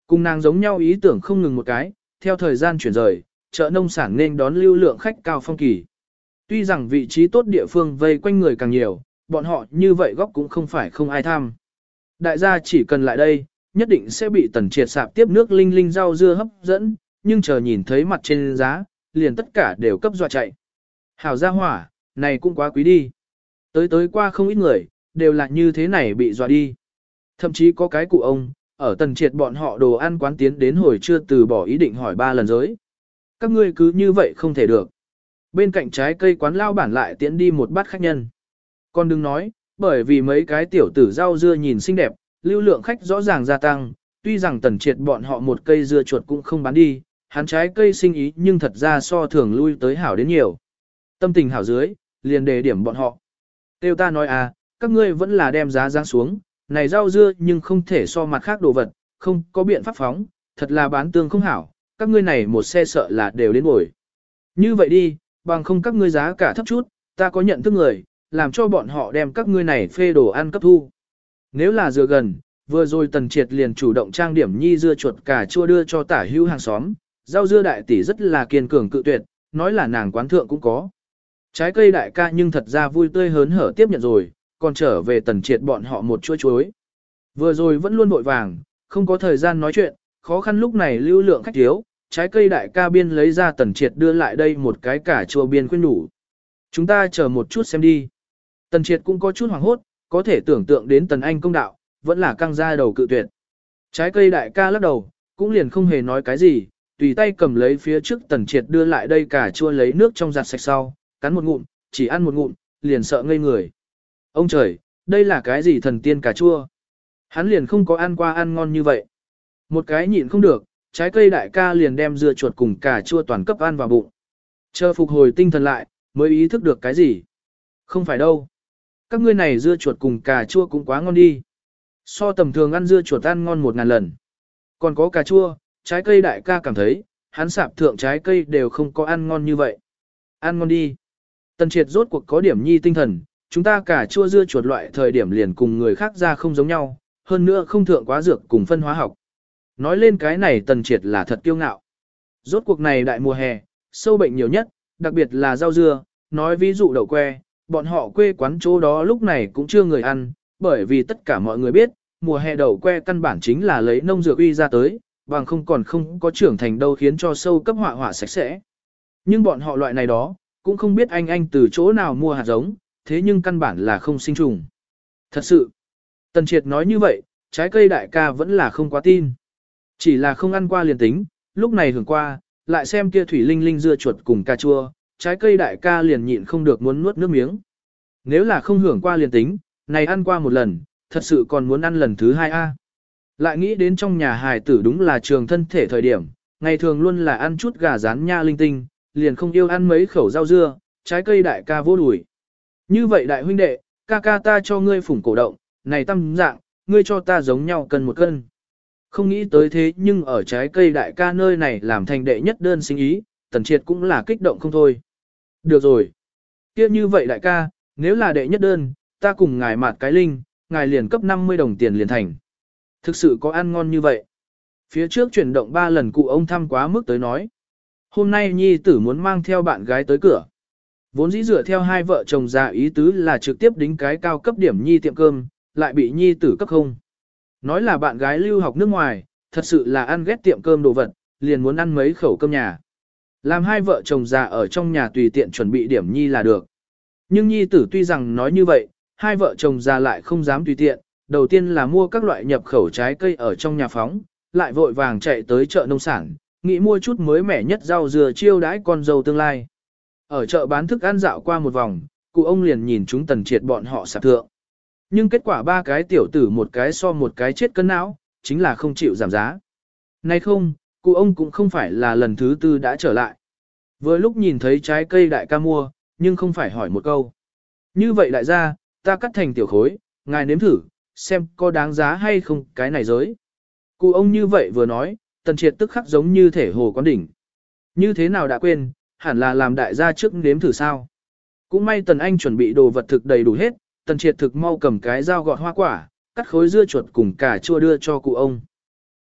Cùng nàng giống nhau ý tưởng không ngừng một cái, theo thời gian chuyển rời, chợ nông sản nên đón lưu lượng khách cao phong kỳ. Tuy rằng vị trí tốt địa phương vây quanh người càng nhiều, bọn họ như vậy góc cũng không phải không ai tham. Đại gia chỉ cần lại đây, nhất định sẽ bị Tần Triệt sạp tiếp nước linh linh rau dưa hấp dẫn, nhưng chờ nhìn thấy mặt trên giá, liền tất cả đều cấp dọa chạy. Hảo gia hỏa, này cũng quá quý đi. Tới qua không ít người, đều là như thế này bị dọa đi. Thậm chí có cái cụ ông, ở Tần Triệt bọn họ đồ ăn quán tiến đến hồi chưa từ bỏ ý định hỏi 3 lần giới. Các ngươi cứ như vậy không thể được. Bên cạnh trái cây quán lao bản lại tiến đi một bát khách nhân. Còn đừng nói, bởi vì mấy cái tiểu tử rau dưa nhìn xinh đẹp, lưu lượng khách rõ ràng gia tăng, tuy rằng Tần Triệt bọn họ một cây dưa chuột cũng không bán đi, hắn trái cây sinh ý nhưng thật ra so thường lui tới hảo đến nhiều. Tâm tình hảo dưới, liền đề điểm bọn họ. Tiêu ta nói à, các ngươi vẫn là đem giá giáng xuống, này rau dưa nhưng không thể so mặt khác đồ vật, không có biện pháp phóng, thật là bán tương không hảo, các ngươi này một xe sợ là đều đến ngồi. Như vậy đi, bằng không các ngươi giá cả thấp chút, ta có nhận thức người, làm cho bọn họ đem các ngươi này phê đồ ăn cấp thu. Nếu là dừa gần, vừa rồi Tần Triệt liền chủ động trang điểm nhi dưa chuột cà chua đưa cho tả hữu hàng xóm, rau dưa đại tỷ rất là kiên cường cự tuyệt, nói là nàng quán thượng cũng có. Trái cây đại ca nhưng thật ra vui tươi hớn hở tiếp nhận rồi, còn trở về Tần Triệt bọn họ một chuỗi chuối. Vừa rồi vẫn luôn vội vàng, không có thời gian nói chuyện, khó khăn lúc này lưu lượng khách thiếu, trái cây đại ca biên lấy ra Tần Triệt đưa lại đây một cái cà chua biên khuyên đủ. Chúng ta chờ một chút xem đi. Tần Triệt cũng có chút hoảng hốt, có thể tưởng tượng đến Tần Anh công đạo, vẫn là căng ra đầu cự tuyệt. Trái cây đại ca lắc đầu, cũng liền không hề nói cái gì, tùy tay cầm lấy phía trước Tần Triệt đưa lại đây cà chua lấy nước trong giặt sạch sau, cắn một ngụm, chỉ ăn một ngụm, liền sợ ngây người. Ông trời, đây là cái gì thần tiên cà chua? Hắn liền không có ăn qua ăn ngon như vậy. Một cái nhịn không được, trái cây đại ca liền đem dưa chuột cùng cà chua toàn cấp ăn vào bụng. Chờ phục hồi tinh thần lại, mới ý thức được cái gì. Không phải đâu. Các ngươi này dưa chuột cùng cà chua cũng quá ngon đi. So tầm thường ăn dưa chuột ăn ngon 1000 lần. Còn có cà chua, trái cây đại ca cảm thấy, hắn sạp thượng trái cây đều không có ăn ngon như vậy. Ăn ngon đi. Tần Triệt rốt cuộc có điểm nhi tinh thần, chúng ta cà chua dưa chuột loại thời điểm liền cùng người khác ra không giống nhau, hơn nữa không thượng quá dược cùng phân hóa học. Nói lên cái này Tần Triệt là thật kiêu ngạo. Rốt cuộc này đại mùa hè, sâu bệnh nhiều nhất, đặc biệt là rau dưa, nói ví dụ đậu que, bọn họ quê quán chỗ đó lúc này cũng chưa người ăn, bởi vì tất cả mọi người biết, mùa hè đậu que căn bản chính là lấy nông dược uy ra tới, bằng không còn không có trưởng thành đâu khiến cho sâu cấp họa sạch sẽ. Nhưng bọn họ loại này đó, cũng không biết anh từ chỗ nào mua hạt giống, thế nhưng căn bản là không sinh trùng. Thật sự, Tần Triệt nói như vậy, trái cây đại ca vẫn là không quá tin. Chỉ là không ăn qua liền tính, lúc này hưởng qua, lại xem kia thủy linh linh dưa chuột cùng cà chua, trái cây đại ca liền nhịn không được muốn nuốt nước miếng. Nếu là không hưởng qua liền tính, này ăn qua một lần, thật sự còn muốn ăn lần thứ 2A. Lại nghĩ đến trong nhà hài tử đúng là trường thân thể thời điểm, ngày thường luôn là ăn chút gà rán nha linh tinh, liền không yêu ăn mấy khẩu rau dưa, trái cây đại ca vô đuổi. Như vậy đại huynh đệ, ca ca ta cho ngươi phủng cổ động, này tâm dạng, ngươi cho ta giống nhau cân một cân. Không nghĩ tới thế nhưng ở trái cây đại ca nơi này làm thành đệ nhất đơn sinh ý, Tần Triệt cũng là kích động không thôi. Được rồi. Kia như vậy đại ca, nếu là đệ nhất đơn, ta cùng ngài mạt cái linh, ngài liền cấp 50 đồng tiền liền thành. Thực sự có ăn ngon như vậy. Phía trước chuyển động 3 lần cụ ông thăm quá mức tới nói. Hôm nay nhi tử muốn mang theo bạn gái tới cửa. Vốn dĩ dựa theo hai vợ chồng già ý tứ là trực tiếp đính cái cao cấp điểm nhi tiệm cơm, lại bị nhi tử cấp không. Nói là bạn gái lưu học nước ngoài, thật sự là ăn ghét tiệm cơm đồ vật, liền muốn ăn mấy khẩu cơm nhà. Làm hai vợ chồng già ở trong nhà tùy tiện chuẩn bị điểm nhi là được. Nhưng nhi tử tuy rằng nói như vậy, hai vợ chồng già lại không dám tùy tiện, đầu tiên là mua các loại nhập khẩu trái cây ở trong nhà phóng, lại vội vàng chạy tới chợ nông sản, nghĩ mua chút mới mẻ nhất rau dừa chiêu đãi con dâu tương lai. Ở chợ bán thức ăn dạo qua một vòng, cụ ông liền nhìn chúng Tần Triệt bọn họ sạp thượng. Nhưng kết quả 3 cái tiểu tử một cái so một cái chết cân não, chính là không chịu giảm giá. Nay không, cụ ông cũng không phải là lần thứ 4 đã trở lại. Vừa lúc nhìn thấy trái cây đại ca mua, nhưng không phải hỏi một câu. Như vậy đại gia, ta cắt thành tiểu khối, ngài nếm thử, xem có đáng giá hay không cái này giới. Cụ ông như vậy vừa nói, Tần Triệt tức khắc giống như thể hồ quán đỉnh. Như thế nào đã quên, hẳn là làm đại gia trước nếm thử sao. Cũng may Tần Anh chuẩn bị đồ vật thực đầy đủ hết, Tần Triệt thực mau cầm cái dao gọt hoa quả, cắt khối dưa chuột cùng cà chua đưa cho cụ ông.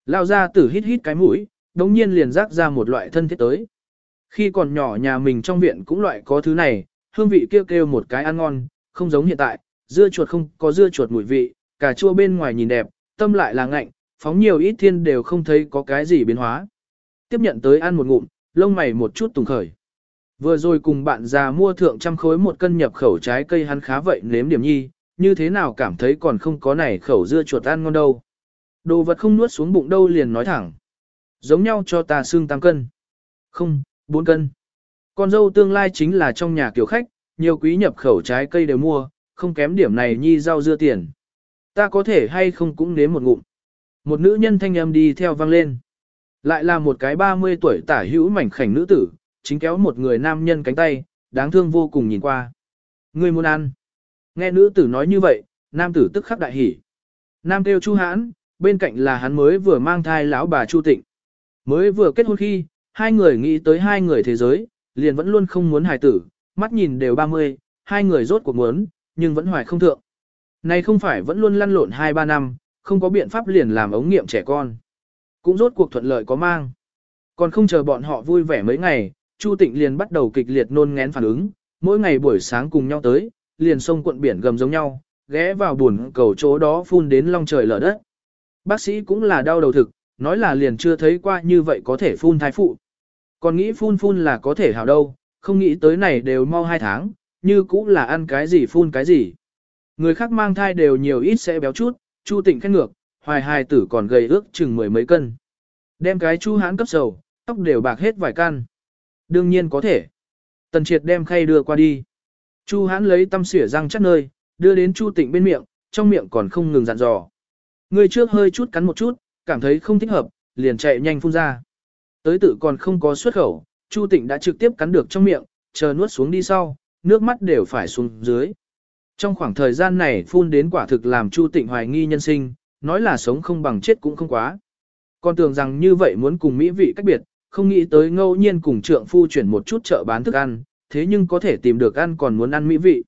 Lao ra tử hít hít cái mũi, đống nhiên liền rác ra một loại thân thiết tới. Khi còn nhỏ nhà mình trong viện cũng loại có thứ này, hương vị kêu kêu một cái ăn ngon, không giống hiện tại, dưa chuột không có dưa chuột mùi vị, cà chua bên ngoài nhìn đẹp, tâm lại là ngạnh, phóng nhiều ít thiên đều không thấy có cái gì biến hóa. Tiếp nhận tới ăn một ngụm, lông mày một chút tùng khởi. Vừa rồi cùng bạn già mua thượng trăm khối một cân nhập khẩu trái cây hắn khá vậy nếm điểm nhi, như thế nào cảm thấy còn không có này khẩu dưa chuột ăn ngon đâu. Đồ vật không nuốt xuống bụng đâu liền nói thẳng. Giống nhau cho ta xương 8 cân. Không, 4 cân. Con dâu tương lai chính là trong nhà kiểu khách, nhiều quý nhập khẩu trái cây đều mua, không kém điểm này nhi rau dưa tiền. Ta có thể hay không cũng nếm một ngụm. Một nữ nhân thanh âm đi theo vang lên. Lại là một cái 30 tuổi tả hữu mảnh khảnh nữ tử, chính kéo một người nam nhân cánh tay, đáng thương vô cùng nhìn qua. Ngươi muốn ăn. Nghe nữ tử nói như vậy, nam tử tức khắc đại hỉ. Nam kêu Chu Hãn, bên cạnh là hắn mới vừa mang thai lão bà Chu Tịnh. Mới vừa kết hôn khi, hai người nghĩ tới hai người thế giới, liền vẫn luôn không muốn hài tử, mắt nhìn đều 30, hai người rốt cuộc muốn, nhưng vẫn hoài không thượng. Này không phải vẫn luôn lăn lộn 2-3 năm, không có biện pháp liền làm ống nghiệm trẻ con. Cũng rốt cuộc thuận lợi có mang. Còn không chờ bọn họ vui vẻ mấy ngày, Chu Tịnh liền bắt đầu kịch liệt nôn ngén phản ứng, mỗi ngày buổi sáng cùng nhau tới, liền sông cuộn biển gầm giống nhau, ghé vào buồn cầu chỗ đó phun đến long trời lở đất. Bác sĩ cũng là đau đầu thực, nói là liền chưa thấy qua như vậy có thể phun thai phụ. Còn nghĩ phun là có thể hảo đâu, không nghĩ tới này đều mau 2 tháng, như cũng là ăn cái gì phun cái gì. Người khác mang thai đều nhiều ít sẽ béo chút, Chu Tịnh khen ngược, hoài hài tử còn gầy ước chừng 10 mấy cân. Đem cái Chu Hãn cấp sầu, tóc đều bạc hết vài căn. Đương nhiên có thể. Tần Triệt đem khay đưa qua đi. Chu Hãn lấy tăm xỉa răng chắc nơi, đưa đến Chu Tịnh bên miệng, trong miệng còn không ngừng dặn dò. Người trước hơi chút cắn một chút, cảm thấy không thích hợp, liền chạy nhanh phun ra. Tới tự còn không có xuất khẩu, Chu Tịnh đã trực tiếp cắn được trong miệng, chờ nuốt xuống đi sau, nước mắt đều phải xuống dưới. Trong khoảng thời gian này phun đến quả thực làm Chu Tịnh hoài nghi nhân sinh, nói là sống không bằng chết cũng không quá. Còn tưởng rằng như vậy muốn cùng mỹ vị cách biệt, không nghĩ tới ngẫu nhiên cùng trượng phu chuyển một chút chợ bán thức ăn, thế nhưng có thể tìm được ăn còn muốn ăn mỹ vị.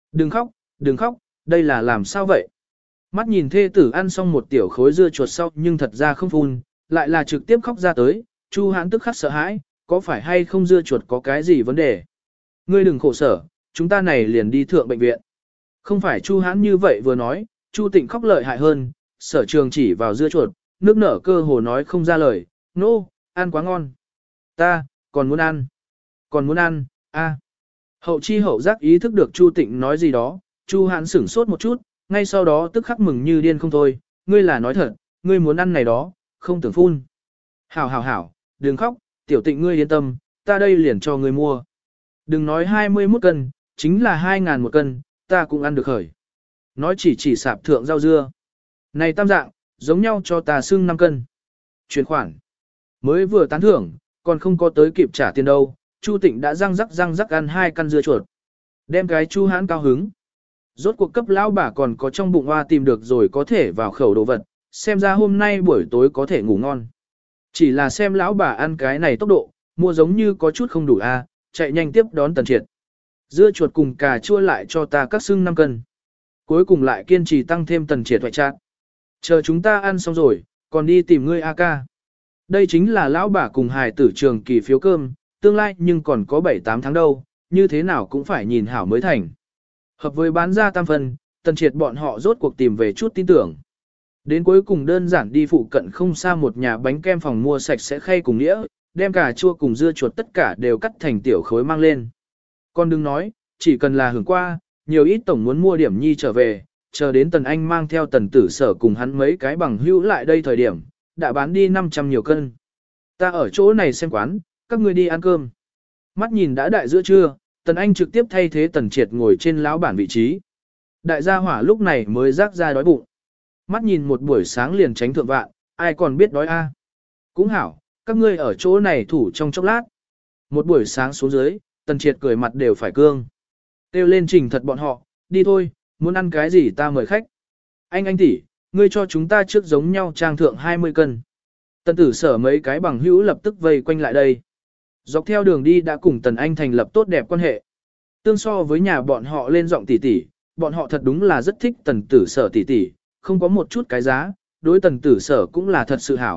Đừng khóc, đây là làm sao vậy? Mắt nhìn thê tử ăn xong một tiểu khối dưa chuột sau nhưng thật ra không phun, lại là trực tiếp khóc ra tới, Chu Hãn tức khắc sợ hãi, có phải hay không dưa chuột có cái gì vấn đề? Ngươi đừng khổ sở, chúng ta này liền đi thượng bệnh viện. Không phải Chu Hãn như vậy vừa nói, Chu Tịnh khóc lợi hại hơn, Sở Trường chỉ vào dưa chuột, nước nở cơ hồ nói không ra lời, nô, ăn quá ngon. Ta, còn muốn ăn, a. Hậu chi hậu giác ý thức được Chu Tịnh nói gì đó, Chu Hãn sửng sốt một chút, ngay sau đó tức khắc mừng như điên không thôi, ngươi là nói thật, ngươi muốn ăn này đó, không tưởng phun. Hảo, đừng khóc, tiểu Tịnh ngươi yên tâm, ta đây liền cho ngươi mua. Đừng nói 21 cân, chính là 2.000 một cân, ta cũng ăn được khởi. Nói chỉ sạp thượng rau dưa. Này tam dạng, giống nhau cho ta xưng 5 cân. Chuyển khoản. Mới vừa tán thưởng, còn không có tới kịp trả tiền đâu, Chu Tịnh đã răng rắc ăn 2 căn dưa chuột. Đem cái Chu Hãn cao hứng. Rốt cuộc cấp lão bà còn có trong bụng hoa tìm được rồi có thể vào khẩu đồ vật, xem ra hôm nay buổi tối có thể ngủ ngon. Chỉ là xem lão bà ăn cái này tốc độ, mua giống như có chút không đủ a, chạy nhanh tiếp đón Tần Triệt. Dưa chuột cùng cà chua lại cho ta các xưng 5 cân. Cuối cùng lại kiên trì tăng thêm Tần Triệt thoại trạng. Chờ chúng ta ăn xong rồi, còn đi tìm ngươi a ca. Đây chính là lão bà cùng hài tử trường kỳ phiếu cơm, tương lai nhưng còn có 7-8 tháng đâu, như thế nào cũng phải nhìn hảo mới thành. Hợp với bán ra tam phần, Tần Triệt bọn họ rốt cuộc tìm về chút tin tưởng. Đến cuối cùng đơn giản đi phụ cận không xa một nhà bánh kem phòng mua sạch sẽ khay cùng nghĩa, đem cà chua cùng dưa chuột tất cả đều cắt thành tiểu khối mang lên. Con đừng nói, chỉ cần là hưởng qua, nhiều ít tổng muốn mua điểm nhi trở về, chờ đến Tần Anh mang theo Tần Tử Sở cùng hắn mấy cái bằng hữu lại đây thời điểm, đã bán đi 500 nhiều cân. Ta ở chỗ này xem quán, các ngươi đi ăn cơm. Mắt nhìn đã đại giữa trưa, Tần Anh trực tiếp thay thế Tần Triệt ngồi trên lão bản vị trí. Đại gia hỏa lúc này mới rác ra đói bụng. Mắt nhìn một buổi sáng liền tránh thượng vạn, ai còn biết đói a? Cũng hảo, các ngươi ở chỗ này thủ trong chốc lát. Một buổi sáng xuống dưới, Tần Triệt cười mặt đều phải cương. Kêu lên trình thật bọn họ, đi thôi, muốn ăn cái gì ta mời khách. Anh tỷ, ngươi cho chúng ta trước giống nhau trang thượng 20 cân. Tần Tử Sở mấy cái bằng hữu lập tức vây quanh lại đây. Dọc theo đường đi đã cùng Tần Anh thành lập tốt đẹp quan hệ. Tương so với nhà bọn họ lên giọng tỷ, bọn họ thật đúng là rất thích Tần Tử Sở tỷ, không có một chút cái giá, đối Tần Tử Sở cũng là thật sự hảo,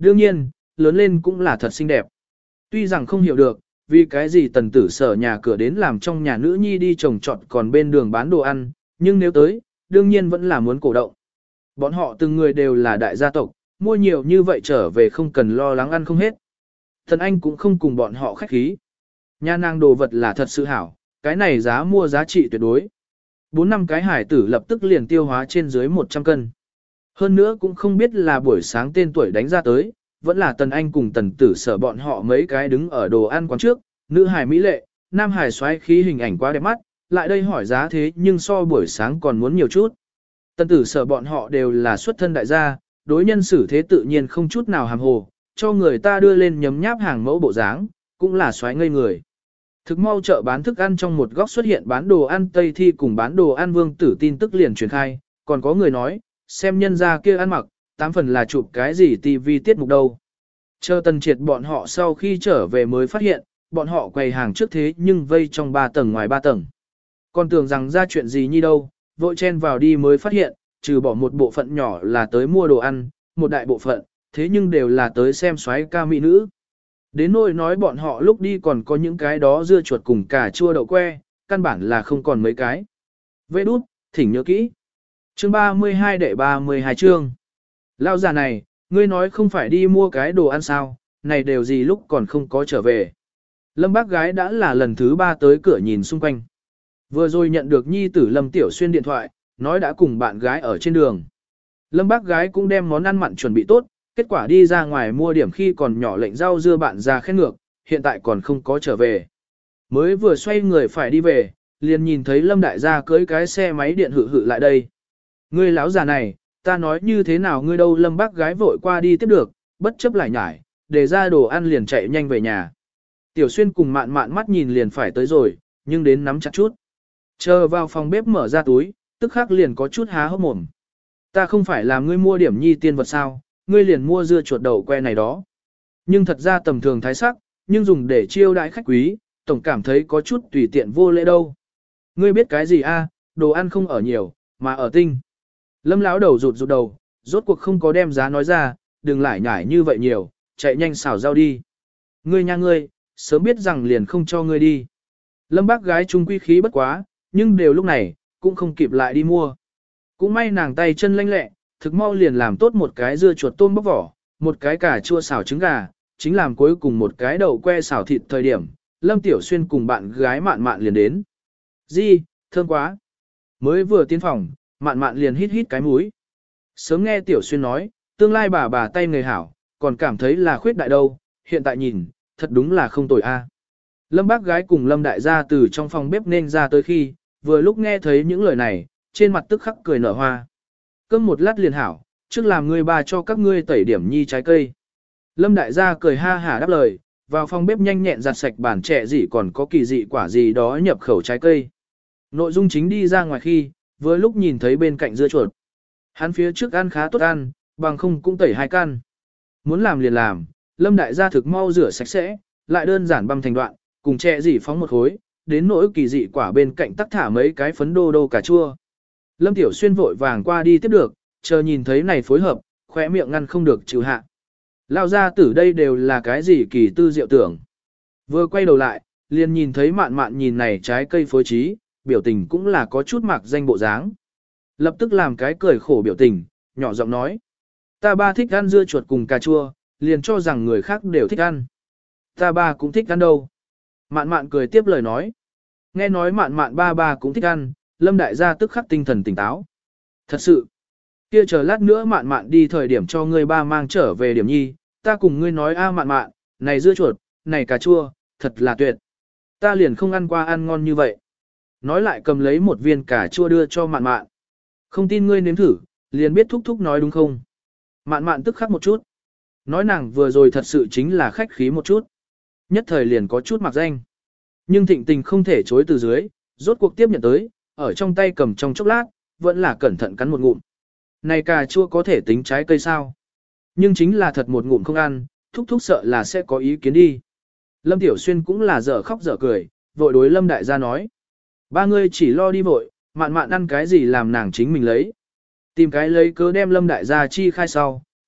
đương nhiên, lớn lên cũng là thật xinh đẹp. Tuy rằng không hiểu được, vì cái gì tần tử sở nhà cửa đến làm trong nhà nữ nhi đi trồng trọt còn bên đường bán đồ ăn, nhưng nếu tới, đương nhiên vẫn là muốn cổ động. Bọn họ từng người đều là đại gia tộc, mua nhiều như vậy trở về không cần lo lắng ăn không hết. Thần Anh cũng không cùng bọn họ khách khí. Nhà nàng đồ vật là thật sự hảo, cái này giá mua giá trị tuyệt đối. 4 năm cái hải tử lập tức liền tiêu hóa trên dưới 100 cân. Hơn nữa cũng không biết là buổi sáng tên tuổi đánh ra tới, vẫn là Tần Anh cùng Tần Tử Sở bọn họ mấy cái đứng ở đồ ăn quán trước, nữ hài mỹ lệ, nam hài xoáy khí hình ảnh quá đẹp mắt, lại đây hỏi giá thế nhưng so buổi sáng còn muốn nhiều chút. Tần Tử Sở bọn họ đều là xuất thân đại gia, đối nhân xử thế tự nhiên không chút nào hàm hồ, cho người ta đưa lên nhấm nháp hàng mẫu bộ dáng, cũng là xoáy ngây người. Thực mau chợ bán thức ăn trong một góc xuất hiện bán đồ ăn Tây Thi cùng bán đồ ăn Vương Tử tin tức liền truyền khai, còn có người nói, xem nhân gia kia ăn mặc, 8 phần là chụp cái gì tivi tiết mục đâu. Chờ Tần Triệt bọn họ sau khi trở về mới phát hiện, bọn họ quầy hàng trước thế nhưng vây trong 3 tầng ngoài 3 tầng. Còn tưởng rằng ra chuyện gì như đâu, vội chen vào đi mới phát hiện, trừ bỏ một bộ phận nhỏ là tới mua đồ ăn, một đại bộ phận, thế nhưng đều là tới xem xoáy ca mỹ nữ. Đến nỗi nói bọn họ lúc đi còn có những cái đó dưa chuột cùng cà chua đậu que, căn bản là không còn mấy cái. Vê đút, thỉnh nhớ kỹ. Chương 32 đệ 32 chương. Lao già này, ngươi nói không phải đi mua cái đồ ăn sao, này đều gì lúc còn không có trở về. Lâm bác gái đã là lần thứ 3 tới cửa nhìn xung quanh. Vừa rồi nhận được nhi tử Lâm Tiểu Xuyên điện thoại, nói đã cùng bạn gái ở trên đường. Lâm bác gái cũng đem món ăn mặn chuẩn bị tốt, kết quả đi ra ngoài mua điểm khi còn nhỏ lệnh rau dưa bạn ra khen ngược, hiện tại còn không có trở về. Mới vừa xoay người phải đi về, liền nhìn thấy Lâm đại gia cưới cái xe máy điện hự hự lại đây. Ngươi láo già này, ta nói như thế nào ngươi đâu. Lâm bác gái vội qua đi tiếp được, bất chấp lại nhải, để ra đồ ăn liền chạy nhanh về nhà. Tiểu Xuyên cùng mạn mạn mắt nhìn liền phải tới rồi, nhưng đến nắm chặt chút. Chờ vào phòng bếp mở ra túi, tức khắc liền có chút há hốc mồm. Ta không phải làm ngươi mua điểm nhi tiên vật sao, ngươi liền mua dưa chuột đậu que này đó. Nhưng thật ra tầm thường thái sắc, nhưng dùng để chiêu đãi khách quý, tổng cảm thấy có chút tùy tiện vô lễ đâu. Ngươi biết cái gì a? Đồ ăn không ở nhiều, mà ở tinh. Lâm lão đầu rụt đầu, rốt cuộc không có đem giá nói ra, đừng lại nhải như vậy nhiều, chạy nhanh xào rau đi. Ngươi nha ngươi, sớm biết rằng liền không cho ngươi đi. Lâm bác gái trung quy khí bất quá, nhưng đều lúc này, cũng không kịp lại đi mua. Cũng may nàng tay chân lanh lẹ, thực mau liền làm tốt một cái dưa chuột tôm bóc vỏ, một cái cà chua xào trứng gà, chính làm cuối cùng một cái đậu que xào thịt thời điểm, Lâm Tiểu Xuyên cùng bạn gái mạn mạn liền đến. Di, thơm quá. Mới vừa tiến phòng, mạn mạn liền hít hít cái mũi. Sớm nghe Tiểu Xuyên nói, tương lai bà tay người hảo, còn cảm thấy là khuyết đại đâu, hiện tại nhìn, thật đúng là không tồi a. Lâm bác gái cùng Lâm đại gia từ trong phòng bếp nên ra tới khi, vừa lúc nghe thấy những lời này, trên mặt tức khắc cười nở hoa. Cơm một lát liền hảo, trước làm người bà cho các ngươi tẩy điểm nhi trái cây. Lâm đại gia cười ha hả đáp lời, vào phòng bếp nhanh nhẹn giặt sạch bàn trẻ gì còn có kỳ dị quả gì đó nhập khẩu trái cây. Nội dung chính đi ra ngoài khi, vừa lúc nhìn thấy bên cạnh dưa chuột. Hắn phía trước ăn khá tốt ăn, bằng không cũng tẩy 2 căn. Muốn làm liền làm, Lâm đại gia thực mau rửa sạch sẽ, lại đơn giản băm thành đoạn, cùng trẻ gì phóng một khối, đến nỗi kỳ dị quả bên cạnh tắc thả mấy cái phấn đô cà chua. Lâm Tiểu Xuyên vội vàng qua đi tiếp được, chờ nhìn thấy này phối hợp, khóe miệng ngăn không được chịu hạ. Lao ra tử đây đều là cái gì kỳ tư diệu tưởng. Vừa quay đầu lại, liền nhìn thấy mạn mạn nhìn này trái cây phối trí, biểu tình cũng là có chút mặc danh bộ dáng. Lập tức làm cái cười khổ biểu tình, nhỏ giọng nói. Ta ba thích ăn dưa chuột cùng cà chua, liền cho rằng người khác đều thích ăn. Ta ba cũng thích ăn đâu. Mạn mạn cười tiếp lời nói. Nghe nói mạn mạn ba cũng thích ăn, Lâm đại gia tức khắc tinh thần tỉnh táo. Thật sự, kia chờ lát nữa mạn mạn đi thời điểm cho ngươi ba mang trở về điểm nhi, ta cùng ngươi nói a mạn mạn, này dưa chuột, này cà chua, thật là tuyệt. Ta liền không ăn qua ăn ngon như vậy. Nói lại cầm lấy một viên cà chua đưa cho mạn mạn. Không tin ngươi nếm thử, liền biết thúc thúc nói đúng không. Mạn mạn tức khắc một chút. Nói nàng vừa rồi thật sự chính là khách khí một chút. Nhất thời liền có chút mặc danh. Nhưng thịnh tình không thể chối từ dưới, rốt cuộc tiếp nhận tới, ở trong tay cầm trong chốc lát, vẫn là cẩn thận cắn một ngụm. Này cà chua có thể tính trái cây sao? Nhưng chính là thật một ngụm không ăn, thúc thúc sợ là sẽ có ý kiến đi. Lâm Tiểu Xuyên cũng là dở khóc dở cười, vội đối Lâm đại gia nói. Ba ngươi chỉ lo đi vội, mạn mạn ăn cái gì làm nàng chính mình lấy. Tìm cái lấy cớ đem Lâm đại gia chi khai sau,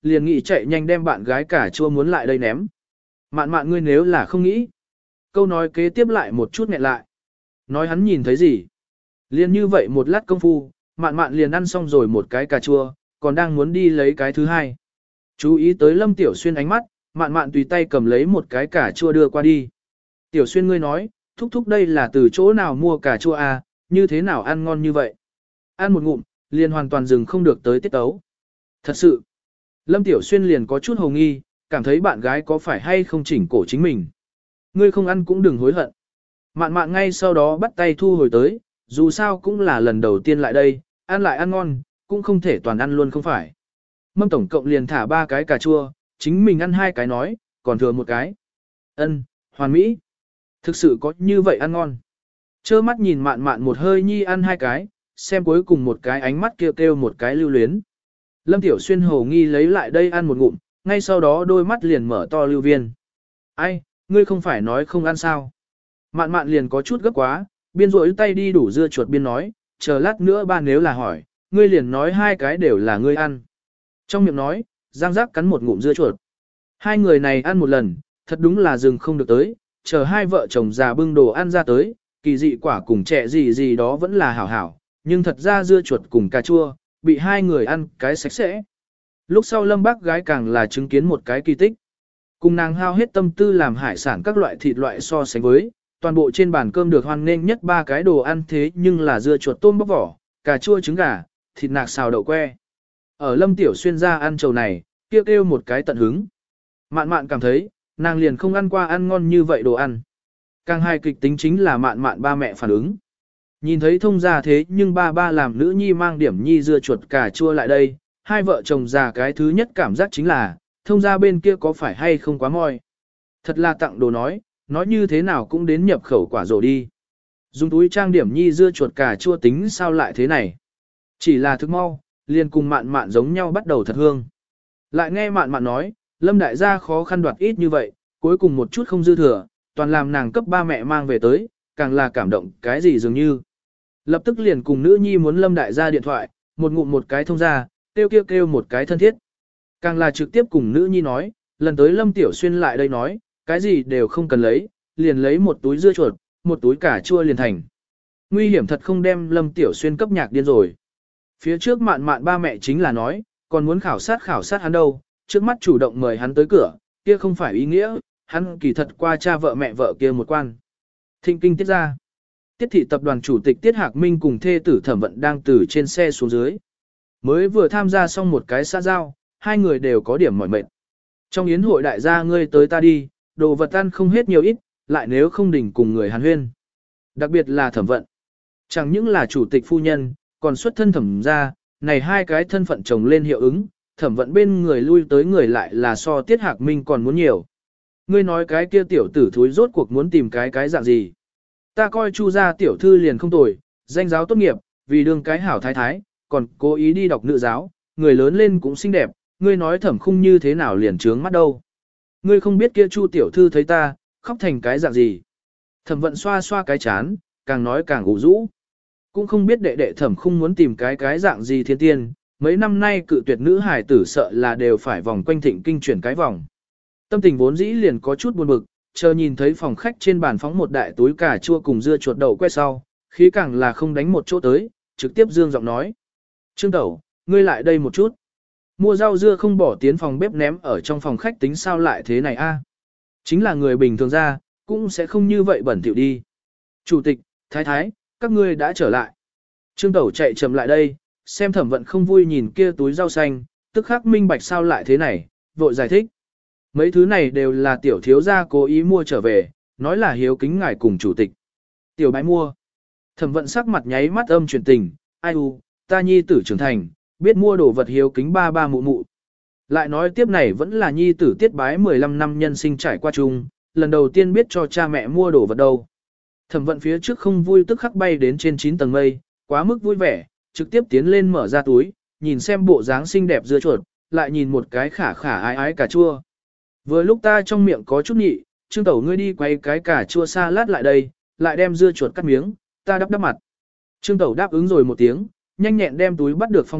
liền nghĩ chạy nhanh đem bạn gái cà chua muốn lại đây ném. Mạn mạn ngươi nếu là không nghĩ. Câu nói kế tiếp lại một chút nghẹn lại. Nói hắn nhìn thấy gì? Liền như vậy một lát công phu, mạn mạn liền ăn xong rồi một cái cà chua, còn đang muốn đi lấy cái thứ hai. Chú ý tới Lâm Tiểu Xuyên ánh mắt, mạn mạn tùy tay cầm lấy một cái cà chua đưa qua đi. Tiểu Xuyên ngươi nói, thúc thúc đây là từ chỗ nào mua cà chua à, như thế nào ăn ngon như vậy? Ăn một ngụm, liền hoàn toàn dừng không được tới tiết tấu. Thật sự, Lâm Tiểu Xuyên liền có chút hồ nghi, cảm thấy bạn gái có phải hay không chỉnh cổ chính mình. Ngươi không ăn cũng đừng hối hận. Mạn mạn ngay sau đó bắt tay thu hồi tới, dù sao cũng là lần đầu tiên lại đây, ăn lại ăn ngon, cũng không thể toàn ăn luôn không phải. Mâm tổng cộng liền thả 3 cái cà chua, chính mình ăn 2 cái nói, còn thừa một cái. Ân, hoàn mỹ. Thực sự có như vậy ăn ngon. Chơ mắt nhìn mạn mạn một hơi nhi ăn 2 cái, xem cuối cùng một cái ánh mắt kêu kêu một cái lưu luyến. Lâm Tiểu Xuyên hồ nghi lấy lại đây ăn một ngụm, ngay sau đó đôi mắt liền mở to lưu viên. Ai, ngươi không phải nói không ăn sao? Mạn mạn liền có chút gấp quá, biên rỗi tay đi đủ dưa chuột biên nói, chờ lát nữa ba nếu là hỏi, ngươi liền nói 2 cái đều là ngươi ăn. Trong miệng nói, Giang Giác cắn một ngụm dưa chuột. Hai người này ăn một lần, thật đúng là dừng không được tới, chờ hai vợ chồng già bưng đồ ăn ra tới, kỳ dị quả cùng trẻ gì gì đó vẫn là hảo hảo, nhưng thật ra dưa chuột cùng cà chua, bị hai người ăn cái sạch sẽ. Lúc sau Lâm bác gái càng là chứng kiến một cái kỳ tích. Cùng nàng hao hết tâm tư làm hải sản các loại thịt loại so sánh với, toàn bộ trên bàn cơm được hoan nghênh nhất 3 cái đồ ăn thế nhưng là dưa chuột tôm bóc vỏ, cà chua trứng gà, thịt nạc xào đậu que. Ở Lâm Tiểu Xuyên ra ăn trầu này, kêu kêu một cái tận hứng. Mạn mạn cảm thấy, nàng liền không ăn qua ăn ngon như vậy đồ ăn. Càng hài kịch tính chính là mạn mạn ba mẹ phản ứng. Nhìn thấy thông gia thế nhưng ba ba làm nữ nhi mang điểm nhi dưa chuột cà chua lại đây, hai vợ chồng già cái thứ nhất cảm giác chính là, thông gia bên kia có phải hay không quá moi. Thật là tặng đồ nói như thế nào cũng đến nhập khẩu quả rổ đi. Dùng túi trang điểm nhi dưa chuột cà chua tính sao lại thế này. Chỉ là thức mau, liền cùng mạn mạn giống nhau bắt đầu thật hương. Lại nghe mạn mạn nói, Lâm đại gia khó khăn đoạt ít như vậy, cuối cùng một chút không dư thừa, toàn làm nàng cấp ba mẹ mang về tới, càng là cảm động cái gì dường như. Lập tức liền cùng nữ nhi muốn Lâm đại gia điện thoại, một ngụm một cái thông ra, kêu một cái thân thiết. Càng là trực tiếp cùng nữ nhi nói, lần tới Lâm Tiểu Xuyên lại đây nói, cái gì đều không cần lấy, liền lấy một túi dưa chuột, một túi cà chua liền thành. Nguy hiểm thật không đem Lâm Tiểu Xuyên cấp nhạc điên rồi. Phía trước mạn mạn ba mẹ chính là nói, còn muốn khảo sát hắn đâu, trước mắt chủ động mời hắn tới cửa, kia không phải ý nghĩa, hắn kỳ thật qua cha vợ mẹ vợ kia một quan. Thịnh kinh tiết ra. Tiết thị tập đoàn chủ tịch Tiết Hạc Minh cùng thê tử Thẩm Vận đang từ trên xe xuống dưới. Mới vừa tham gia xong một cái xã giao, hai người đều có điểm mỏi mệt. Trong yến hội đại gia ngươi tới ta đi, đồ vật ăn không hết nhiều ít, lại nếu không đỉnh cùng người hàn huyên. Đặc biệt là Thẩm Vận. Chẳng những là chủ tịch phu nhân, còn xuất thân Thẩm gia, này hai cái thân phận chồng lên hiệu ứng, Thẩm Vận bên người lui tới người lại là so Tiết Hạc Minh còn muốn nhiều. Ngươi nói cái kia tiểu tử thúi rốt cuộc muốn tìm cái dạng gì? Ta coi Chu gia tiểu thư liền không tồi, danh giáo tốt nghiệp, vì đương cái hảo thái thái, còn cố ý đi đọc nữ giáo, người lớn lên cũng xinh đẹp, ngươi nói Thẩm Khung như thế nào liền trướng mắt đâu. Ngươi không biết kia Chu tiểu thư thấy ta, khóc thành cái dạng gì. Thẩm Vận xoa xoa cái chán, càng nói càng ủ rũ. Cũng không biết đệ đệ Thẩm Khung muốn tìm cái dạng gì thiên tiên, mấy năm nay cự tuyệt nữ hải tử sợ là đều phải vòng quanh thịnh kinh chuyển cái vòng. Tâm tình vốn dĩ liền có chút buồn bực, chờ nhìn thấy phòng khách trên bàn phóng một đại túi cà chua cùng dưa chuột đậu que sau, khí càng là không đánh một chỗ tới, trực tiếp dương giọng nói. Trương Tẩu, ngươi lại đây một chút. Mua rau dưa không bỏ tiến phòng bếp ném ở trong phòng khách tính sao lại thế này a? Chính là người bình thường ra, cũng sẽ không như vậy bẩn thỉu đi. Chủ tịch, thái thái, các ngươi đã trở lại. Trương Tẩu chạy chậm lại đây, xem Thẩm Vận không vui nhìn kia túi rau xanh, tức khắc minh bạch sao lại thế này, vội giải thích. Mấy thứ này đều là tiểu thiếu gia cố ý mua trở về, nói là hiếu kính ngài cùng chủ tịch. Tiểu bái mua. Thẩm Vận sắc mặt nháy mắt âm chuyển tình, ai u, ta nhi tử trưởng thành, biết mua đồ vật hiếu kính ba ba mụ mụ. Lại nói tiếp này vẫn là nhi tử tiết bái 15 năm nhân sinh trải qua chung, lần đầu tiên biết cho cha mẹ mua đồ vật đâu. Thẩm Vận phía trước không vui tức khắc bay đến trên 9 tầng mây, quá mức vui vẻ, trực tiếp tiến lên mở ra túi, nhìn xem bộ dáng xinh đẹp dưa chuột, lại nhìn một cái khả ái ái cà chua. Vừa lúc ta trong miệng có chút nhị, Trương Tẩu ngươi đi quay cái cà chua salad lại đây, lại đem dưa chuột cắt miếng, ta đắp mặt. Trương Tẩu đáp ứng rồi một tiếng, nhanh nhẹn đem túi bắt được phòng bếp,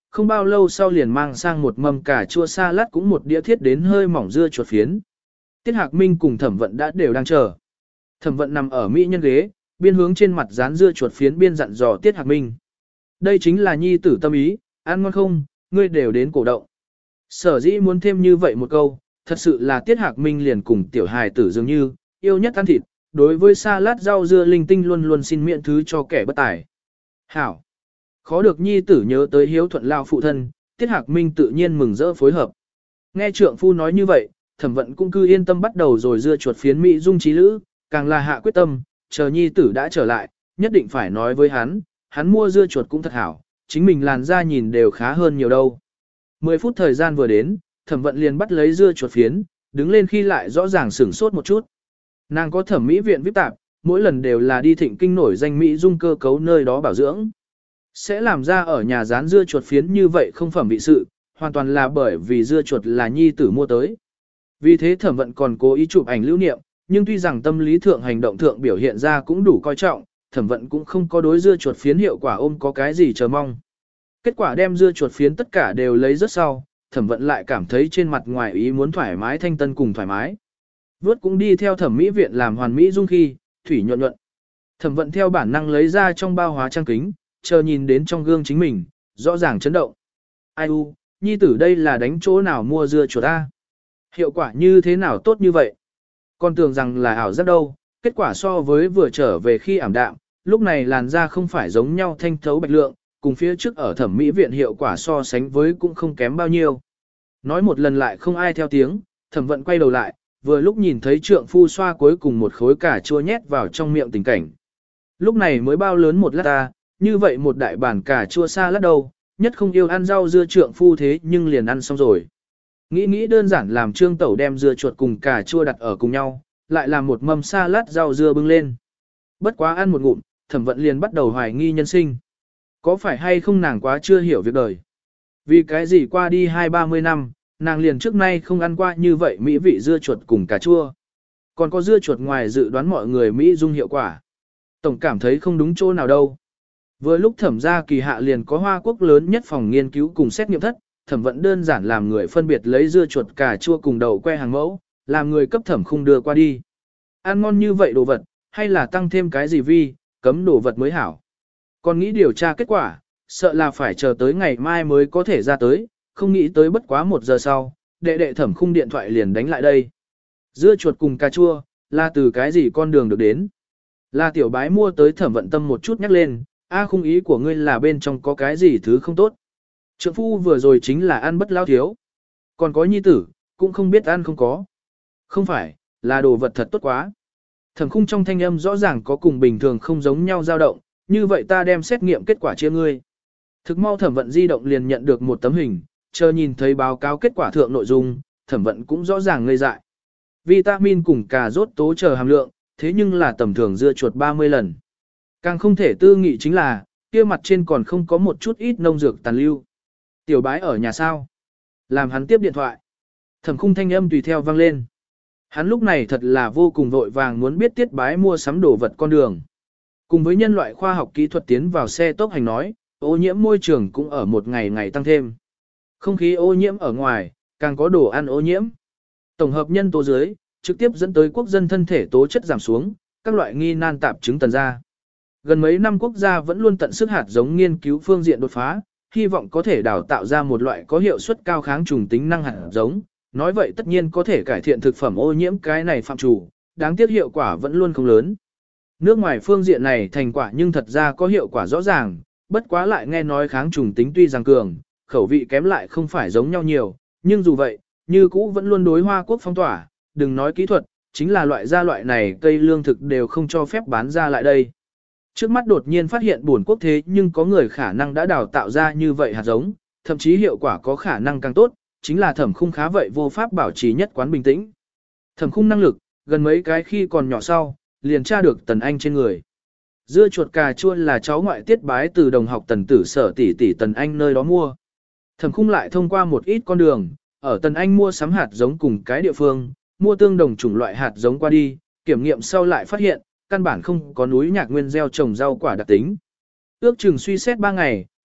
không bao lâu sau liền mang sang một mâm cà chua salad cũng một đĩa thiết đến hơi mỏng dưa chuột phiến. Tiết Hạc Minh cùng Thẩm Vận đã đều đang chờ. Thẩm Vận nằm ở mỹ nhân ghế, biên hướng trên mặt dán dưa chuột phiến biên dặn dò Tiết Hạc Minh. Đây chính là nhi tử tâm ý, ăn ngon không, ngươi đều đến cổ động. Sở dĩ muốn thêm như vậy một câu, thật sự là Tiết Hạc Minh liền cùng tiểu hài tử dường như, yêu nhất ăn thịt, đối với salad rau dưa linh tinh luôn luôn xin miễn thứ cho kẻ bất tài. Hảo! Khó được nhi tử nhớ tới hiếu thuận lao phụ thân, Tiết Hạc Minh tự nhiên mừng rỡ phối hợp. Nghe trượng phu nói như vậy, Thẩm Vận cũng cứ yên tâm bắt đầu rồi dưa chuột phiến mỹ dung trí lữ, càng là hạ quyết tâm, chờ nhi tử đã trở lại, nhất định phải nói với hắn mua dưa chuột cũng thật hảo, chính mình làn da nhìn đều khá hơn nhiều đâu. 10 phút thời gian vừa đến, Thẩm Vận liền bắt lấy dưa chuột phiến, đứng lên khi lại rõ ràng sửng sốt một chút. Nàng có thẩm mỹ viện VIP tạp, mỗi lần đều là đi thịnh kinh nổi danh mỹ dung cơ cấu nơi đó bảo dưỡng. Sẽ làm ra ở nhà dán dưa chuột phiến như vậy không phẩm vị sự, hoàn toàn là bởi vì dưa chuột là nhi tử mua tới. Vì thế Thẩm Vận còn cố ý chụp ảnh lưu niệm, nhưng tuy rằng tâm lý thượng hành động thượng biểu hiện ra cũng đủ coi trọng, Thẩm Vận cũng không có đối dưa chuột phiến hiệu quả ôm có cái gì chờ mong. Kết quả đem dưa chuột phiến tất cả đều lấy rất sau, Thẩm Vận lại cảm thấy trên mặt ngoài ý muốn thoải mái thanh tân cùng thoải mái. Vớt cũng đi theo thẩm mỹ viện làm hoàn mỹ dung khi, thủy nhuận nhuận. Thẩm Vận theo bản năng lấy ra trong bao hóa trang kính, chờ nhìn đến trong gương chính mình, rõ ràng chấn động. Ai u, nhi tử đây là đánh chỗ nào mua dưa chuột ta? Hiệu quả như thế nào tốt như vậy? Con tưởng rằng là ảo giác đâu, kết quả so với vừa trở về khi ảm đạm, lúc này làn da không phải giống nhau thanh thấu bạch lượng, cùng phía trước ở thẩm mỹ viện hiệu quả so sánh với cũng không kém bao nhiêu. Nói một lần lại không ai theo tiếng, Thẩm Vận quay đầu lại, vừa lúc nhìn thấy trượng phu xoa cuối cùng một khối cà chua nhét vào trong miệng tình cảnh. Lúc này mới bao lớn một lát ta, như vậy một đại bản cà chua xa lát đâu, nhất không yêu ăn rau dưa trượng phu thế nhưng liền ăn xong rồi. Nghĩ đơn giản làm trương tẩu đem dưa chuột cùng cà chua đặt ở cùng nhau, lại làm một mâm salad rau dưa bưng lên. Bất quá ăn một ngụm, Thẩm Vận liền bắt đầu hoài nghi nhân sinh. Có phải hay không nàng quá chưa hiểu việc đời? Vì cái gì qua đi 20-30 năm, nàng liền trước nay không ăn qua như vậy mỹ vị dưa chuột cùng cà chua. Còn có dưa chuột ngoài dự đoán mọi người Mỹ dung hiệu quả. Tổng cảm thấy không đúng chỗ nào đâu. Vừa lúc Thẩm gia kỳ hạ liền có Hoa Quốc lớn nhất phòng nghiên cứu cùng xét nghiệm thất, Thẩm Vận đơn giản làm người phân biệt lấy dưa chuột cà chua cùng đậu que hàng mẫu, làm người cấp Thẩm Khung đưa qua đi. Ăn ngon như vậy đồ vật, hay là tăng thêm cái gì vi, cấm đồ vật mới hảo. Còn nghĩ điều tra kết quả, sợ là phải chờ tới ngày mai mới có thể ra tới, không nghĩ tới bất quá 1 giờ sau, đệ Thẩm Khung điện thoại liền đánh lại đây. Dưa chuột cùng cà chua, là từ cái gì con đường được đến? Là tiểu bái mua tới Thẩm Vận tâm một chút nhắc lên, Khung ý của ngươi là bên trong có cái gì thứ không tốt. Trượng phu vừa rồi chính là ăn bất lao thiếu. Còn có nhi tử, cũng không biết ăn không có. Không phải, là đồ vật thật tốt quá. Thẩm Khung trong thanh âm rõ ràng có cùng bình thường không giống nhau dao động, như vậy ta đem xét nghiệm kết quả chia ngươi. Thực mau Thẩm Vận di động liền nhận được một tấm hình, chờ nhìn thấy báo cáo kết quả thượng nội dung, Thẩm Vận cũng rõ ràng ngây dại. Vitamin cùng cà rốt tố chờ hàm lượng, thế nhưng là tầm thường dưa chuột 30 lần. Càng không thể tư nghị chính là, kia mặt trên còn không có một chút ít nông dược tàn lưu. Tiểu bái ở nhà sao? Làm hắn tiếp điện thoại. Thẩm Khung thanh âm tùy theo vang lên. Hắn lúc này thật là vô cùng vội vàng muốn biết Tiết Bái mua sắm đồ vật con đường. Cùng với nhân loại khoa học kỹ thuật tiến vào xe tốc hành nói, ô nhiễm môi trường cũng ở một ngày ngày tăng thêm. Không khí ô nhiễm ở ngoài, càng có đồ ăn ô nhiễm. Tổng hợp nhân tố dưới, trực tiếp dẫn tới quốc dân thân thể tố chất giảm xuống, các loại nghi nan tạp chứng tần ra. Gần mấy năm quốc gia vẫn luôn tận sức hạt giống nghiên cứu phương diện đột phá, hy vọng có thể đào tạo ra một loại có hiệu suất cao kháng trùng tính năng hạt giống. Nói vậy tất nhiên có thể cải thiện thực phẩm ô nhiễm cái này phạm chủ, đáng tiếc hiệu quả vẫn luôn không lớn. Nước ngoài phương diện này thành quả nhưng thật ra có hiệu quả rõ ràng, bất quá lại nghe nói kháng trùng tính tuy rằng cường, khẩu vị kém lại không phải giống nhau nhiều, nhưng dù vậy, như cũ vẫn luôn đối Hoa Quốc phong tỏa, đừng nói kỹ thuật, chính là loại gia loại này cây lương thực đều không cho phép bán ra lại đây. Trước mắt đột nhiên phát hiện buồn quốc thế nhưng có người khả năng đã đào tạo ra như vậy hạt giống, thậm chí hiệu quả có khả năng càng tốt, chính là Thẩm Khung khá vậy vô pháp bảo trì nhất quán bình tĩnh. Thẩm Khung năng lực, gần mấy cái khi còn nhỏ sau, liền tra được Tần Anh trên người. Dưa chuột cà chua là cháu ngoại Tiết Bái từ đồng học Tần Tử Sở tỷ tỷ Tần Anh nơi đó mua. Thẩm Khung lại thông qua một ít con đường, ở Tần Anh mua sắm hạt giống cùng cái địa phương, mua tương đồng chủng loại hạt giống qua đi, kiểm nghiệm sau lại phát hiện, căn bản không có núi nhạc nguyên gieo trồng rau quả đặc tính. Ước chừng suy xét 3 ngày,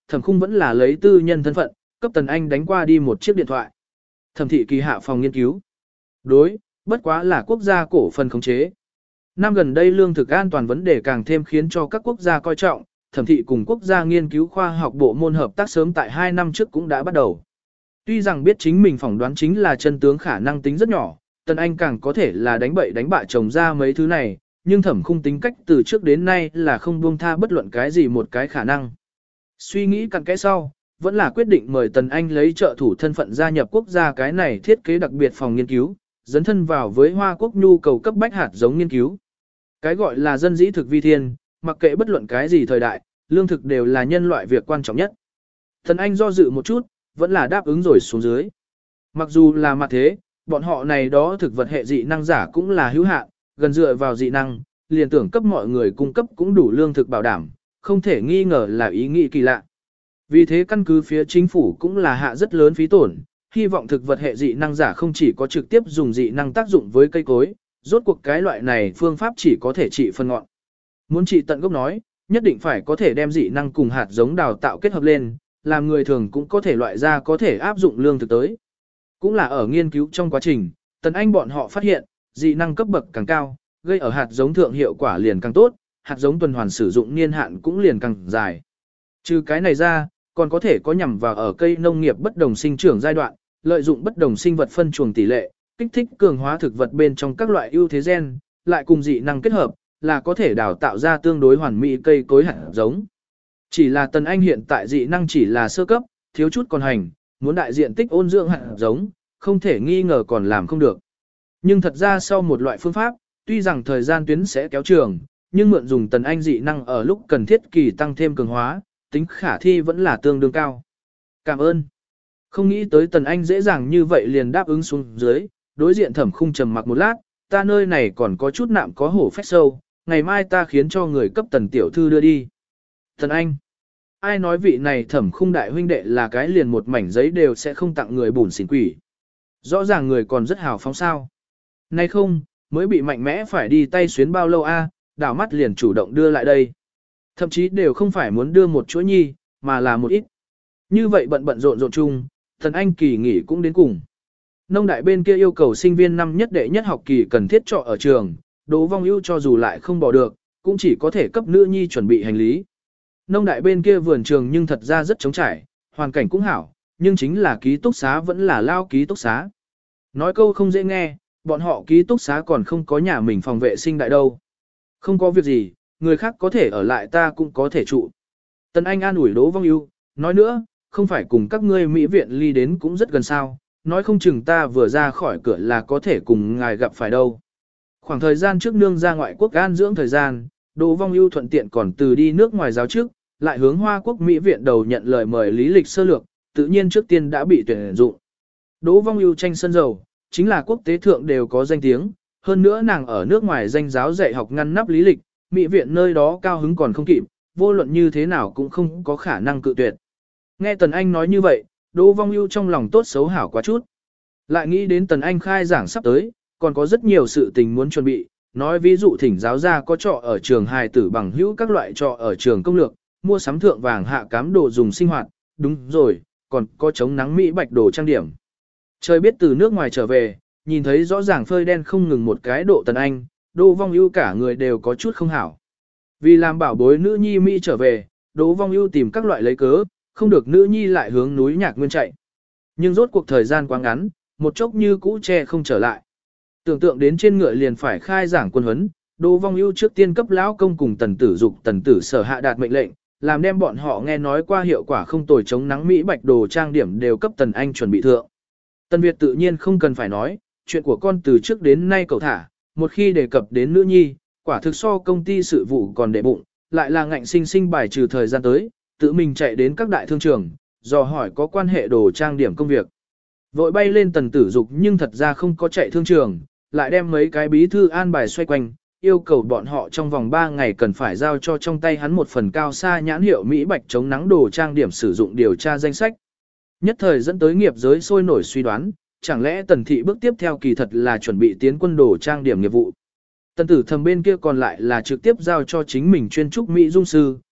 Thẩm Khung vẫn là lấy tư nhân thân phận, cấp Tần Anh đánh qua đi một chiếc điện thoại. Thẩm thị kỳ hạ phòng nghiên cứu. Đối, bất quá là quốc gia cổ phần khống chế. Năm gần đây lương thực an toàn vấn đề càng thêm khiến cho các quốc gia coi trọng, Thẩm thị cùng quốc gia nghiên cứu khoa học bộ môn hợp tác sớm tại 2 năm trước cũng đã bắt đầu. Tuy rằng biết chính mình phỏng đoán chính là chân tướng khả năng tính rất nhỏ, Tần Anh càng có thể là đánh bậy đánh bạ trồng ra mấy thứ này, nhưng Thẩm Khung tính cách từ trước đến nay là không buông tha bất luận cái gì một cái khả năng. Suy nghĩ cặn kẽ sau, vẫn là quyết định mời Tần Anh lấy trợ thủ thân phận gia nhập quốc gia cái này thiết kế đặc biệt phòng nghiên cứu, dấn thân vào với Hoa Quốc nhu cầu cấp bách hạt giống nghiên cứu. Cái gọi là dân dĩ thực vi thiên, mặc kệ bất luận cái gì thời đại, lương thực đều là nhân loại việc quan trọng nhất. Tần Anh do dự một chút, vẫn là đáp ứng rồi xuống dưới. Mặc dù là mặt thế, bọn họ này đó thực vật hệ dị năng giả cũng là hữu hạn, gần dựa vào dị năng, liền tưởng cấp mọi người cung cấp cũng đủ lương thực bảo đảm, không thể nghi ngờ là ý nghĩ kỳ lạ. Vì thế căn cứ phía chính phủ cũng là hạ rất lớn phí tổn, hy vọng thực vật hệ dị năng giả không chỉ có trực tiếp dùng dị năng tác dụng với cây cối, rốt cuộc cái loại này phương pháp chỉ có thể trị phần ngọn. Muốn trị tận gốc nói, nhất định phải có thể đem dị năng cùng hạt giống đào tạo kết hợp lên, làm người thường cũng có thể loại ra có thể áp dụng lương thực tới. Cũng là ở nghiên cứu trong quá trình, Tần Anh bọn họ phát hiện, dị năng cấp bậc càng cao, gây ở hạt giống thượng hiệu quả liền càng tốt, hạt giống tuần hoàn sử dụng niên hạn cũng liền càng dài. Trừ cái này ra, còn có thể có nhằm vào ở cây nông nghiệp bất đồng sinh trưởng giai đoạn, lợi dụng bất đồng sinh vật phân chuồng tỷ lệ, kích thích cường hóa thực vật bên trong các loại ưu thế gen, lại cùng dị năng kết hợp, là có thể đào tạo ra tương đối hoàn mỹ cây cối hạt giống. Chỉ là Tần Anh hiện tại dị năng chỉ là sơ cấp, thiếu chút còn hành, muốn đại diện tích ôn dưỡng hạt giống, không thể nghi ngờ còn làm không được. Nhưng thật ra sau một loại phương pháp, tuy rằng thời gian tuyến sẽ kéo trường, nhưng mượn dùng Tần Anh dị năng ở lúc cần thiết kỳ tăng thêm cường hóa, tính khả thi vẫn là tương đương cao. Cảm ơn. Không nghĩ tới Tần Anh dễ dàng như vậy liền đáp ứng xuống dưới, đối diện Thẩm Khung trầm mặc một lát, ta nơi này còn có chút nạm có hổ phách sâu, ngày mai ta khiến cho người cấp Tần tiểu thư đưa đi. Tần Anh. Ai nói vị này Thẩm Khung đại huynh đệ là cái liền một mảnh giấy đều sẽ không tặng người bùn xỉn quỷ. Rõ ràng người còn rất hào phóng sao. Nay không, mới bị mạnh mẽ phải đi tay xuyến bao lâu a, đảo mắt liền chủ động đưa lại đây. Thậm chí đều không phải muốn đưa một chuỗi nhi, mà là một ít. Như vậy bận bận rộn rộn chung, Tần Anh kỳ nghỉ cũng đến cùng. Nông đại bên kia yêu cầu sinh viên năm nhất đệ nhất học kỳ cần thiết trọ ở trường, Đỗ Vong Ưu cho dù lại không bỏ được, cũng chỉ có thể cấp nữ nhi chuẩn bị hành lý. Nông đại bên kia vườn trường nhưng thật ra rất trống trải, hoàn cảnh cũng hảo, nhưng chính là ký túc xá vẫn là lao ký túc xá. Nói câu không dễ nghe, bọn họ ký túc xá còn không có nhà mình phòng vệ sinh đại đâu. Không có việc gì, người khác có thể ở lại ta cũng có thể trụ. Tần Anh an ủi Đỗ Vong Ưu, nói nữa, không phải cùng các ngươi mỹ viện ly đến cũng rất gần sao, nói không chừng ta vừa ra khỏi cửa là có thể cùng ngài gặp phải đâu. Khoảng thời gian trước nương ra ngoại quốc an dưỡng thời gian, Đỗ Vong Ưu thuận tiện còn từ đi nước ngoài giáo trước, lại hướng Hoa Quốc Mỹ viện đầu nhận lời mời lý lịch sơ lược, tự nhiên trước tiên đã bị tuyển dụng. Đỗ Vong Ưu tranh sân dầu, chính là quốc tế thượng đều có danh tiếng, hơn nữa nàng ở nước ngoài danh giáo dạy học ngăn nắp lý lịch, Mỹ viện nơi đó cao hứng còn không kịp, vô luận như thế nào cũng không có khả năng cự tuyệt. Nghe Tần Anh nói như vậy, Đỗ Vong Ưu trong lòng tốt xấu hảo quá chút. Lại nghĩ đến Tần Anh khai giảng sắp tới, còn có rất nhiều sự tình muốn chuẩn bị, nói ví dụ thỉnh giáo gia có trọ ở trường hài tử bằng hữu các loại trọ ở trường công lược, mua sắm thượng vàng hạ cám đồ dùng sinh hoạt, đúng rồi, còn có chống nắng Mỹ bạch đồ trang điểm. Trời biết từ nước ngoài trở về, nhìn thấy rõ ràng phơi đen không ngừng một cái độ Tần Anh, Đỗ Vong Ưu cả người đều có chút không hảo. Vì làm bảo bối nữ nhi Mỹ trở về, Đỗ Vong Ưu tìm các loại lấy cớ, không được nữ nhi lại hướng núi Nhạc Nguyên chạy. Nhưng rốt cuộc thời gian quá ngắn, một chốc như cũ che không trở lại. Tưởng tượng đến trên ngựa liền phải khai giảng quân huấn, Đỗ Vong Ưu trước tiên cấp lão công cùng Tần Tử Dục Tần Tử Sở hạ đạt mệnh lệnh, làm đem bọn họ nghe nói qua hiệu quả không tồi chống nắng Mỹ bạch đồ trang điểm đều cấp Tần Anh chuẩn bị thượng. Tần Việt tự nhiên không cần phải nói, chuyện của con từ trước đến nay cậu thả, một khi đề cập đến nữ nhi, quả thực so công ty sự vụ còn để bụng, lại là ngạnh sinh sinh bài trừ thời gian tới, tự mình chạy đến các đại thương trường, dò hỏi có quan hệ đồ trang điểm công việc. Vội bay lên Tần Tử Dục nhưng thật ra không có chạy thương trường, lại đem mấy cái bí thư an bài xoay quanh, yêu cầu bọn họ trong vòng 3 ngày cần phải giao cho trong tay hắn một phần cao xa nhãn hiệu Mỹ bạch chống nắng đồ trang điểm sử dụng điều tra danh sách. Nhất thời dẫn tới nghiệp giới sôi nổi suy đoán, chẳng lẽ Tần thị bước tiếp theo kỳ thật là chuẩn bị tiến quân đồ trang điểm nghiệp vụ. Tần Tử Thầm bên kia còn lại là trực tiếp giao cho chính mình chuyên trúc Mỹ dung sư,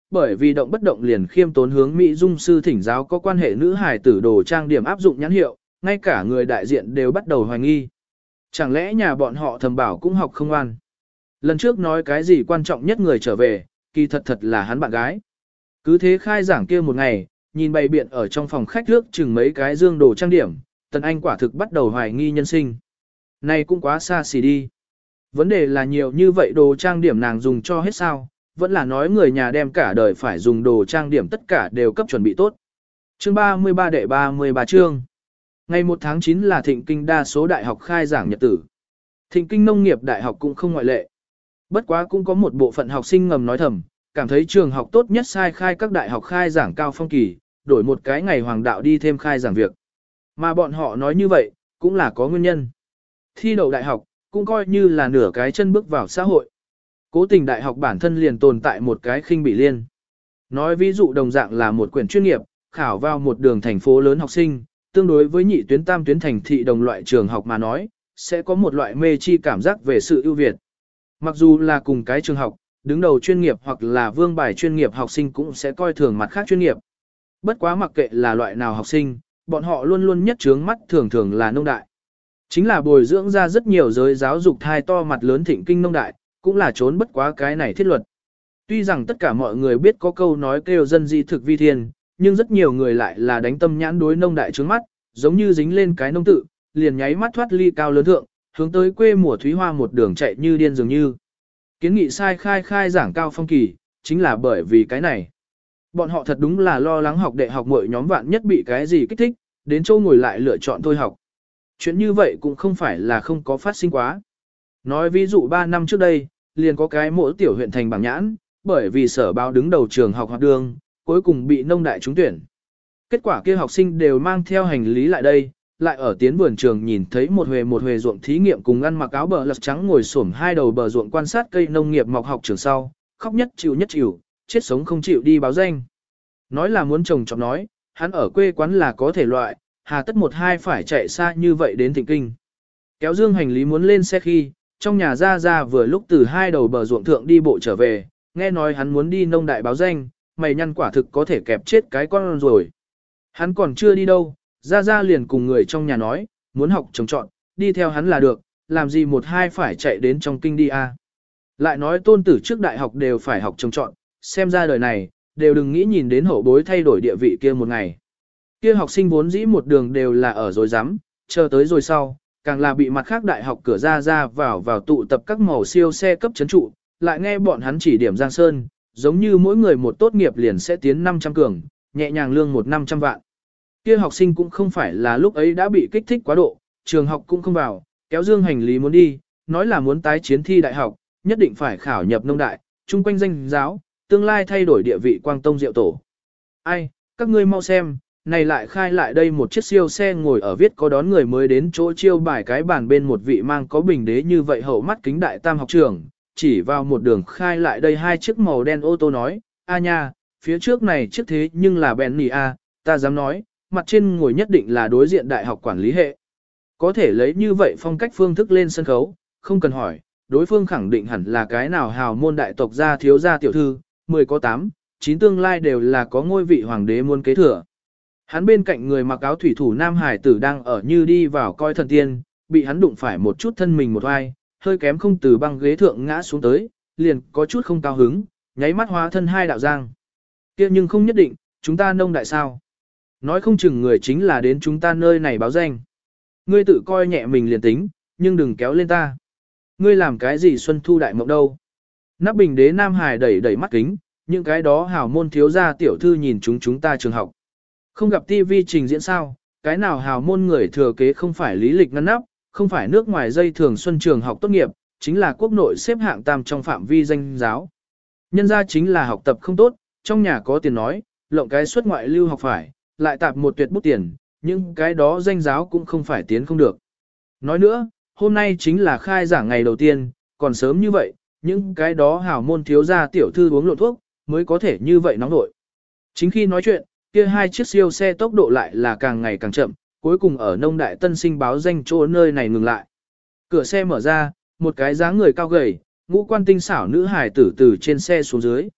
bởi vì động bất động liền khiêm tốn hướng Mỹ Dung sư thỉnh giáo có quan hệ nữ hài tử đồ trang điểm áp dụng nhãn hiệu, ngay cả người đại diện đều bắt đầu hoài nghi. Chẳng lẽ nhà bọn họ thầm bảo cũng học không ngoan? Lần trước nói cái gì quan trọng nhất người trở về, kỳ thật thật là hắn bạn gái. Cứ thế khai giảng kia một ngày, nhìn bày biện ở trong phòng khách trước chừng mấy cái dương đồ trang điểm, Tần Anh quả thực bắt đầu hoài nghi nhân sinh. Này cũng quá xa xỉ đi. Vấn đề là nhiều như vậy đồ trang điểm nàng dùng cho hết sao, vẫn là nói người nhà đem cả đời phải dùng đồ trang điểm tất cả đều cấp chuẩn bị tốt. Chương 33 đệ 33 chương. Ngày 1 tháng 9 là Thịnh Kinh đa số đại học khai giảng nhật tử. Thịnh Kinh nông nghiệp đại học cũng không ngoại lệ. Bất quá cũng có một bộ phận học sinh ngầm nói thầm, cảm thấy trường học tốt nhất sai khai các đại học khai giảng cao phong kỳ, đổi một cái ngày hoàng đạo đi thêm khai giảng việc. Mà bọn họ nói như vậy, cũng là có nguyên nhân. Thi đậu đại học, cũng coi như là nửa cái chân bước vào xã hội. Cố tình đại học bản thân liền tồn tại một cái khinh bị liên. Nói ví dụ đồng dạng là một quyển chuyên nghiệp, khảo vào một đường thành phố lớn học sinh, tương đối với nhị tuyến tam tuyến thành thị đồng loại trường học mà nói, sẽ có một loại mê chi cảm giác về sự ưu việt. Mặc dù là cùng cái trường học, đứng đầu chuyên nghiệp hoặc là vương bài chuyên nghiệp học sinh cũng sẽ coi thường mặt khác chuyên nghiệp. Bất quá mặc kệ là loại nào học sinh, bọn họ luôn luôn nhất trướng mắt thường thường là nông đại. Chính là bồi dưỡng ra rất nhiều giới giáo dục thai to mặt lớn Thịnh Kinh nông đại, cũng là trốn bất quá cái này thiết luật. Tuy rằng tất cả mọi người biết có câu nói kêu dân dị thực vi thiên, nhưng rất nhiều người lại là đánh tâm nhãn đối nông đại trướng mắt, giống như dính lên cái nông tự, liền nháy mắt thoát ly cao lớn thượng, hướng tới quê mùa Thúy Hoa một đường chạy như điên dường như. Kiến nghị sai khai giảng cao phong kỳ, chính là bởi vì cái này. Bọn họ thật đúng là lo lắng học đệ học mỗi nhóm vạn nhất bị cái gì kích thích, đến chỗ ngồi lại lựa chọn thôi học. Chuyện như vậy cũng không phải là không có phát sinh quá. Nói ví dụ 3 năm trước đây, liền có cái mỗi tiểu huyện thành bảng nhãn, bởi vì sở báo đứng đầu trường học hoạt đường, cuối cùng bị nông đại trúng tuyển. Kết quả kia học sinh đều mang theo hành lý lại đây, lại ở tiến vườn trường nhìn thấy một huề ruộng thí nghiệm cùng ăn mặc áo bờ lật trắng ngồi xổm hai đầu bờ ruộng quan sát cây nông nghiệp mọc học trường sau, khóc nhất chịu, chết sống không chịu đi báo danh. Nói là muốn trồng trọt nói, hắn ở quê quán là có thể loại, hà tất một hai phải chạy xa như vậy đến Thịnh Kinh. Kéo dương hành lý muốn lên xe khi, trong nhà ra vừa lúc từ hai đầu bờ ruộng thượng đi bộ trở về, nghe nói hắn muốn đi nông đại báo danh, mày nhăn quả thực có thể kẹp chết cái con rồi. Hắn còn chưa đi đâu, ra liền cùng người trong nhà nói, muốn học trồng trọt, đi theo hắn là được, làm gì một hai phải chạy đến trong kinh đi a. Lại nói tôn tử trước đại học đều phải học trồng trọt, xem ra đời này, đều đừng nghĩ nhìn đến hậu bối thay đổi địa vị kia một ngày. Kia học sinh vốn dĩ một đường đều là ở rồi dám, chờ tới rồi sau, càng là bị mặt khác đại học cửa ra vào tụ tập các màu siêu xe cấp chấn trụ, lại nghe bọn hắn chỉ điểm Giang Sơn, giống như mỗi người một tốt nghiệp liền sẽ tiến 500 cường, nhẹ nhàng lương 500 vạn. Kia học sinh cũng không phải là lúc ấy đã bị kích thích quá độ, trường học cũng không vào, kéo dương hành lý muốn đi, nói là muốn tái chiến thi đại học, nhất định phải khảo nhập nông đại, chung quanh danh giáo, tương lai thay đổi địa vị quang tông diệu tổ. Ai, các ngươi mau xem, này lại khai lại đây một chiếc siêu xe ngồi ở viết có đón người mới đến chỗ chiêu bài cái bàn bên một vị mang có bình đế như vậy hậu mắt kính đại tam học trưởng, chỉ vào một đường khai lại đây hai chiếc màu đen ô tô nói, a nha, phía trước này chiếc thế nhưng là Bentley a, ta dám nói, mặt trên ngồi nhất định là đối diện đại học quản lý hệ. Có thể lấy như vậy phong cách phương thức lên sân khấu, không cần hỏi, đối phương khẳng định hẳn là cái nào hào môn đại tộc gia thiếu gia tiểu thư, 10 có 8, 9 tương lai đều là có ngôi vị hoàng đế muốn kế thừa. Hắn bên cạnh người mặc áo thủy thủ Nam Hải tử đang ở như đi vào coi thần tiên, bị hắn đụng phải một chút thân mình một oai, hơi kém không từ băng ghế thượng ngã xuống tới, liền có chút không cao hứng, nháy mắt hóa thân hai đạo giang. Kia nhưng không nhất định, chúng ta nông đại sao. Nói không chừng người chính là đến chúng ta nơi này báo danh. Ngươi tự coi nhẹ mình liền tính, nhưng đừng kéo lên ta. Ngươi làm cái gì xuân thu đại mộng đâu. Nắp bình đế Nam Hải đẩy mắt kính, những cái đó hào môn thiếu gia tiểu thư nhìn chúng ta trường học. Không gặp tivi trình diễn sao, cái nào hào môn người thừa kế không phải lý lịch ngăn nắp, không phải nước ngoài dây thường xuân trường học tốt nghiệp, chính là quốc nội xếp hạng tam trong phạm vi danh giáo. Nhân ra chính là học tập không tốt, trong nhà có tiền nói, lộng cái xuất ngoại lưu học phải, lại tạp một tuyệt bút tiền, nhưng cái đó danh giáo cũng không phải tiến không được. Nói nữa, hôm nay chính là khai giảng ngày đầu tiên, còn sớm như vậy, những cái đó hào môn thiếu gia tiểu thư uống lộn thuốc, mới có thể như vậy nóng nội. Chính khi nói chuyện, kia hai chiếc siêu xe tốc độ lại là càng ngày càng chậm, cuối cùng ở nông đại tân sinh báo danh chỗ nơi này ngừng lại. Cửa xe mở ra, một cái dáng người cao gầy, ngũ quan tinh xảo nữ hài tử từ trên xe xuống dưới.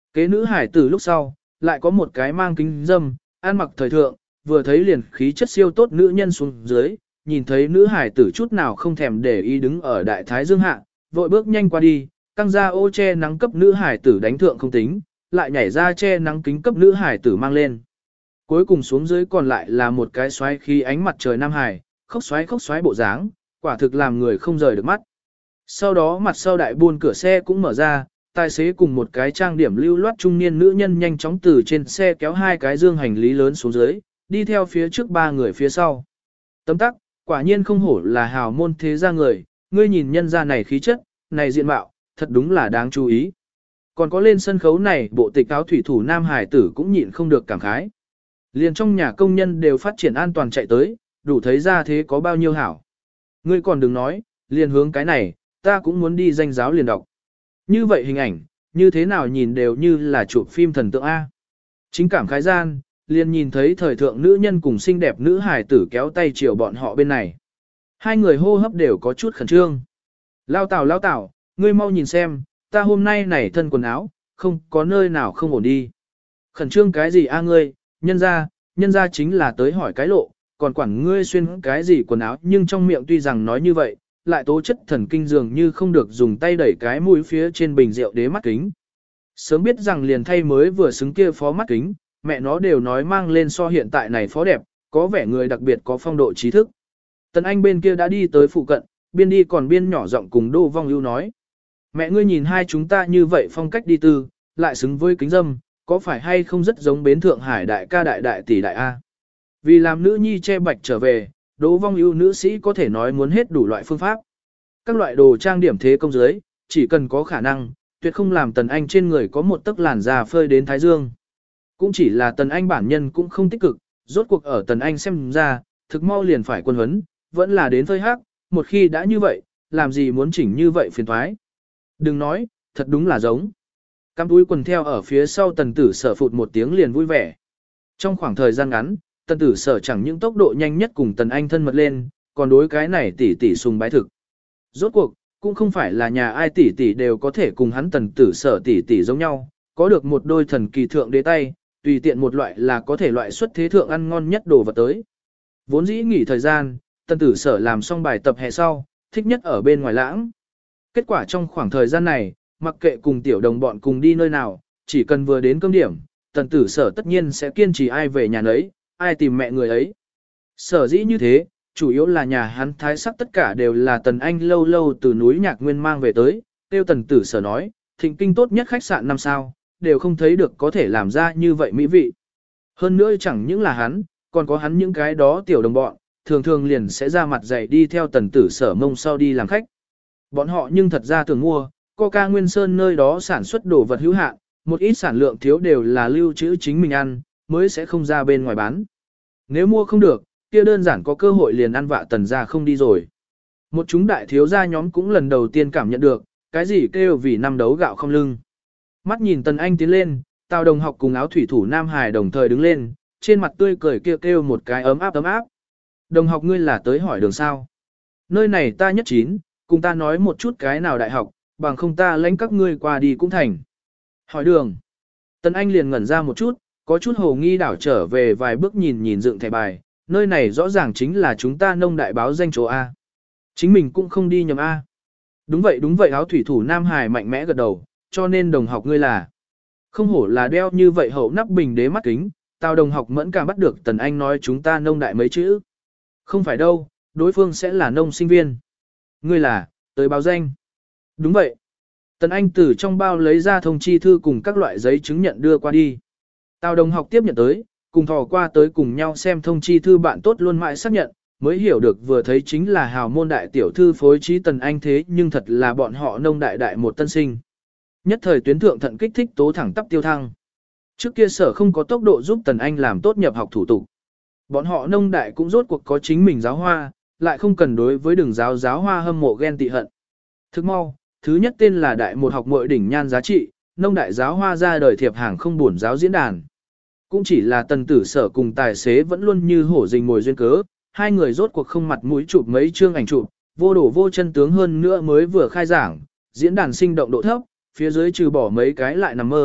Kế nữ hải tử lúc sau, lại có một cái mang kính dâm, ăn mặc thời thượng, vừa thấy liền khí chất siêu tốt nữ nhân xuống dưới, nhìn thấy nữ hải tử chút nào không thèm để ý đứng ở đại thái dương hạ, vội bước nhanh qua đi, căng ra ô che nắng cấp nữ hải tử đánh thượng không tính, lại nhảy ra che nắng kính cấp nữ hải tử mang lên. Cuối cùng xuống dưới còn lại là một cái xoáy khí ánh mặt trời nam hải, khóc xoáy bộ dáng, quả thực làm người không rời được mắt. Sau đó mặt sau đại buôn cửa xe cũng mở ra, tài xế cùng một cái trang điểm lưu loát trung niên nữ nhân nhanh chóng từ trên xe kéo hai cái dương hành lý lớn xuống dưới, đi theo phía trước ba người phía sau. Tấm tắc, quả nhiên không hổ là hào môn thế gia người, ngươi nhìn nhân gia này khí chất, này diện mạo, thật đúng là đáng chú ý. Còn có lên sân khấu này bộ tịch áo thủy thủ nam hải tử cũng nhịn không được cảm khái. Liền trong nhà công nhân đều phát triển an toàn chạy tới, đủ thấy ra thế có bao nhiêu hảo. Ngươi còn đừng nói, liền hướng cái này, ta cũng muốn đi danh giáo liền đọc. Như vậy hình ảnh, như thế nào nhìn đều như là chụp phim thần tượng A. Chính cảm khái gian, liền nhìn thấy thời thượng nữ nhân cùng xinh đẹp nữ hài tử kéo tay chiều bọn họ bên này. Hai người hô hấp đều có chút khẩn trương. Lao tảo, ngươi mau nhìn xem, ta hôm nay này thân quần áo, không có nơi nào không ổn đi. Khẩn trương cái gì a ngươi, nhân ra chính là tới hỏi cái lộ, còn quản ngươi xuyên cái gì quần áo, nhưng trong miệng tuy rằng nói như vậy, lại tố chất thần kinh dường như không được dùng tay đẩy cái mũi phía trên bình rượu đế mắt kính. Sớm biết rằng liền thay mới vừa xứng kia phó mắt kính, mẹ nó đều nói mang lên so hiện tại này phó đẹp, có vẻ người đặc biệt có phong độ trí thức. Tần Anh bên kia đã đi tới phụ cận, biên đi còn biên nhỏ giọng cùng Đô Vong Ưu nói. Mẹ ngươi nhìn hai chúng ta như vậy phong cách đi tư, lại xứng với kính dâm, có phải hay không rất giống bến Thượng Hải đại ca đại tỷ đại A. Vì làm nữ nhi che bạch trở về, Đỗ Vong Ưu nữ sĩ có thể nói muốn hết đủ loại phương pháp. Các loại đồ trang điểm thế công dưới, chỉ cần có khả năng, tuyệt không làm Tần Anh trên người có một tấc làn da phơi đến thái dương. Cũng chỉ là Tần Anh bản nhân cũng không tích cực, rốt cuộc ở Tần Anh xem ra, thực mau liền phải quân huấn, vẫn là đến phơi hắc, một khi đã như vậy, làm gì muốn chỉnh như vậy phiền thoái. Đừng nói, thật đúng là giống. Cắm túi quần theo ở phía sau Tần Tử Sở phụt một tiếng liền vui vẻ. Trong khoảng thời gian ngắn, Tần Tử Sở chẳng những tốc độ nhanh nhất cùng Tần Anh thân mật lên, còn đối cái này tỷ sùng bái thực. Rốt cuộc, cũng không phải là nhà ai tỷ đều có thể cùng hắn Tần Tử Sở tỷ giống nhau, có được một đôi thần kỳ thượng đế tay, tùy tiện một loại là có thể loại xuất thế thượng ăn ngon nhất đồ vật tới. Vốn dĩ nghỉ thời gian, Tần Tử Sở làm xong bài tập hè sau, thích nhất ở bên ngoài lãng. Kết quả trong khoảng thời gian này, mặc kệ cùng tiểu đồng bọn cùng đi nơi nào, chỉ cần vừa đến cơm điểm, Tần Tử Sở tất nhiên sẽ kiên trì ai về nhà nấy, ai tìm mẹ người ấy. Sở dĩ như thế, chủ yếu là nhà hắn thái sắc tất cả đều là Tần Anh lâu lâu từ núi Nhạc Nguyên mang về tới, tiêu Tần Tử Sở nói, thịnh kinh tốt nhất khách sạn 5 sao, đều không thấy được có thể làm ra như vậy mỹ vị. Hơn nữa chẳng những là hắn, còn có hắn những cái đó tiểu đồng bọn, thường thường liền sẽ ra mặt dày đi theo Tần Tử Sở mông sau đi làm khách. Bọn họ nhưng thật ra thường mua, Coca Nguyên Sơn nơi đó sản xuất đồ vật hữu hạn, một ít sản lượng thiếu đều là lưu trữ chính mình ăn, mới sẽ không ra bên ngoài bán. Nếu mua không được, kia đơn giản có cơ hội liền ăn vạ Tần ra không đi rồi. Một chúng đại thiếu gia nhóm cũng lần đầu tiên cảm nhận được, cái gì kêu vì năm đấu gạo không lưng. Mắt nhìn Tần Anh tiến lên, Tào Đồng Học cùng áo thủy thủ Nam Hải đồng thời đứng lên, trên mặt tươi cười kêu một cái ấm áp. Đồng học ngươi là tới hỏi đường sao? Nơi này ta nhất chín, cùng ta nói một chút cái nào đại học, bằng không ta lãnh các ngươi qua đi cũng thành. Hỏi đường. Tần Anh liền ngẩn ra một chút, có chút hồ nghi đảo trở về vài bước nhìn dựng thẻ bài, nơi này rõ ràng chính là chúng ta nông đại báo danh chỗ A. Chính mình cũng không đi nhầm A. Đúng vậy áo thủy thủ Nam Hải mạnh mẽ gật đầu, cho nên đồng học ngươi là. Không hổ là đeo như vậy hậu nắp bình đế mắt kính, Tào Đồng Học mẫn cảm bắt được Tần Anh nói chúng ta nông đại mấy chữ. Không phải đâu, đối phương sẽ là nông sinh viên. Ngươi là, tới báo danh. Đúng vậy. Tần Anh từ trong bao lấy ra thông chi thư cùng các loại giấy chứng nhận đưa qua đi. Tào Đồng Học tiếp nhận tới, cùng thò qua tới cùng nhau xem thông chi thư bạn tốt luôn mãi xác nhận, mới hiểu được vừa thấy chính là hào môn đại tiểu thư phối trí Tần Anh thế nhưng thật là bọn họ nông đại một tân sinh. Nhất thời tuyến thượng thận kích thích tố thẳng tắp tiêu thăng. Trước kia sở không có tốc độ giúp Tần Anh làm tốt nhập học thủ tục. Bọn họ nông đại cũng rốt cuộc có chính mình giáo hoa, lại không cần đối với đường giáo hoa hâm mộ ghen tị hận. Thức mau, thứ nhất tên là đại một học muội đỉnh nhan giá trị, nông đại giáo hoa ra đời thiệp hàng không buồn giáo diễn đàn. Cũng chỉ là Tần Tử Sở cùng tài xế vẫn luôn như hổ rình mồi duyên cớ, hai người rốt cuộc không mặt mũi chụp mấy chương ảnh chụp, vô đổ vô chân tướng hơn nữa mới vừa khai giảng, diễn đàn sinh động độ thấp, phía dưới trừ bỏ mấy cái lại nằm mơ,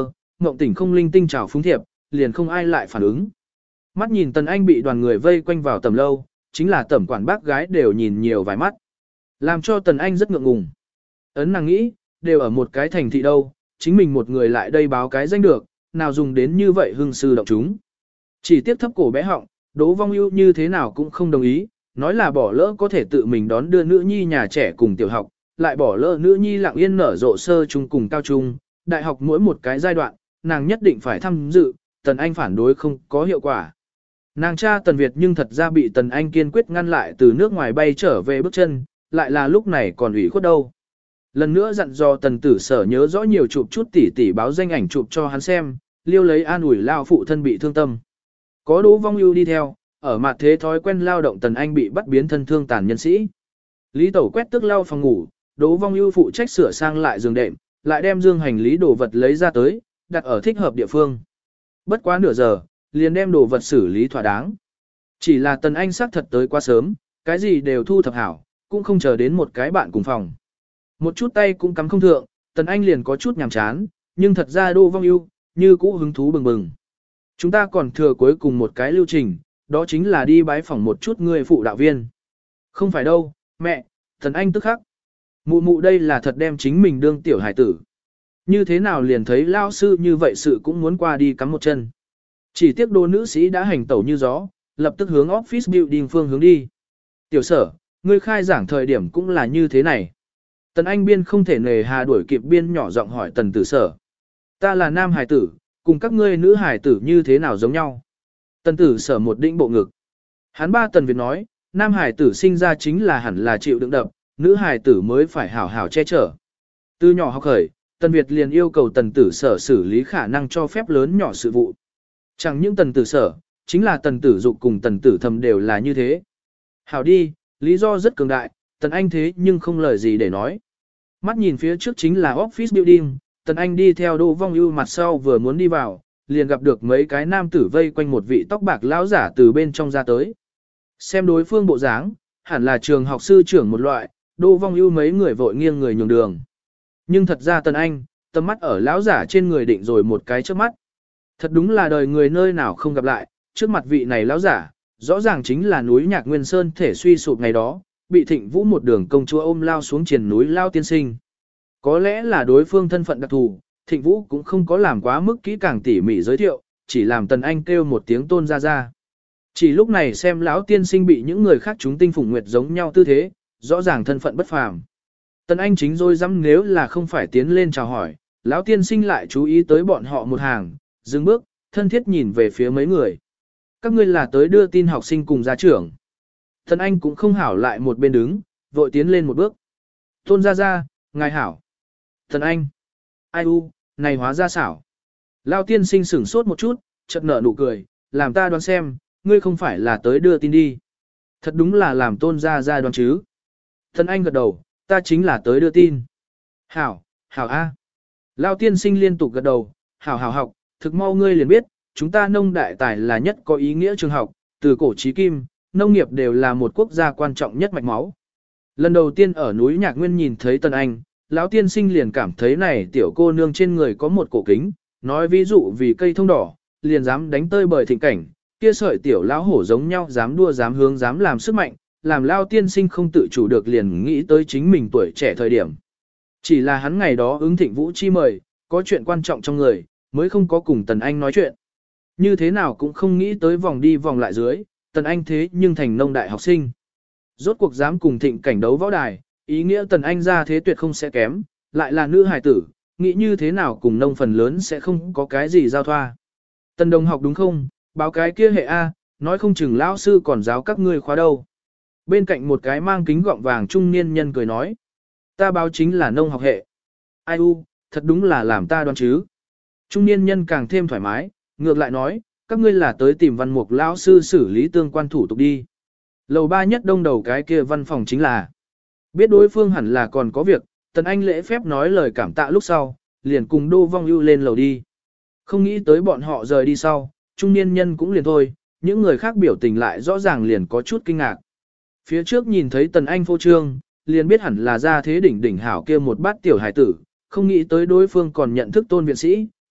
mộng tỉnh không linh tinh chào phúng thiệp, liền không ai lại phản ứng. Mắt nhìn Tần Anh bị đoàn người vây quanh vào tầm lâu, chính là tẩm quản bác gái đều nhìn nhiều vài mắt. Làm cho Tần Anh rất ngượng ngùng. Ấn nàng nghĩ, đều ở một cái thành thị đâu, chính mình một người lại đây báo cái danh được, nào dùng đến như vậy hưng sư động chúng. Chỉ tiếp thấp cổ bé họng, Đỗ Vong Ưu như thế nào cũng không đồng ý, nói là bỏ lỡ có thể tự mình đón đưa nữ nhi nhà trẻ cùng tiểu học, lại bỏ lỡ nữ nhi lặng yên nở rộ sơ trung cùng cao trung, đại học mỗi một cái giai đoạn, nàng nhất định phải tham dự, Tần Anh phản đối không có hiệu quả. Nàng cha Tần Việt nhưng thật ra bị Tần Anh kiên quyết ngăn lại từ nước ngoài bay trở về bước chân, lại là lúc này còn ủy khuất đâu. Lần nữa dặn dò Tần Tử Sở nhớ rõ nhiều chụp chút tỉ báo danh ảnh chụp cho hắn xem, liêu lấy an ủi lao phụ thân bị thương tâm. Có Đỗ Vong Ưu đi theo, ở mặt thế thói quen lao động Tần Anh bị bắt biến thân thương tàn nhân sĩ. Lý Tẩu quét tước lau phòng ngủ, Đỗ Vong Ưu phụ trách sửa sang lại giường đệm, lại đem dương hành lý đồ vật lấy ra tới, đặt ở thích hợp địa phương. Bất quá nửa giờ, liền đem đồ vật xử lý thỏa đáng. Chỉ là Tần Anh xác thật tới quá sớm, cái gì đều thu thập hảo, cũng không chờ đến một cái bạn cùng phòng. Một chút tay cũng cắm không thượng, Tần Anh liền có chút nhàm chán, nhưng thật ra Đỗ Vong Ưu như cũ hứng thú bừng bừng. Chúng ta còn thừa cuối cùng một cái lưu trình, đó chính là đi bái phỏng một chút người phụ đạo viên. Không phải đâu, mẹ, Tần Anh tức khắc. Mụ mụ đây là thật đem chính mình đương tiểu hải tử. Như thế nào liền thấy lao sư như vậy sự cũng muốn qua đi cắm một chân. Chỉ tiếc Đỗ nữ sĩ đã hành tẩu như gió, lập tức hướng office building phương hướng đi. Tiểu Sở, ngươi khai giảng thời điểm cũng là như thế này. Tần Anh biên không thể nề hà đuổi kịp biên nhỏ giọng hỏi Tần Tử Sở. Ta là nam hải tử, cùng các ngươi nữ hải tử như thế nào giống nhau? Tần Tử Sở một đĩnh bộ ngực. Hắn ba Tần Việt nói, nam hải tử sinh ra chính là hẳn là chịu đựng đập, nữ hải tử mới phải hảo hảo che chở. Từ nhỏ học khởi, Tần Việt liền yêu cầu Tần Tử Sở xử lý khả năng cho phép lớn nhỏ sự vụ. Chẳng những Tần Tử Sở, chính là Tần Tử Dục cùng Tần Tử Thầm đều là như thế. Hảo đi, lý do rất cường đại, Tần Anh thế nhưng không lời gì để nói. Mắt nhìn phía trước chính là office building, Tần Anh đi theo Đỗ Vong Ưu mặt sau vừa muốn đi vào, liền gặp được mấy cái nam tử vây quanh một vị tóc bạc lão giả từ bên trong ra tới. Xem đối phương bộ dáng, hẳn là trường học sư trưởng một loại, Đỗ Vong Ưu mấy người vội nghiêng người nhường đường. Nhưng thật ra Tần Anh, tầm mắt ở lão giả trên người định rồi một cái trước mắt. Thật đúng là đời người nơi nào không gặp lại, trước mặt vị này lão giả, rõ ràng chính là núi Nhạc Nguyên Sơn thể suy sụp ngày đó, bị Thịnh Vũ một đường công chúa ôm lao xuống triền núi Lao Tiên Sinh. Có lẽ là đối phương thân phận đặc thù, Thịnh Vũ cũng không có làm quá mức kỹ càng tỉ mỉ giới thiệu, chỉ làm Tần Anh kêu một tiếng tôn ra ra. Chỉ lúc này xem lão tiên sinh bị những người khác chúng tinh phụng nguyệt giống nhau tư thế, rõ ràng thân phận bất phàm. Tần Anh chính rồi dám nếu là không phải tiến lên chào hỏi, lão tiên sinh lại chú ý tới bọn họ một hàng, dừng bước, thân thiết nhìn về phía mấy người. Các ngươi là tới đưa tin học sinh cùng gia trưởng. Tần Anh cũng không hảo lại một bên đứng, vội tiến lên một bước. Tôn ra ra, ngài hảo. Tần Anh. Ai u, này hóa ra xảo. Lão tiên sinh sửng sốt một chút, chợt nở nụ cười, làm ta đoán xem, ngươi không phải là tới đưa tin đi. Thật đúng là làm tôn ra ra đoán chứ. Tần Anh gật đầu, ta chính là tới đưa tin. Hảo, hảo A. Lão tiên sinh liên tục gật đầu, hảo hảo học, thực mau ngươi liền biết, chúng ta nông đại tài là nhất có ý nghĩa trường học, từ cổ chí kim, nông nghiệp đều là một quốc gia quan trọng nhất mạch máu. Lần đầu tiên ở núi Nhạc Nguyên nhìn thấy Tần Anh, lão tiên sinh liền cảm thấy này tiểu cô nương trên người có một cổ kính, nói ví dụ vì cây thông đỏ, liền dám đánh tơi bời thịnh cảnh, kia sợi tiểu lão hổ giống nhau dám đua dám hướng dám làm sức mạnh, làm lão tiên sinh không tự chủ được liền nghĩ tới chính mình tuổi trẻ thời điểm. Chỉ là hắn ngày đó ứng Thịnh Vũ chi mời, có chuyện quan trọng trong người, mới không có cùng Tần Anh nói chuyện. Như thế nào cũng không nghĩ tới vòng đi vòng lại dưới, Tần Anh thế nhưng thành nông đại học sinh. Rốt cuộc dám cùng Thịnh cảnh đấu võ đài, ý nghĩa Tần Anh ra thế tuyệt không sẽ kém, lại là nữ hài tử, nghĩ như thế nào cùng nông phần lớn sẽ không có cái gì giao thoa. Tần đồng học đúng không, báo cái kia hệ A, nói không chừng lão sư còn giáo các ngươi khóa đâu. Bên cạnh một cái mang kính gọng vàng trung niên nhân cười nói, ta báo chính là nông học hệ. Ai u, thật đúng là làm ta đoán chứ. Trung niên nhân càng thêm thoải mái, ngược lại nói, các ngươi là tới tìm văn mục lão sư xử lý tương quan thủ tục đi. Lầu ba nhất đông đầu cái kia văn phòng chính là. Biết đối phương hẳn là còn có việc, Tần Anh lễ phép nói lời cảm tạ lúc sau, liền cùng Đỗ Vong Ưu lên lầu đi. Không nghĩ tới bọn họ rời đi sau, trung niên nhân cũng liền thôi, những người khác biểu tình lại rõ ràng liền có chút kinh ngạc. Phía trước nhìn thấy Tần Anh phô trương, liền biết hẳn là ra thế đỉnh hảo kia một bát tiểu hải tử, không nghĩ tới đối phương còn nhận thức Tôn viện sĩ,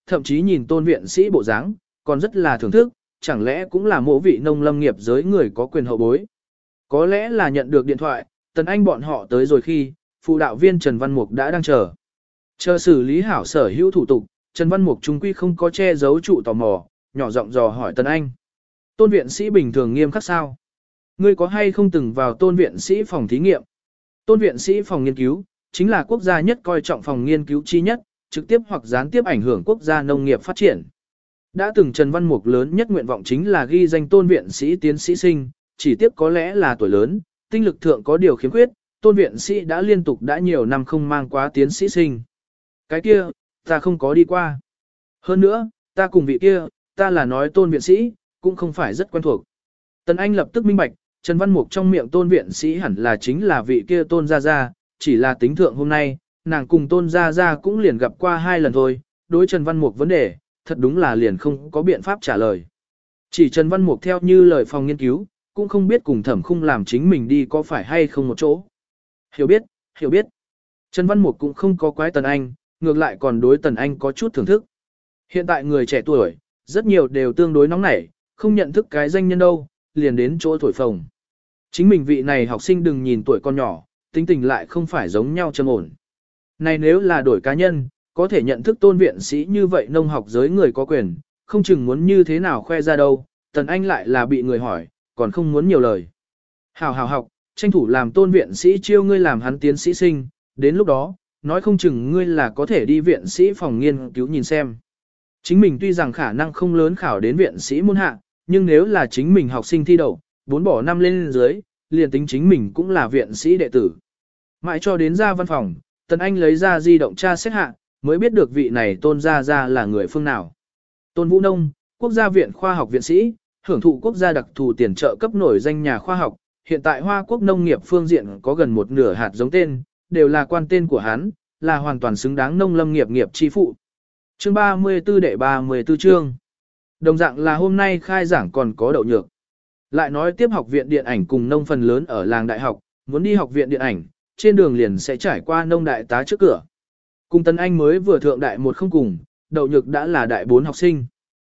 thậm chí nhìn tôn viện sĩ bộ dáng, còn rất là thưởng thức, chẳng lẽ cũng là mộ vị nông lâm nghiệp giới người có quyền hậu bối. Có lẽ là nhận được điện thoại, Tần Anh bọn họ tới rồi khi, phụ đạo viên Trần Văn Mục đã đang chờ. Chờ xử lý hảo sở hữu thủ tục, Trần Văn Mục trung quy không có che giấu trụ tò mò, nhỏ giọng dò hỏi Tần Anh. Tôn viện sĩ bình thường nghiêm khắc sao? Ngươi có hay không từng vào tôn viện sĩ phòng thí nghiệm? Tôn viện sĩ phòng nghiên cứu, chính là quốc gia nhất coi trọng phòng nghiên cứu chi nhất, trực tiếp hoặc gián tiếp ảnh hưởng quốc gia nông nghiệp phát triển. Đã từng Trần Văn Mục lớn nhất nguyện vọng chính là ghi danh tôn viện sĩ tiến sĩ sinh, chỉ tiếc có lẽ là tuổi lớn, tinh lực thượng có điều khiếm khuyết, tôn viện sĩ đã liên tục đã nhiều năm không mang quá tiến sĩ sinh. Cái kia, ta không có đi qua. Hơn nữa, ta cùng vị kia, ta là nói tôn viện sĩ, cũng không phải rất quen thuộc. Tần Anh lập tức minh bạch, Trần Văn Mục trong miệng tôn viện sĩ hẳn là chính là vị kia tôn gia gia, chỉ là tính thượng hôm nay, nàng cùng tôn gia gia cũng liền gặp qua 2 lần thôi, đối Trần Văn Mục vấn đề, thật đúng là liền không có biện pháp trả lời. Chỉ Trần Văn Mục theo như lời phòng nghiên cứu, cũng không biết cùng Thẩm Khung làm chính mình đi có phải hay không một chỗ. Hiểu biết, hiểu biết. Trần Văn Mục cũng không có quái Tần Anh, ngược lại còn đối Tần Anh có chút thưởng thức. Hiện tại người trẻ tuổi, rất nhiều đều tương đối nóng nảy, không nhận thức cái danh nhân đâu, liền đến chỗ thổi phồng. Chính mình vị này học sinh đừng nhìn tuổi con nhỏ, tính tình lại không phải giống nhau trầm ổn. Này nếu là đổi cá nhân, có thể nhận thức tôn viện sĩ như vậy nông học giới người có quyền, không chừng muốn như thế nào khoe ra đâu, Tần Anh lại là bị người hỏi, còn không muốn nhiều lời. Hảo hảo học, tranh thủ làm tôn viện sĩ chiêu ngươi làm hắn tiến sĩ sinh, đến lúc đó, nói không chừng ngươi là có thể đi viện sĩ phòng nghiên cứu nhìn xem. Chính mình tuy rằng khả năng không lớn khảo đến viện sĩ môn hạ, nhưng nếu là chính mình học sinh thi đậu, 4 bỏ 5 lên dưới, liền tính chính mình cũng là viện sĩ đệ tử. Mãi cho đến ra văn phòng, Tần Anh lấy ra di động tra xét hạ, mới biết được vị này tôn gia gia là người phương nào. Tôn Vũ Nông, Quốc gia viện khoa học viện sĩ, hưởng thụ quốc gia đặc thù tiền trợ cấp nổi danh nhà khoa học, hiện tại Hoa Quốc nông nghiệp phương diện có gần một nửa hạt giống tên, đều là quan tên của hắn, là hoàn toàn xứng đáng nông lâm nghiệp nghiệp chi phụ. Chương 34 đệ 34 chương. Đồng dạng là hôm nay khai giảng còn có Đậu Nhược. Lại nói tiếp học viện điện ảnh cùng nông phần lớn ở làng đại học, muốn đi học viện điện ảnh, trên đường liền sẽ trải qua nông đại tá trước cửa. Cùng Tần Anh mới vừa thượng đại 1 không cùng, Đậu Nhược đã là đại 4 học sinh.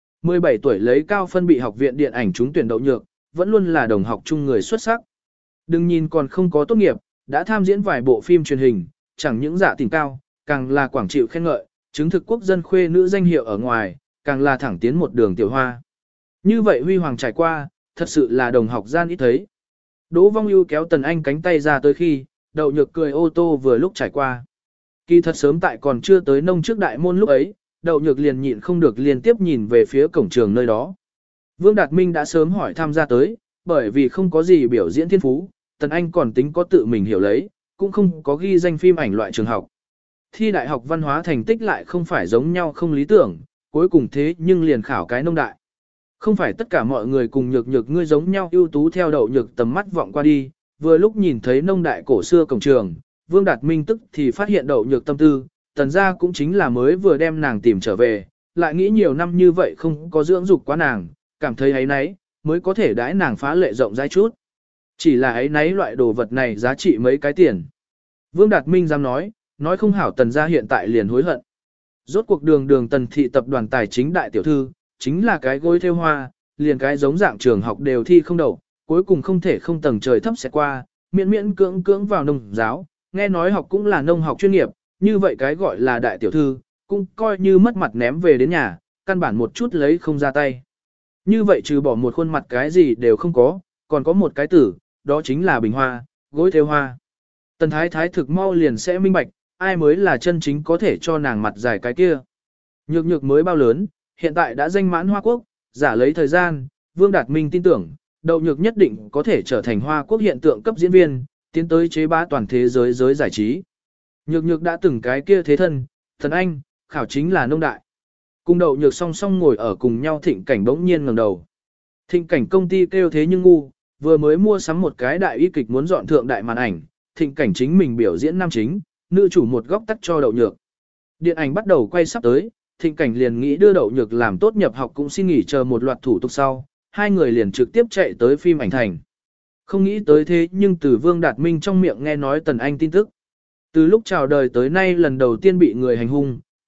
17 tuổi lấy cao phân bị học viện điện ảnh trúng tuyển Đậu Nhược, vẫn luôn là đồng học chung người xuất sắc. Đừng nhìn còn không có tốt nghiệp, đã tham diễn vài bộ phim truyền hình, chẳng những giả tình cao, càng là quảng chịu khen ngợi, chứng thực quốc dân khuê nữ danh hiệu ở ngoài, càng là thẳng tiến một đường tiểu hoa. Như vậy huy hoàng trải qua, thật sự là đồng học gian ít thấy. Đỗ Vong Ưu kéo Tần Anh cánh tay ra tới khi, Đậu Nhược cười ô tô vừa lúc trải qua. Kỳ thật sớm tại còn chưa tới nông trước đại môn lúc ấy, Đậu Nhược liền nhịn không được liên tiếp nhìn về phía cổng trường nơi đó. Vương Đạt Minh đã sớm hỏi tham gia tới, bởi vì không có gì biểu diễn thiên phú, Tần Anh còn tính có tự mình hiểu lấy, cũng không có ghi danh phim ảnh loại trường học. Thi đại học văn hóa thành tích lại không phải giống nhau không lý tưởng, cuối cùng thế nhưng liền khảo cái nông đại. Không phải tất cả mọi người cùng Nhược Nhược ngươi giống nhau ưu tú theo Đậu Nhược tầm mắt vọng qua đi, vừa lúc nhìn thấy nông đại cổ xưa cổng trường, Vương Đạt Minh tức thì phát hiện Đậu Nhược tâm tư, Tần gia cũng chính là mới vừa đem nàng tìm trở về, lại nghĩ nhiều năm như vậy không có dưỡng dục quá nàng, cảm thấy ấy nấy, mới có thể đãi nàng phá lệ rộng rãi chút. Chỉ là ấy nấy loại đồ vật này giá trị mấy cái tiền. Vương Đạt Minh dám nói không hảo Tần gia hiện tại liền hối hận. Rốt cuộc đường Tần thị tập đoàn tài chính đại tiểu thư, chính là cái gối theo hoa, liền cái giống dạng trường học đều thi không đậu, cuối cùng không thể không tầng trời thấp sẽ qua, miễn cưỡng vào nông giáo, nghe nói học cũng là nông học chuyên nghiệp, như vậy cái gọi là đại tiểu thư, cũng coi như mất mặt ném về đến nhà, căn bản một chút lấy không ra tay. Như vậy trừ bỏ một khuôn mặt cái gì đều không có, còn có một cái tử, đó chính là bình hoa, gối theo hoa. Tần Thái Thái thực mau liền sẽ minh bạch, ai mới là chân chính có thể cho nàng mặt dài cái kia. Nhược Nhược mới bao lớn, hiện tại đã danh mãn Hoa Quốc, giả lấy thời gian, Vương Đạt Minh tin tưởng, Đậu Nhược nhất định có thể trở thành Hoa Quốc hiện tượng cấp diễn viên, tiến tới chế bá toàn thế giới giới giải trí. Nhược Nhược đã từng cái kia thế thân, Thần Anh, khảo chính là nông đại. Cùng Đậu Nhược song song ngồi ở cùng nhau Thịnh Cảnh bỗng nhiên ngẩng đầu. Thịnh Cảnh công ty kêu thế nhưng ngu, vừa mới mua sắm một cái đại y kịch muốn dọn thượng đại màn ảnh, Thịnh Cảnh chính mình biểu diễn nam chính, nữ chủ một góc tắt cho Đậu Nhược. Điện ảnh bắt đầu quay sắp tới, Thịnh Cảnh liền nghĩ đưa Đậu Nhược làm tốt nhập học cũng xin nghỉ chờ một loạt thủ tục sau, hai người liền trực tiếp chạy tới phim ảnh thành. Không nghĩ tới thế nhưng từ Vương Đạt Minh trong miệng nghe nói Tần Anh tin tức. Từ lúc chào đời tới nay lần đầu tiên bị người hành hung,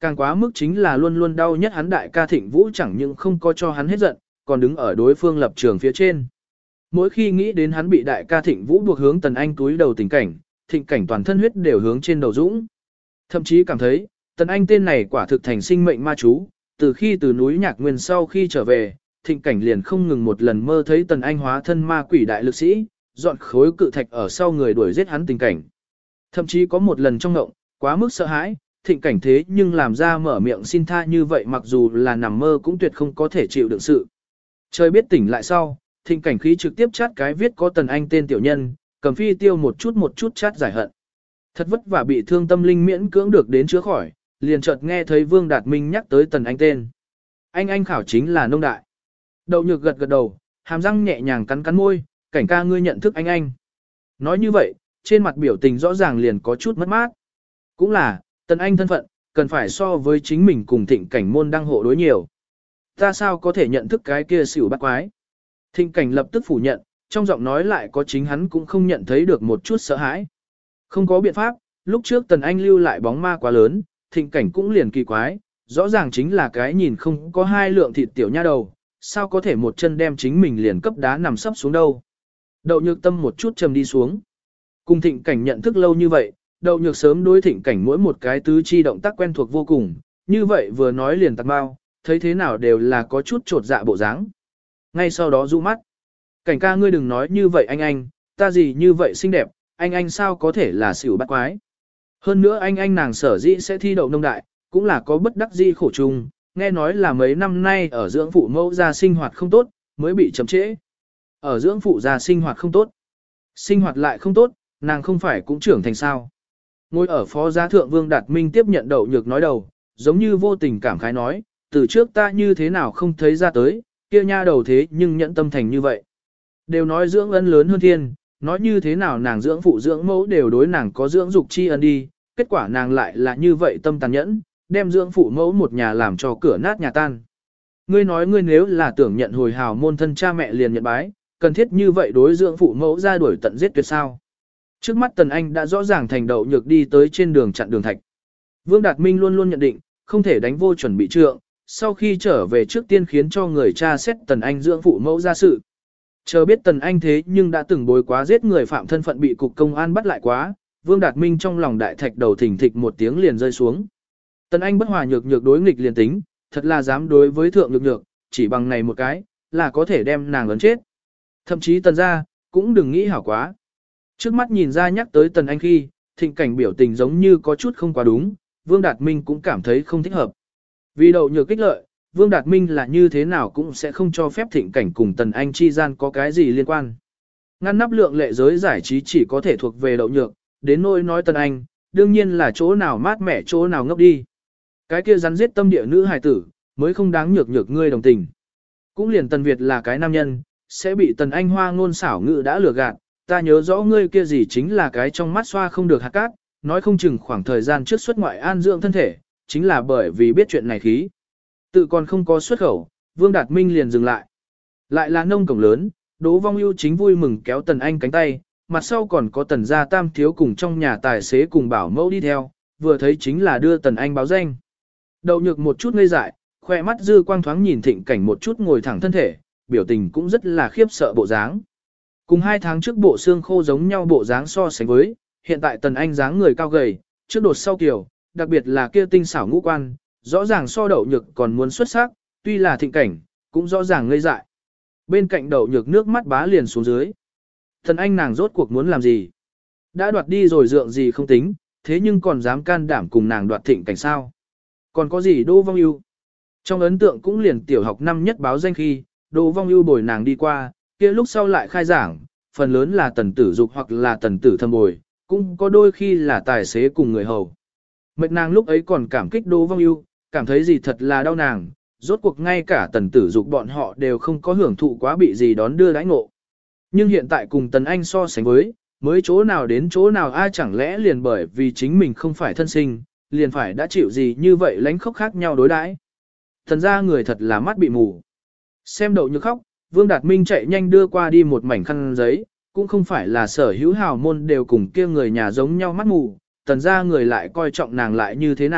Càng quá mức chính là luôn luôn đau nhất hắn đại ca Thịnh Vũ chẳng những không có cho hắn hết giận, còn đứng ở đối phương lập trường phía trên. Mỗi khi nghĩ đến hắn bị đại ca Thịnh Vũ buộc hướng Tần Anh túi đầu tình cảnh, Thịnh Cảnh toàn thân huyết đều hướng trên đầu dũng. Thậm chí cảm thấy, Tần Anh tên này quả thực thành sinh mệnh ma chú, từ khi từ núi Nhạc Nguyên sau khi trở về, Thịnh Cảnh liền không ngừng một lần mơ thấy Tần Anh hóa thân ma quỷ đại lực sĩ, dọn khối cự thạch ở sau người đuổi giết hắn tình cảnh. Thậm chí có một lần trong ngộng, quá mức sợ hãi, Thịnh Cảnh thế nhưng làm ra mở miệng xin tha như vậy mặc dù là nằm mơ cũng tuyệt không có thể chịu đựng sự. Trời biết tỉnh lại sau, Thịnh Cảnh khí trực tiếp chát cái viết có Tần Anh tên tiểu nhân, cầm phi tiêu một chút chát giải hận. Thật vất vả bị thương tâm linh miễn cưỡng được đến chữa khỏi, liền chợt nghe thấy Vương Đạt Minh nhắc tới Tần Anh tên. Anh khảo chính là nông đại. Đậu Nhược gật gật đầu, hàm răng nhẹ nhàng cắn cắn môi, Cảnh ca ngươi nhận thức anh. Nói như vậy, trên mặt biểu tình rõ ràng liền có chút mất mát. Cũng là, Tần Anh thân phận, cần phải so với chính mình cùng Thịnh Cảnh môn đăng hộ đối nhiều. Ta sao có thể nhận thức cái kia xỉu bắt quái? Thịnh Cảnh lập tức phủ nhận, trong giọng nói lại có chính hắn cũng không nhận thấy được một chút sợ hãi. Không có biện pháp, lúc trước Tần Anh lưu lại bóng ma quá lớn, Thịnh Cảnh cũng liền kỳ quái, rõ ràng chính là cái nhìn không có hai lượng thịt tiểu nha đầu, sao có thể một chân đem chính mình liền cấp đá nằm sấp xuống đâu. Đậu Nhược tâm một chút trầm đi xuống. Cùng Thịnh Cảnh nhận thức lâu như vậy, Đậu Nhược sớm đối Thịnh Cảnh mỗi một cái tứ chi động tác quen thuộc vô cùng, như vậy vừa nói liền tạc bao, thấy thế nào đều là có chút trột dạ bộ dáng. Ngay sau đó rũ mắt. Cảnh ca ngươi đừng nói như vậy anh, ta gì như vậy xinh đẹp, anh sao có thể là xỉu bắt quái. Hơn nữa anh nàng sở dĩ sẽ thi đậu nông đại, cũng là có bất đắc dĩ khổ chung, nghe nói là mấy năm nay ở dưỡng phụ mẫu gia sinh hoạt không tốt, mới bị chậm trễ. Ở dưỡng phụ gia sinh hoạt không tốt. Sinh hoạt lại không tốt, nàng không phải cũng trưởng thành sao. Ngồi ở phó giá thượng Vương Đạt Minh tiếp nhận Đậu Nhược nói đầu, giống như vô tình cảm khái nói, từ trước ta như thế nào không thấy ra tới, kia nha đầu thế nhưng nhẫn tâm thành như vậy. Đều nói dưỡng ân lớn hơn thiên, nói như thế nào nàng dưỡng phụ dưỡng mẫu đều đối nàng có dưỡng dục tri ân đi, kết quả nàng lại là như vậy tâm tàn nhẫn, đem dưỡng phụ mẫu một nhà làm cho cửa nát nhà tan. Ngươi nói ngươi nếu là tưởng nhận hồi hào môn thân cha mẹ liền nhận bái, cần thiết như vậy đối dưỡng phụ mẫu ra đuổi tận giết tuyệt sao. Trước mắt Tần Anh đã rõ ràng thành Đậu Nhược đi tới trên đường chặn đường thạch. Vương Đạt Minh luôn luôn nhận định, không thể đánh vô chuẩn bị trượng, sau khi trở về trước tiên khiến cho người cha xét Tần Anh dưỡng phụ mẫu ra sự. Chờ biết Tần Anh thế nhưng đã từng bối quá giết người phạm thân phận bị cục công an bắt lại quá, Vương Đạt Minh trong lòng đại thạch đầu thình thịch một tiếng liền rơi xuống. Tần Anh bất hòa nhược đối nghịch liền tính, thật là dám đối với thượng nhược, chỉ bằng này một cái, là có thể đem nàng ấn chết. Thậm chí Tần gia cũng đừng nghĩ hảo quá. Trước mắt nhìn ra nhắc tới Tần Anh khi, Thịnh Cảnh biểu tình giống như có chút không quá đúng, Vương Đạt Minh cũng cảm thấy không thích hợp. Vì Đậu Nhược kích lợi, Vương Đạt Minh là như thế nào cũng sẽ không cho phép Thịnh Cảnh cùng Tần Anh chi gian có cái gì liên quan. Ngăn nắp lượng lệ giới giải trí chỉ có thể thuộc về Đậu Nhược, đến nỗi nói Tần Anh, đương nhiên là chỗ nào mát mẻ chỗ nào ngốc đi. Cái kia rắn giết tâm địa nữ hài tử, mới không đáng nhược ngươi đồng tình. Cũng liền Tần Việt là cái nam nhân, sẽ bị Tần Anh hoa ngôn xảo ngữ đã lừa gạt, ta nhớ rõ ngươi kia gì chính là cái trong mắt xoa không được hạt cát, nói không chừng khoảng thời gian trước xuất ngoại an dưỡng thân thể, chính là bởi vì biết chuyện này khí. Tự còn không có xuất khẩu, Vương Đạt Minh liền dừng lại. Lại là nông cổng lớn, Đỗ Vong Ưu chính vui mừng kéo Tần Anh cánh tay, mặt sau còn có Tần gia tam thiếu cùng trong nhà tài xế cùng bảo mẫu đi theo, vừa thấy chính là đưa Tần Anh báo danh. Đậu Nhược một chút ngây dại, khoe mắt dư quang thoáng nhìn Thịnh Cảnh một chút ngồi thẳng thân thể, biểu tình cũng rất là khiếp sợ bộ dáng. Cùng 2 tháng trước bộ xương khô giống nhau bộ dáng so sánh với, hiện tại Tần Anh dáng người cao gầy, trước đột sau kiểu, đặc biệt là kia tinh xảo ngũ quan, rõ ràng so Đậu Nhược còn muốn xuất sắc, tuy là Thịnh Cảnh, cũng rõ ràng ngây dại. Bên cạnh Đậu Nhược nước mắt bá liền xuống dưới. Tần Anh nàng rốt cuộc muốn làm gì? Đã đoạt đi rồi dượng gì không tính, thế nhưng còn dám can đảm cùng nàng đoạt Thịnh Cảnh sao? Còn có gì Đỗ Vong Ưu? Trong ấn tượng cũng liền tiểu học năm nhất báo danh khi, Đỗ Vong Ưu bồi nàng đi qua, kia lúc sau lại khai giảng, phần lớn là Tần Tử Dục hoặc là Tần Tử Thâm bồi, cũng có đôi khi là tài xế cùng người hầu. Mệt nàng lúc ấy còn cảm kích Đỗ Vong Ưu, cảm thấy gì thật là đau nàng, rốt cuộc ngay cả Tần Tử Dục bọn họ đều không có hưởng thụ quá bị gì đón đưa đãi ngộ. Nhưng hiện tại cùng Tần Anh so sánh với, mới chỗ nào đến chỗ nào ai chẳng lẽ liền bởi vì chính mình không phải thân sinh, liền phải đã chịu gì như vậy lánh khóc khác nhau đối đãi. Thần ra người thật là mắt bị mù. Xem Đậu Nhược khóc, Vương Đạt Minh chạy nhanh đưa qua đi một mảnh khăn giấy, cũng không phải là sở hữu hào môn đều cùng kia người nhà giống nhau mắt mù, tần ra người lại coi trọng nàng lại như thế nào,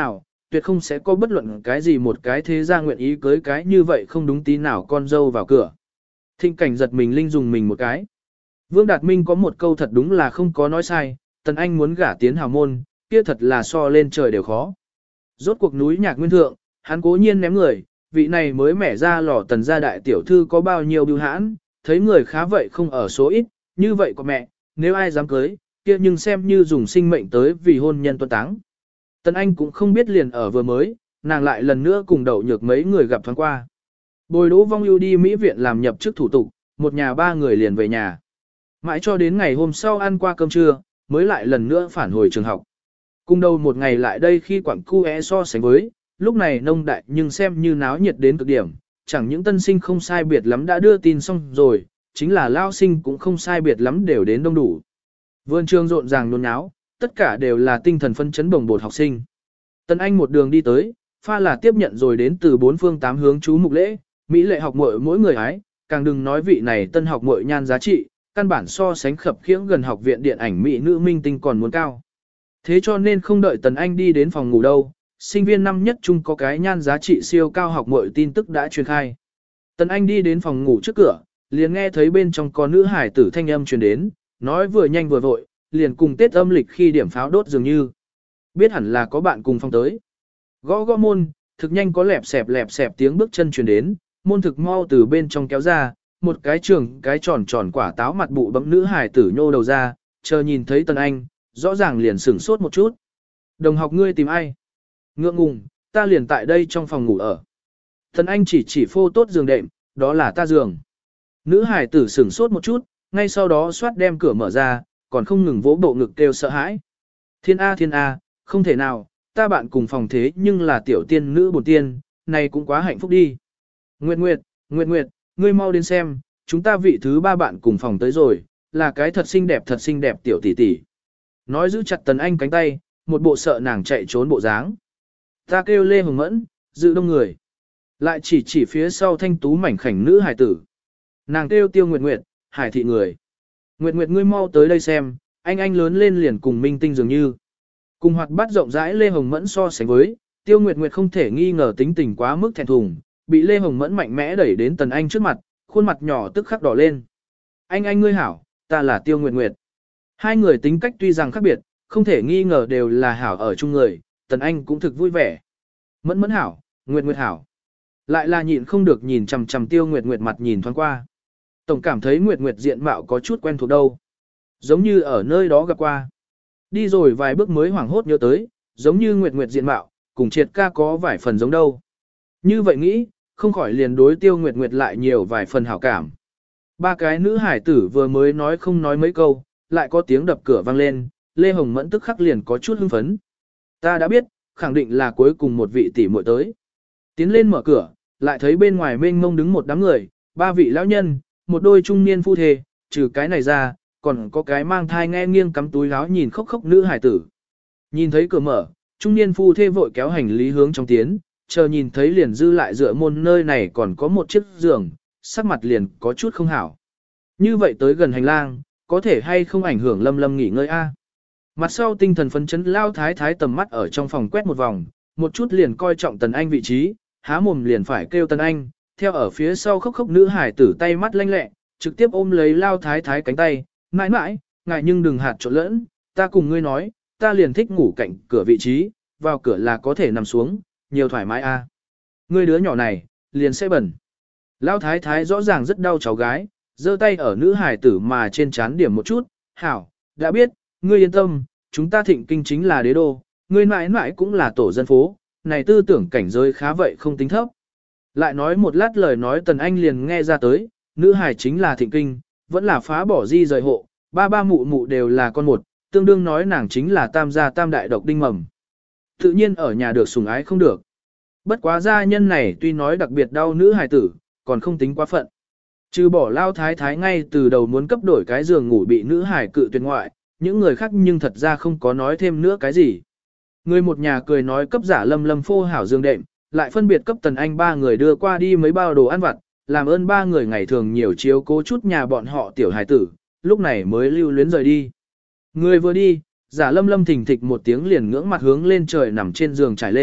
tuyệt không sẽ có bất luận cái gì một cái thế gia nguyện ý cưới cái như vậy không đúng tí nào con dâu vào cửa. Thịnh cảnh giật mình linh dùng mình một cái. Vương Đạt Minh có một câu thật đúng là không có nói sai, Tần Anh muốn gả tiến hào môn, kia thật là so lên trời đều khó. Rốt cuộc núi nhạc nguyên thượng, hắn cố nhiên ném người, vị này mới mẻ ra lò Tần gia đại tiểu thư có bao nhiêu bưu hãn, thấy người khá vậy không ở số ít, như vậy có mẹ, nếu ai dám cưới, kia nhưng xem như dùng sinh mệnh tới vì hôn nhân tuân táng. Tần Anh cũng không biết liền ở vừa mới, nàng lại lần nữa cùng Đậu Nhược mấy người gặp thoáng qua. Bồi Đỗ Vong Ưu đi Mỹ viện làm nhập chức thủ tục, một nhà ba người liền về nhà. Mãi cho đến ngày hôm sau ăn qua cơm trưa, mới lại lần nữa phản hồi trường học. Cùng đầu một ngày lại đây khi quảng cu so sánh với, lúc này nông đại nhưng xem như náo nhiệt đến cực điểm, chẳng những tân sinh không sai biệt lắm đã đưa tin xong rồi, chính là lao sinh cũng không sai biệt lắm đều đến đông đủ. Vườn trường rộn ràng nôn náo, tất cả đều là tinh thần phân chấn bồng bột học sinh. Tân Anh một đường đi tới, pha là tiếp nhận rồi đến từ bốn phương tám hướng chú mục lễ, mỹ lệ học muội mỗi người hái, càng đừng nói vị này tân học muội nhan giá trị, căn bản so sánh khập khiễng gần học viện điện ảnh mỹ nữ minh tinh còn muốn cao. Thế cho nên không đợi Tần Anh đi đến phòng ngủ đâu, sinh viên năm nhất chung có cái nhan giá trị siêu cao học muội tin tức đã truyền khai. Tần Anh đi đến phòng ngủ trước cửa, liền nghe thấy bên trong có nữ hải tử thanh âm truyền đến, nói vừa nhanh vừa vội, liền cùng Tết âm lịch khi điểm pháo đốt dường như. Biết hẳn là có bạn cùng phòng tới. Gõ gõ môn, thực nhanh có lẹp xẹp tiếng bước chân truyền đến, môn thực mau từ bên trong kéo ra, một cái trường cái tròn tròn quả táo mặt bụ bấm nữ hải tử nhô đầu ra, chờ nhìn thấy Tần Anh, rõ ràng liền sửng sốt một chút. Đồng học ngươi tìm ai? Ngượng ngùng, ta liền tại đây trong phòng ngủ ở. Tần Anh chỉ phô tốt giường đệm, đó là ta giường. Nữ hải tử sửng sốt một chút, ngay sau đó xoát đem cửa mở ra, còn không ngừng vỗ bộ ngực kêu sợ hãi. Thiên A, không thể nào, ta bạn cùng phòng thế nhưng là tiểu tiên nữ bổn tiên, này cũng quá hạnh phúc đi. Nguyệt, ngươi mau đến xem, chúng ta vị thứ ba bạn cùng phòng tới rồi, là cái thật xinh đẹp tiểu tỷ tỷ. Nói giữ chặt Tần Anh cánh tay, một bộ sợ nàng chạy trốn bộ dáng. Ta kêu Lê Hồng Mẫn, dự đông người. Lại chỉ phía sau thanh tú mảnh khảnh nữ hải tử. Nàng kêu Tiêu Nguyệt, hải thị người. Nguyệt ngươi mau tới đây xem, anh lớn lên liền cùng minh tinh dường như. Cùng hoạt bát rộng rãi Lê Hồng Mẫn so sánh với, Tiêu Nguyệt không thể nghi ngờ tính tình quá mức thẹn thùng, bị Lê Hồng Mẫn mạnh mẽ đẩy đến Tần Anh trước mặt, khuôn mặt nhỏ tức khắc đỏ lên. Anh ngươi hảo, ta là Tiêu Nguyệt. Hai người tính cách tuy rằng khác biệt, không thể nghi ngờ đều là hảo ở chung người, Tần Anh cũng thực vui vẻ. Mẫn hảo, Nguyệt hảo. Lại là nhịn không được nhìn chằm chằm Tiêu Nguyệt mặt nhìn thoáng qua. Tổng cảm thấy Nguyệt diện mạo có chút quen thuộc đâu. Giống như ở nơi đó gặp qua. Đi rồi vài bước mới hoảng hốt nhớ tới, giống như Nguyệt diện mạo, cùng Triệt ca có vài phần giống đâu. Như vậy nghĩ, không khỏi liền đối Tiêu Nguyệt lại nhiều vài phần hảo cảm. Ba cái nữ hải tử vừa mới nói không nói mấy câu, lại có tiếng đập cửa vang lên, Lê Hồng Mẫn tức khắc liền có chút hưng phấn. Ta đã biết, khẳng định là cuối cùng một vị tỷ muội tới. Tiến lên mở cửa, lại thấy bên ngoài mênh mông đứng một đám người, ba vị lão nhân, một đôi trung niên phu thê, trừ cái này ra, còn có cái mang thai nghe nghiêng cắm túi áo nhìn khóc nữ hải tử. Nhìn thấy cửa mở, trung niên phu thê vội kéo hành lý hướng trong tiến, chờ nhìn thấy liền dư lại dựa môn nơi này còn có một chiếc giường, sắc mặt liền có chút không hảo. Như vậy tới gần hành lang, có thể hay không ảnh hưởng Lâm nghỉ ngơi a? Mặt sau tinh thần phấn chấn lao thái tầm mắt ở trong phòng quét một vòng, một chút liền coi trọng Tần Anh vị trí, há mồm liền phải kêu Tần Anh, theo ở phía sau khóc nữ hải tử tay mắt lanh lẹ, trực tiếp ôm lấy lao thái cánh tay, mãi, ngại nhưng đừng hạt trộn lẫn, ta cùng ngươi nói, ta liền thích ngủ cạnh cửa vị trí, vào cửa là có thể nằm xuống, nhiều thoải mái a. Ngươi đứa nhỏ này, liền sẽ bẩn. Lao thái rõ ràng rất đau cháu gái, giơ tay ở nữ hải tử mà trên trán điểm một chút, hảo, đã biết, ngươi yên tâm, chúng ta Thịnh Kinh chính là đế đô, ngươi mãi cũng là tổ dân phố, này tư tưởng cảnh giới khá vậy không tính thấp. Lại nói một lát lời nói Tần Anh liền nghe ra tới, nữ hải chính là Thịnh Kinh, vẫn là phá bỏ di rời hộ, ba mụ đều là con một, tương đương nói nàng chính là tam gia tam đại độc đinh mầm. Tự nhiên ở nhà được sủng ái không được. Bất quá gia nhân này tuy nói đặc biệt đau nữ hài tử, còn không tính quá phận. Trừ bỏ lao thái ngay từ đầu muốn cấp đổi cái giường ngủ bị nữ hài cự tuyệt ngoại, những người khác nhưng thật ra không có nói thêm nữa cái gì. Người một nhà cười nói cấp giả Lâm phô hảo giường đệm, lại phân biệt cấp Tần Anh ba người đưa qua đi mấy bao đồ ăn vặt, làm ơn ba người ngày thường nhiều chiếu cố chút nhà bọn họ tiểu hài tử, lúc này mới lưu luyến rời đi. Người vừa đi, giả Lâm thình thịch một tiếng liền ngưỡng mặt hướng lên trời nằm trên giường trải lên,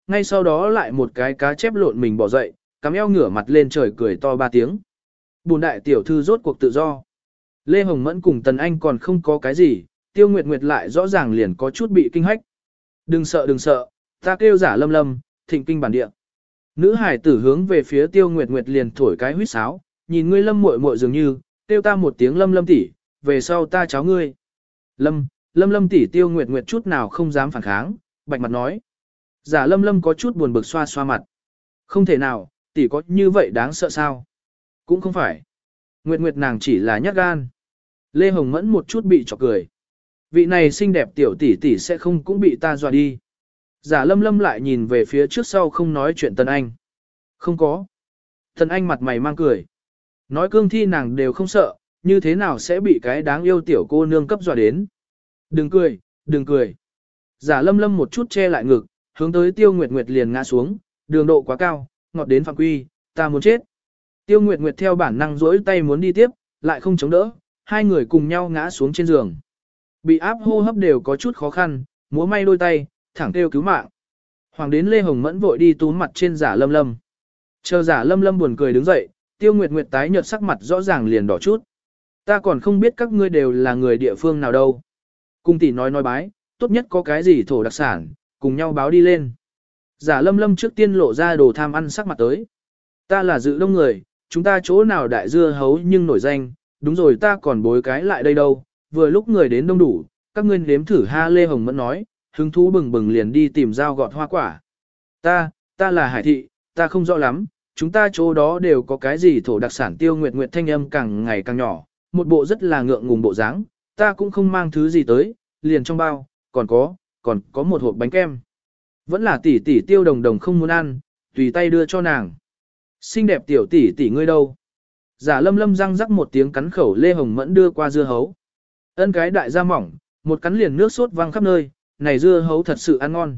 ngay sau đó lại một cái cá chép lộn mình bỏ dậy, cắm eo ngửa mặt lên trời cười to 3 tiếng. Bùn đại tiểu thư rốt cuộc tự do. Lê Hồng Mẫn cùng Tần Anh còn không có cái gì, Tiêu Nguyệt Nguyệt lại rõ ràng liền có chút bị kinh hách. Đừng sợ, ta kêu Giả Lâm Lâm, thịnh kinh bản địa. Nữ hải tử hướng về phía Tiêu Nguyệt Nguyệt liền thổi cái huýt sáo, nhìn ngươi Lâm muội muội dường như, kêu ta một tiếng Lâm Lâm tỷ, về sau ta cháu ngươi. Lâm tỷ. Tiêu Nguyệt Nguyệt chút nào không dám phản kháng, bạch mặt nói. Giả Lâm Lâm có chút buồn bực xoa xoa mặt. Không thể nào, tỷ có như vậy đáng sợ sao? Cũng không phải. Nguyệt Nguyệt nàng chỉ là nhát gan. Lê Hồng Mẫn một chút bị chọc cười. Vị này xinh đẹp tiểu tỷ tỷ sẽ không cũng bị ta dọa đi. Giả Lâm Lâm lại nhìn về phía trước sau không nói chuyện Tần Anh. Không có. Tần Anh mặt mày mang cười. Nói cương thi nàng đều không sợ, như thế nào sẽ bị cái đáng yêu tiểu cô nương cấp dọa đến. Đừng cười. Giả Lâm Lâm một chút che lại ngực, hướng tới Tiêu Nguyệt Nguyệt liền ngã xuống, đường độ quá cao, ngọt đến phạm quy, ta muốn chết. Tiêu Nguyệt Nguyệt theo bản năng duỗi tay muốn đi tiếp, lại không chống đỡ, hai người cùng nhau ngã xuống trên giường. Bị áp hô hấp đều có chút khó khăn, múa may đôi tay, thẳng kêu cứu mạng. Hoàng đến Lê Hồng Mẫn vội đi túm mặt trên Giả Lâm Lâm. Chờ Giả Lâm Lâm buồn cười đứng dậy, Tiêu Nguyệt Nguyệt tái nhợt sắc mặt rõ ràng liền đỏ chút. Ta còn không biết các ngươi đều là người địa phương nào đâu. Cung tỷ nói bái, tốt nhất có cái gì thổ đặc sản, cùng nhau báo đi lên. Giả Lâm Lâm trước tiên lộ ra đồ tham ăn sắc mặt tới. Ta là Dự Đông người, chúng ta chỗ nào đại dưa hấu nhưng nổi danh, đúng rồi ta còn bối cái lại đây đâu, vừa lúc người đến đông đủ, các ngươi nếm thử ha. Lê Hồng Mẫn nói, hứng thú bừng bừng liền đi tìm dao gọt hoa quả. Ta là Hải Thị, ta không rõ lắm, chúng ta chỗ đó đều có cái gì thổ đặc sản. Tiêu Nguyệt Nguyệt thanh âm càng ngày càng nhỏ, một bộ rất là ngượng ngùng bộ dáng, ta cũng không mang thứ gì tới, liền trong bao, còn có một hộp bánh kem. Vẫn là tỷ tỷ Tiêu Đồng Đồng không muốn ăn, tùy tay đưa cho nàng. Xinh đẹp tiểu tỷ tỷ ngươi đâu? Giả Lâm Lâm răng rắc một tiếng cắn khẩu. Lê Hồng Mẫn đưa qua dưa hấu. Ân cái đại da mỏng, một cắn liền nước sốt văng khắp nơi, này dưa hấu thật sự ăn ngon.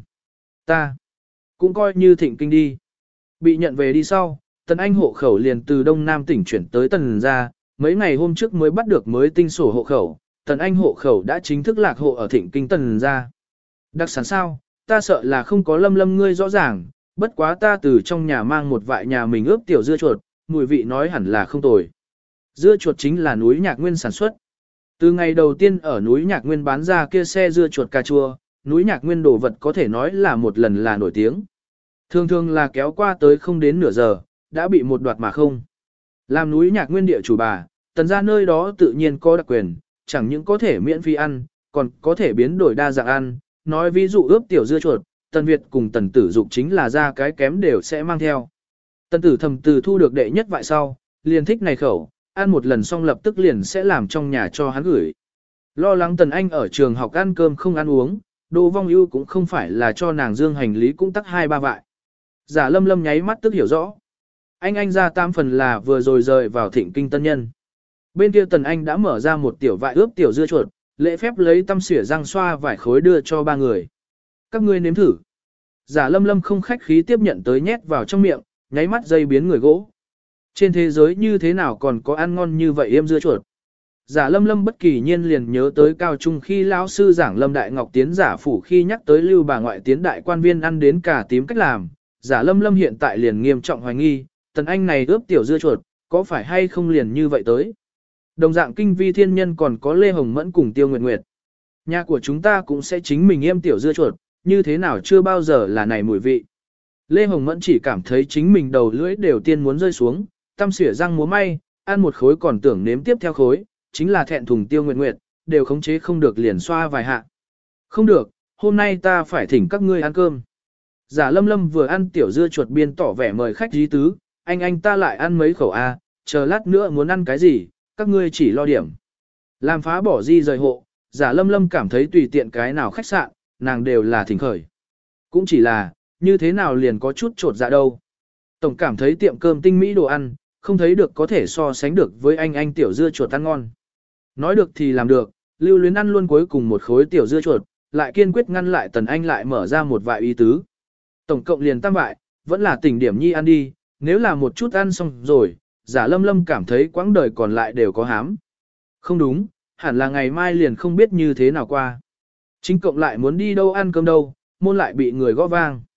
Ta cũng coi như thịnh kinh đi. Bị nhận về đi sau, Tần Anh hộ khẩu liền từ Đông Nam tỉnh chuyển tới Tần gia, mấy ngày hôm trước mới bắt được mới tinh sổ hộ khẩu, Tần Anh hộ khẩu đã chính thức lạc hộ ở thịnh kinh Tần gia. Đặc sản sao, ta sợ là không có Lâm Lâm ngươi rõ ràng, bất quá ta từ trong nhà mang một vại nhà mình ướp tiểu dưa chuột, mùi vị nói hẳn là không tồi. Dưa chuột chính là núi Nhạc Nguyên sản xuất. Từ ngày đầu tiên ở núi Nhạc Nguyên bán ra kia xe dưa chuột cà chua, núi Nhạc Nguyên đồ vật có thể nói là một lần là nổi tiếng. Thường thường là kéo qua tới không đến nửa giờ, đã bị một đoạt mà không. Làm núi Nhạc Nguyên địa chủ bà, Tần gia nơi đó tự nhiên có đặc quyền, chẳng những có thể miễn phí ăn, còn có thể biến đổi đa dạng ăn. Nói ví dụ ướp tiểu dưa chuột, Tần Việt cùng Tần Tử Dục chính là ra cái kém đều sẽ mang theo. Tần Tử Thầm từ thu được đệ nhất vại sau, liền thích này khẩu, ăn một lần xong lập tức liền sẽ làm trong nhà cho hắn gửi. Lo lắng Tần Anh ở trường học ăn cơm không ăn uống, Đỗ Vong Ưu cũng không phải là cho nàng dương hành lý cũng tắc 2-3 vại. Giả Lâm Lâm nháy mắt tức hiểu rõ. Anh ra 8 phần là vừa rồi rời vào thịnh kinh tân nhân. Bên kia Tần Anh đã mở ra một tiểu vại ướp tiểu dưa chuột, lễ phép lấy tăm xỉa răng xoa vài khối đưa cho 3 người. Các ngươi nếm thử. Giả Lâm Lâm không khách khí tiếp nhận tới nhét vào trong miệng, nháy mắt dây biến người gỗ. Trên thế giới như thế nào còn có ăn ngon như vậy êm dưa chuột. Giả Lâm Lâm bất kỳ nhiên liền nhớ tới cao trung khi lão sư giảng Lâm Đại Ngọc tiến giả phủ khi nhắc tới lưu bà ngoại tiến đại quan viên ăn đến cả tím cách làm. Giả Lâm Lâm hiện tại liền nghiêm trọng hoài nghi, Tần Anh này ướp tiểu dưa chuột, có phải hay không liền như vậy tới. Đồng dạng kinh vi thiên nhân còn có Lê Hồng Mẫn cùng Tiêu Nguyệt Nguyệt. Nhà của chúng ta cũng sẽ chính mình êm tiểu dưa chuột, như thế nào chưa bao giờ là này mùi vị. Lê Hồng Mẫn chỉ cảm thấy chính mình đầu lưỡi đều tiên muốn rơi xuống, tăm xỉa răng múa may, ăn một khối còn tưởng nếm tiếp theo khối, chính là thẹn thùng Tiêu Nguyệt Nguyệt, đều khống chế không được liền xoa vài hạ. Không được, hôm nay ta phải thỉnh các ngươi ăn cơm. Giả Lâm Lâm vừa ăn tiểu dưa chuột biên tỏ vẻ mời khách dí tứ, anh ta lại ăn mấy khẩu a, chờ lát nữa muốn ăn cái gì, các ngươi chỉ lo điểm. Làm phá bỏ di rời hộ, Giả Lâm Lâm cảm thấy tùy tiện cái nào khách sạn, nàng đều là thỉnh khởi. Cũng chỉ là, như thế nào liền có chút trột dạ đâu. Tổng cảm thấy tiệm cơm tinh mỹ đồ ăn, không thấy được có thể so sánh được với anh tiểu dưa chuột ăn ngon. Nói được thì làm được, lưu luyến ăn luôn cuối cùng một khối tiểu dưa chuột, lại kiên quyết ngăn lại Tần Anh lại mở ra một vại ý tứ. Tổng cộng liền tam vại, vẫn là tỉnh điểm nhi ăn đi, nếu là một chút ăn xong rồi, Giả Lâm Lâm cảm thấy quãng đời còn lại đều có hám. Không đúng, hẳn là ngày mai liền không biết như thế nào qua. Chính cộng lại muốn đi đâu ăn cơm đâu, môn lại bị người gõ vang.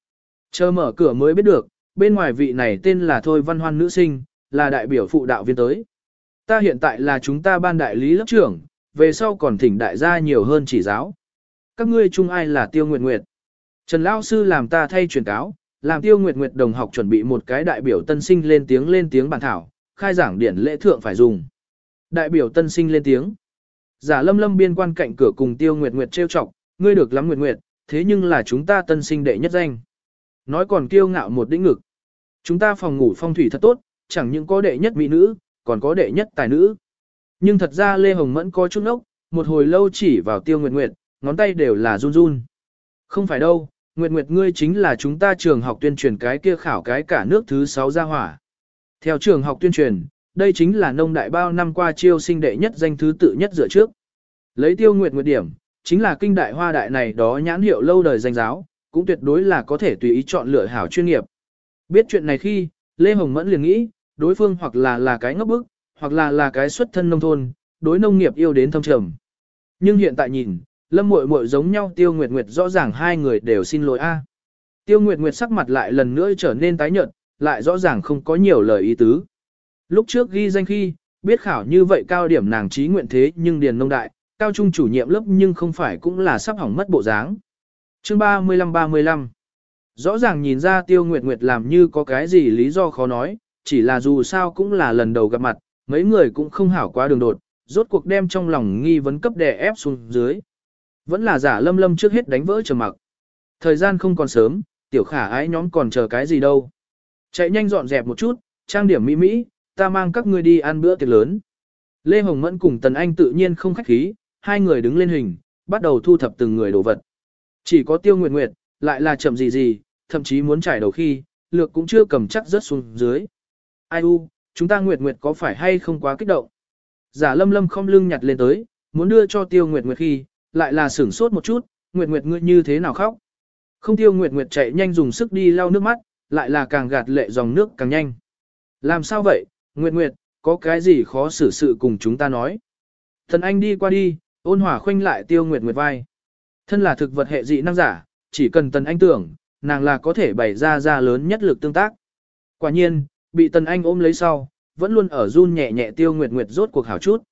Chờ mở cửa mới biết được, bên ngoài vị này tên là Thôi Văn Hoan nữ sinh, là đại biểu phụ đạo viên tới. Ta hiện tại là chúng ta ban đại lý lớp trưởng, về sau còn thỉnh đại gia nhiều hơn chỉ giáo. Các ngươi chung ai là Tiêu Nguyệt Nguyệt? Trần Lão Sư làm ta thay truyền cáo, làm Tiêu Nguyệt Nguyệt đồng học chuẩn bị một cái đại biểu tân sinh lên tiếng bản thảo, khai giảng điển lễ thượng phải dùng. Đại biểu tân sinh lên tiếng. Giả Lâm Lâm biên quan cạnh cửa cùng Tiêu Nguyệt Nguyệt trêu chọc, ngươi được lắm Nguyệt Nguyệt, thế nhưng là chúng ta tân sinh đệ nhất danh. Nói còn kiêu ngạo một đĩnh ngực. Chúng ta phòng ngủ phong thủy thật tốt, chẳng những có đệ nhất mỹ nữ, còn có đệ nhất tài nữ. Nhưng thật ra Lê Hồng Mẫn có chút ốc, một hồi lâu chỉ vào Tiêu Nguyệt Nguyệt, ngón tay đều là run run. Không phải đâu, Nguyệt Nguyệt ngươi chính là chúng ta trường học tuyên truyền cái kia khảo cái cả nước thứ 6 gia hỏa. Theo trường học tuyên truyền, đây chính là nông đại bao năm qua chiêu sinh đệ nhất danh thứ tự nhất dựa trước. Lấy Tiêu Nguyệt Nguyệt điểm, chính là kinh đại hoa đại này đó nhãn hiệu lâu đời danh giáo, cũng tuyệt đối là có thể tùy ý chọn lựa hảo chuyên nghiệp. Biết chuyện này khi, Lê Hồng Mẫn liền nghĩ, đối phương hoặc là cái ngốc bức, hoặc là cái xuất thân nông thôn, đối nông nghiệp yêu đến thâm trầm. Nhưng hiện tại nhìn, Lâm Muội Muội giống nhau Tiêu Nguyệt Nguyệt rõ ràng hai người đều xin lỗi a. Tiêu Nguyệt Nguyệt sắc mặt lại lần nữa trở nên tái nhợt, lại rõ ràng không có nhiều lời ý tứ. Lúc trước ghi danh khi, biết khảo như vậy cao điểm nàng trí nguyện thế nhưng điền nông đại, cao trung chủ nhiệm lớp nhưng không phải cũng là sắp hỏng mất bộ dáng. Chương 35. Rõ ràng nhìn ra Tiêu Nguyệt Nguyệt làm như có cái gì lý do khó nói, chỉ là dù sao cũng là lần đầu gặp mặt, mấy người cũng không hảo quá đường đột, rốt cuộc đem trong lòng nghi vấn cấp đè ép xuống dưới. Vẫn là Giả Lâm Lâm trước hết đánh vỡ trầm mặc. Thời gian không còn sớm, tiểu khả ái nhóm còn chờ cái gì đâu. Chạy nhanh dọn dẹp một chút, trang điểm mỹ mỹ, ta mang các ngươi đi ăn bữa tiệc lớn. Lê Hồng Mẫn cùng Tần Anh tự nhiên không khách khí, hai người đứng lên hình, bắt đầu thu thập từng người đồ vật. Chỉ có Tiêu Nguyệt Nguyệt, lại là chậm gì, thậm chí muốn trải đầu khi, lược cũng chưa cầm chắc rớt xuống dưới. Ai u, chúng ta Nguyệt Nguyệt có phải hay không quá kích động? Giả Lâm Lâm không lưng nhặt lên tới, muốn đưa cho Tiêu Nguyệt Nguyệt khi, lại là sửng sốt một chút, Nguyệt Nguyệt ngươi như thế nào khóc? Không Tiêu Nguyệt Nguyệt chạy nhanh dùng sức đi lau nước mắt, lại là càng gạt lệ dòng nước càng nhanh. Làm sao vậy, Nguyệt Nguyệt, có cái gì khó xử sự cùng chúng ta nói? Thần Anh đi qua đi, ôn hòa khoanh lại Tiêu Nguyệt Nguyệt vai. Thân là thực vật hệ dị năng giả, chỉ cần Tần Anh tưởng, nàng là có thể bày ra lớn nhất lực tương tác. Quả nhiên, bị Tần Anh ôm lấy sau, vẫn luôn ở run nhẹ nhẹ Tiêu Nguyệt Nguyệt rốt cuộc hảo chút.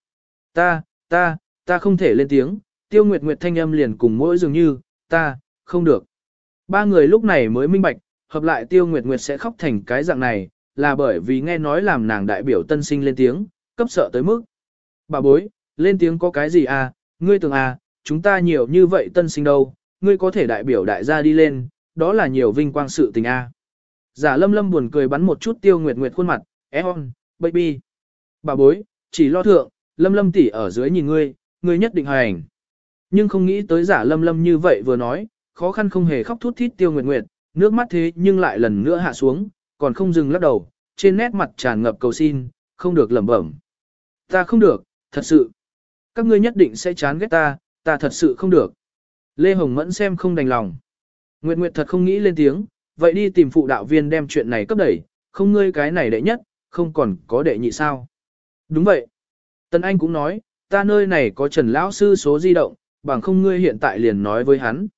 Ta không thể lên tiếng, Tiêu Nguyệt Nguyệt thanh âm liền cùng mỗi dường như, ta, không được. Ba người lúc này mới minh bạch, hợp lại Tiêu Nguyệt Nguyệt sẽ khóc thành cái dạng này, là bởi vì nghe nói làm nàng đại biểu tân sinh lên tiếng, cấp sợ tới mức. Bà bối, lên tiếng có cái gì à, ngươi tưởng à, chúng ta nhiều như vậy tân sinh đâu, ngươi có thể đại biểu đại gia đi lên, đó là nhiều vinh quang sự tình a. Giả Lâm Lâm buồn cười bắn một chút Tiêu Nguyệt Nguyệt khuôn mặt, on, baby. Bà bối, chỉ lo thượng, Lâm Lâm tỷ ở dưới nhìn ngươi nhất định hành. Nhưng không nghĩ tới Giả Lâm Lâm như vậy vừa nói, khó khăn không hề khóc thút thít Tiêu Nguyệt Nguyệt, nước mắt thế nhưng lại lần nữa hạ xuống, còn không dừng lắc đầu, trên nét mặt tràn ngập cầu xin, không được lẩm bẩm. Ta không được, thật sự. Các ngươi nhất định sẽ chán ghét ta thật sự không được. Lê Hồng Mẫn xem không đành lòng. Nguyệt Nguyệt thật không nghĩ lên tiếng, vậy đi tìm phụ đạo viên đem chuyện này cấp đẩy, không ngươi cái này đệ nhất, không còn có đệ nhị sao. Đúng vậy. Tần Anh cũng nói, ta nơi này có Trần Lão Sư số di động, bằng không ngươi hiện tại liền nói với hắn.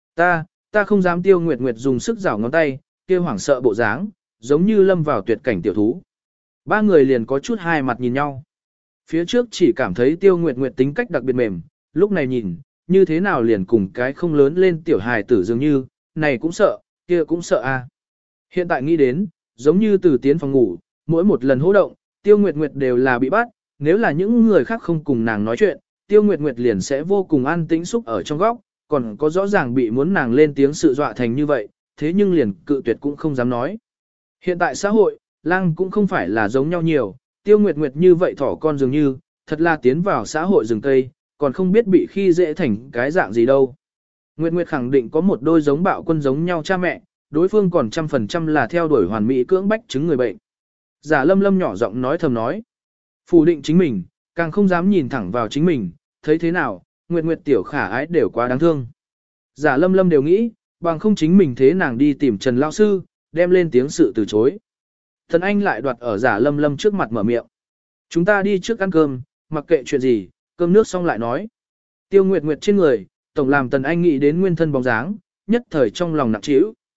Ta không dám. Tiêu Nguyệt Nguyệt dùng sức giảo ngón tay, kia hoảng sợ bộ dáng, giống như lâm vào tuyệt cảnh tiểu thú. Ba người liền có chút hai mặt nhìn nhau. Phía trước chỉ cảm thấy Tiêu Nguyệt Nguyệt tính cách đặc biệt mềm, lúc này nhìn, như thế nào liền cùng cái không lớn lên tiểu hài tử dường như, này cũng sợ, kia cũng sợ a. Hiện tại nghĩ đến, giống như từ tiến phòng ngủ, mỗi một lần hô động, Tiêu Nguyệt Nguyệt đều là bị bắt, nếu là những người khác không cùng nàng nói chuyện, Tiêu Nguyệt Nguyệt liền sẽ vô cùng an tĩnh xúc ở trong góc, còn có rõ ràng bị muốn nàng lên tiếng sự dọa thành như vậy, thế nhưng liền cự tuyệt cũng không dám nói. Hiện tại xã hội, lang cũng không phải là giống nhau nhiều, Tiêu Nguyệt Nguyệt như vậy thỏ con dường như, thật là tiến vào xã hội rừng cây, còn không biết bị khi dễ thành cái dạng gì đâu. Nguyệt Nguyệt khẳng định có một đôi giống bạo quân giống nhau cha mẹ, đối phương còn 100% là theo đuổi hoàn mỹ cưỡng bách chứng người bệnh. Giả Lâm Lâm nhỏ giọng nói thầm nói. Phủ định chính mình, càng không dám nhìn thẳng vào chính mình, thấy thế nào, Nguyệt Nguyệt tiểu khả ái đều quá đáng thương. Giả Lâm Lâm đều nghĩ, bằng không chính mình thế nàng đi tìm Trần Lão Sư, đem lên tiếng sự từ chối. Thần Anh lại đoạt ở Giả Lâm Lâm trước mặt mở miệng. Chúng ta đi trước ăn cơm, mặc kệ chuyện gì, cơm nước xong lại nói. Tiêu Nguyệt Nguyệt trên người, tổng làm Tần Anh nghĩ đến nguyên thân bóng dáng, nhất thời trong lòng nặng trĩu.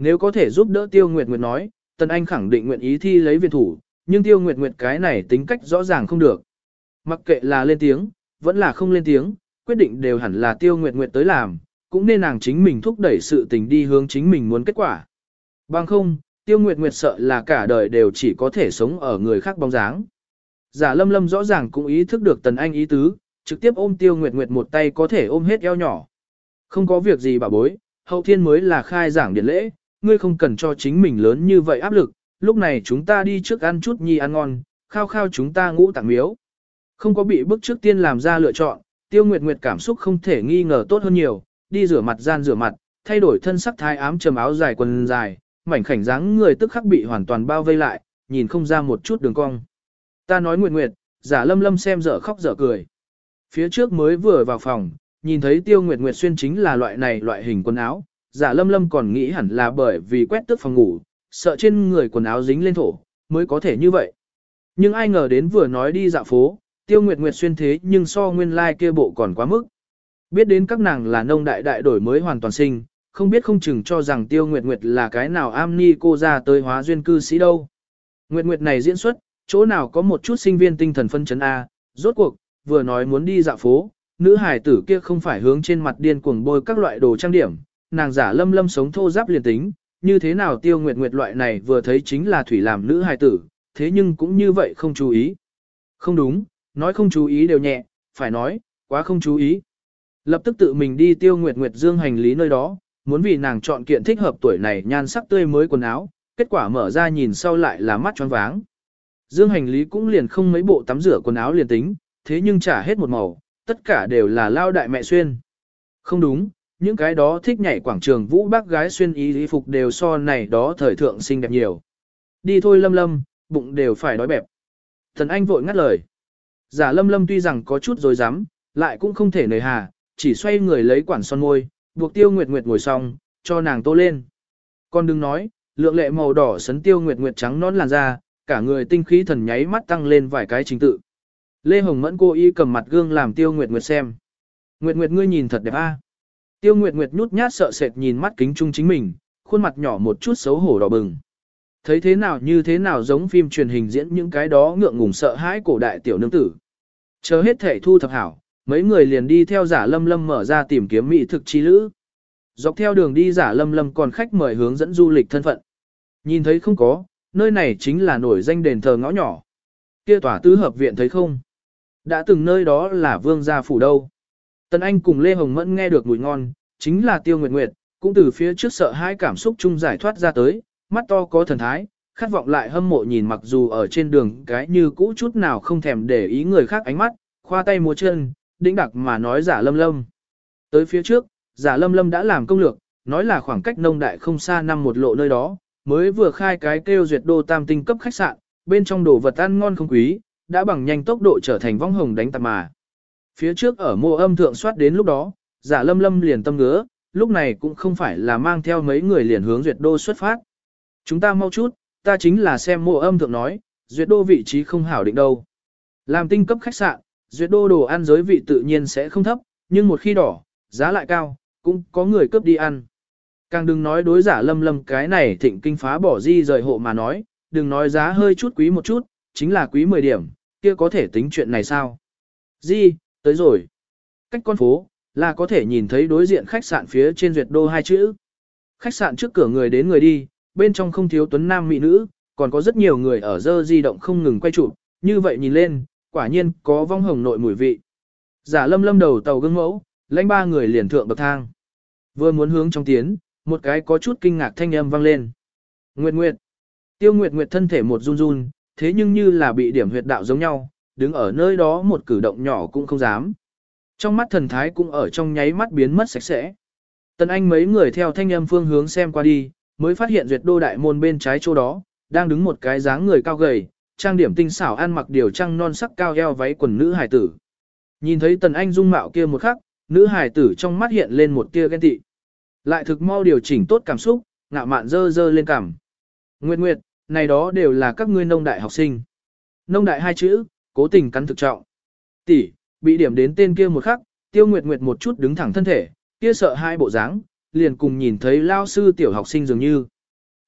Nếu có thể giúp đỡ Tiêu Nguyệt Nguyệt nói, Tần Anh khẳng định nguyện ý thi lấy viện thủ, nhưng Tiêu Nguyệt Nguyệt cái này tính cách rõ ràng không được. Mặc kệ là lên tiếng, vẫn là không lên tiếng, quyết định đều hẳn là Tiêu Nguyệt Nguyệt tới làm, cũng nên nàng chính mình thúc đẩy sự tình đi hướng chính mình muốn kết quả. Bằng không, Tiêu Nguyệt Nguyệt sợ là cả đời đều chỉ có thể sống ở người khác bóng dáng. Giả Lâm Lâm rõ ràng cũng ý thức được Tần Anh ý tứ, trực tiếp ôm Tiêu Nguyệt Nguyệt một tay có thể ôm hết eo nhỏ. Không có việc gì bà bối, hậu thiên mới là khai giảng điển lễ, ngươi không cần cho chính mình lớn như vậy áp lực, lúc này chúng ta đi trước ăn chút nhi ăn ngon, khao khao chúng ta ngũ tạng miếu. Không có bị bức trước tiên làm ra lựa chọn, Tiêu Nguyệt Nguyệt cảm xúc không thể nghi ngờ tốt hơn nhiều, đi rửa mặt gian rửa mặt, thay đổi thân sắc thái ám trầm áo dài quần dài, mảnh khảnh dáng người tức khắc bị hoàn toàn bao vây lại, nhìn không ra một chút đường cong. Ta nói Nguyệt Nguyệt, Giả Lâm Lâm xem dở khóc dở cười. Phía trước mới vừa vào phòng, nhìn thấy Tiêu Nguyệt Nguyệt xuyên chính là loại này loại hình quần áo, Giả Lâm Lâm còn nghĩ hẳn là bởi vì quét tước phòng ngủ, sợ trên người quần áo dính lên thổ, mới có thể như vậy. Nhưng ai ngờ đến vừa nói đi dạo phố, Tiêu Nguyệt Nguyệt xuyên thế nhưng so nguyên lai kia bộ còn quá mức. Biết đến các nàng là nông đại đại đổi mới hoàn toàn sinh, không biết không chừng cho rằng Tiêu Nguyệt Nguyệt là cái nào am ni cô ra tới hóa duyên cư sĩ đâu. Nguyệt Nguyệt này diễn xuất, chỗ nào có một chút sinh viên tinh thần phân chấn A, rốt cuộc, vừa nói muốn đi dạo phố, nữ hài tử kia không phải hướng trên mặt điên cuồng bôi các loại đồ trang điểm, nàng Giả Lâm Lâm sống thô giáp liền tính, như thế nào Tiêu Nguyệt Nguyệt loại này vừa thấy chính là thủy làm nữ hài tử, thế nhưng cũng như vậy không chú ý. Không đúng, nói không chú ý đều nhẹ, phải nói, quá không chú ý. Lập tức tự mình đi Tiêu Nguyệt Nguyệt dương hành lý nơi đó, muốn vì nàng chọn kiện thích hợp tuổi này nhan sắc tươi mới quần áo, kết quả mở ra nhìn sau lại là mắt choáng váng. Dương hành lý cũng liền không mấy bộ tắm rửa quần áo liền tính, thế nhưng trả hết một màu, tất cả đều là lao đại mẹ xuyên. Không đúng, những cái đó thích nhảy quảng trường vũ bác gái xuyên y phục đều so này đó thời thượng xinh đẹp nhiều. Đi thôi Lâm Lâm, bụng đều phải đói bẹp. Thần Anh vội ngắt lời. Giả Lâm Lâm tuy rằng có chút dối rắm, lại cũng không thể nời hà, chỉ xoay người lấy quản son môi, buộc Tiêu Nguyệt Nguyệt ngồi xong, cho nàng tô lên. Con đừng nói, lượng lệ màu đỏ sấn Tiêu Nguyệt Nguyệt trắng nón làn da, cả người tinh khí thần nháy mắt tăng lên vài cái trình tự. Lê Hồng Mẫn cô y cầm mặt gương làm Tiêu Nguyệt Nguyệt xem. Nguyệt Nguyệt ngươi nhìn thật đẹp a. Tiêu Nguyệt Nguyệt nhút nhát sợ sệt nhìn mắt kính trung chính mình, khuôn mặt nhỏ một chút xấu hổ đỏ bừng. Thấy thế nào như thế nào giống phim truyền hình diễn những cái đó ngượng ngùng sợ hãi cổ đại tiểu nương tử. Chờ hết thể thu thập hảo, mấy người liền đi theo Giả Lâm Lâm mở ra tìm kiếm mỹ thực chi lữ. Dọc theo đường đi Giả Lâm Lâm còn khách mời hướng dẫn du lịch thân phận. Nhìn thấy không có, nơi này chính là nổi danh đền thờ ngõ nhỏ. Kia tòa tứ hợp viện thấy không? Đã từng nơi đó là vương gia phủ đâu. Tần Anh cùng Lê Hồng Mẫn nghe được mùi ngon, chính là Tiêu Nguyệt Nguyệt, cũng từ phía trước sợ hãi cảm xúc chung giải thoát ra tới, mắt to có thần thái, khát vọng lại hâm mộ nhìn mặc dù ở trên đường cái như cũ chút nào không thèm để ý người khác ánh mắt, khoa tay múa chân, đĩnh đặc mà nói Giả Lâm Lâm. Tới phía trước, Giả Lâm Lâm đã làm công lược, nói là khoảng cách nông đại không xa năm một lộ nơi đó, mới vừa khai cái kêu duyệt đô tam tinh cấp khách sạn, bên trong đồ vật ăn ngon không quý, đã bằng nhanh tốc độ trở thành vong hồng đánh tạp mà. Phía trước ở mô âm thượng soát đến lúc đó, Giả Lâm Lâm liền tâm ngứa, lúc này cũng không phải là mang theo mấy người liền hướng duyệt đô xuất phát. Chúng ta mau chút, ta chính là xem mô âm thượng nói, duyệt đô vị trí không hảo định đâu. Làm tinh cấp khách sạn, duyệt đô đồ ăn giới vị tự nhiên sẽ không thấp, nhưng một khi đỏ, giá lại cao, cũng có người cướp đi ăn. Càng đừng nói đối Giả Lâm Lâm cái này thịnh kinh phá bỏ di rời hộ mà nói, đừng nói giá hơi chút quý một chút, chính là quý 10 điểm, kia có thể tính chuyện này sao? Di, tới rồi. Cách con phố, là có thể nhìn thấy đối diện khách sạn phía trên duyệt đô hai chữ. Khách sạn trước cửa người đến người đi, bên trong không thiếu tuấn nam mỹ nữ, còn có rất nhiều người ở dơ di động không ngừng quay chụp, như vậy nhìn lên, quả nhiên có vong hồng nội mùi vị. Giả Lâm Lâm đầu tàu gương mẫu, lãnh ba người liền thượng bậc thang. Vừa muốn hướng trong tiến, một cái có chút kinh ngạc thanh âm vang lên. Nguyệt Nguyệt. Tiêu Nguyệt Nguyệt thân thể một run run, thế nhưng như là bị điểm huyệt đạo giống nhau, đứng ở nơi đó một cử động nhỏ cũng không dám. Trong mắt thần thái cũng ở trong nháy mắt biến mất sạch sẽ. Tần Anh mấy người theo thanh âm phương hướng xem qua đi, mới phát hiện duyệt đô đại môn bên trái chỗ đó, đang đứng một cái dáng người cao gầy, trang điểm tinh xảo ăn mặc điều trang non sắc cao eo váy quần nữ hài tử. Nhìn thấy Tần Anh dung mạo kia một khắc, nữ hài tử trong mắt hiện lên một tia ghen tị. Lại thực mau điều chỉnh tốt cảm xúc, ngạo mạn dơ dơ lên cằm. Nguyệt Nguyệt, này đó đều là các ngươi nông đại học sinh. Nông đại hai chữ, cố tình cắn thực trọng. Tỷ, bị điểm đến tên kia một khắc, Tiêu Nguyệt Nguyệt một chút đứng thẳng thân thể, kia sợ hai bộ dáng, liền cùng nhìn thấy lao sư tiểu học sinh dường như.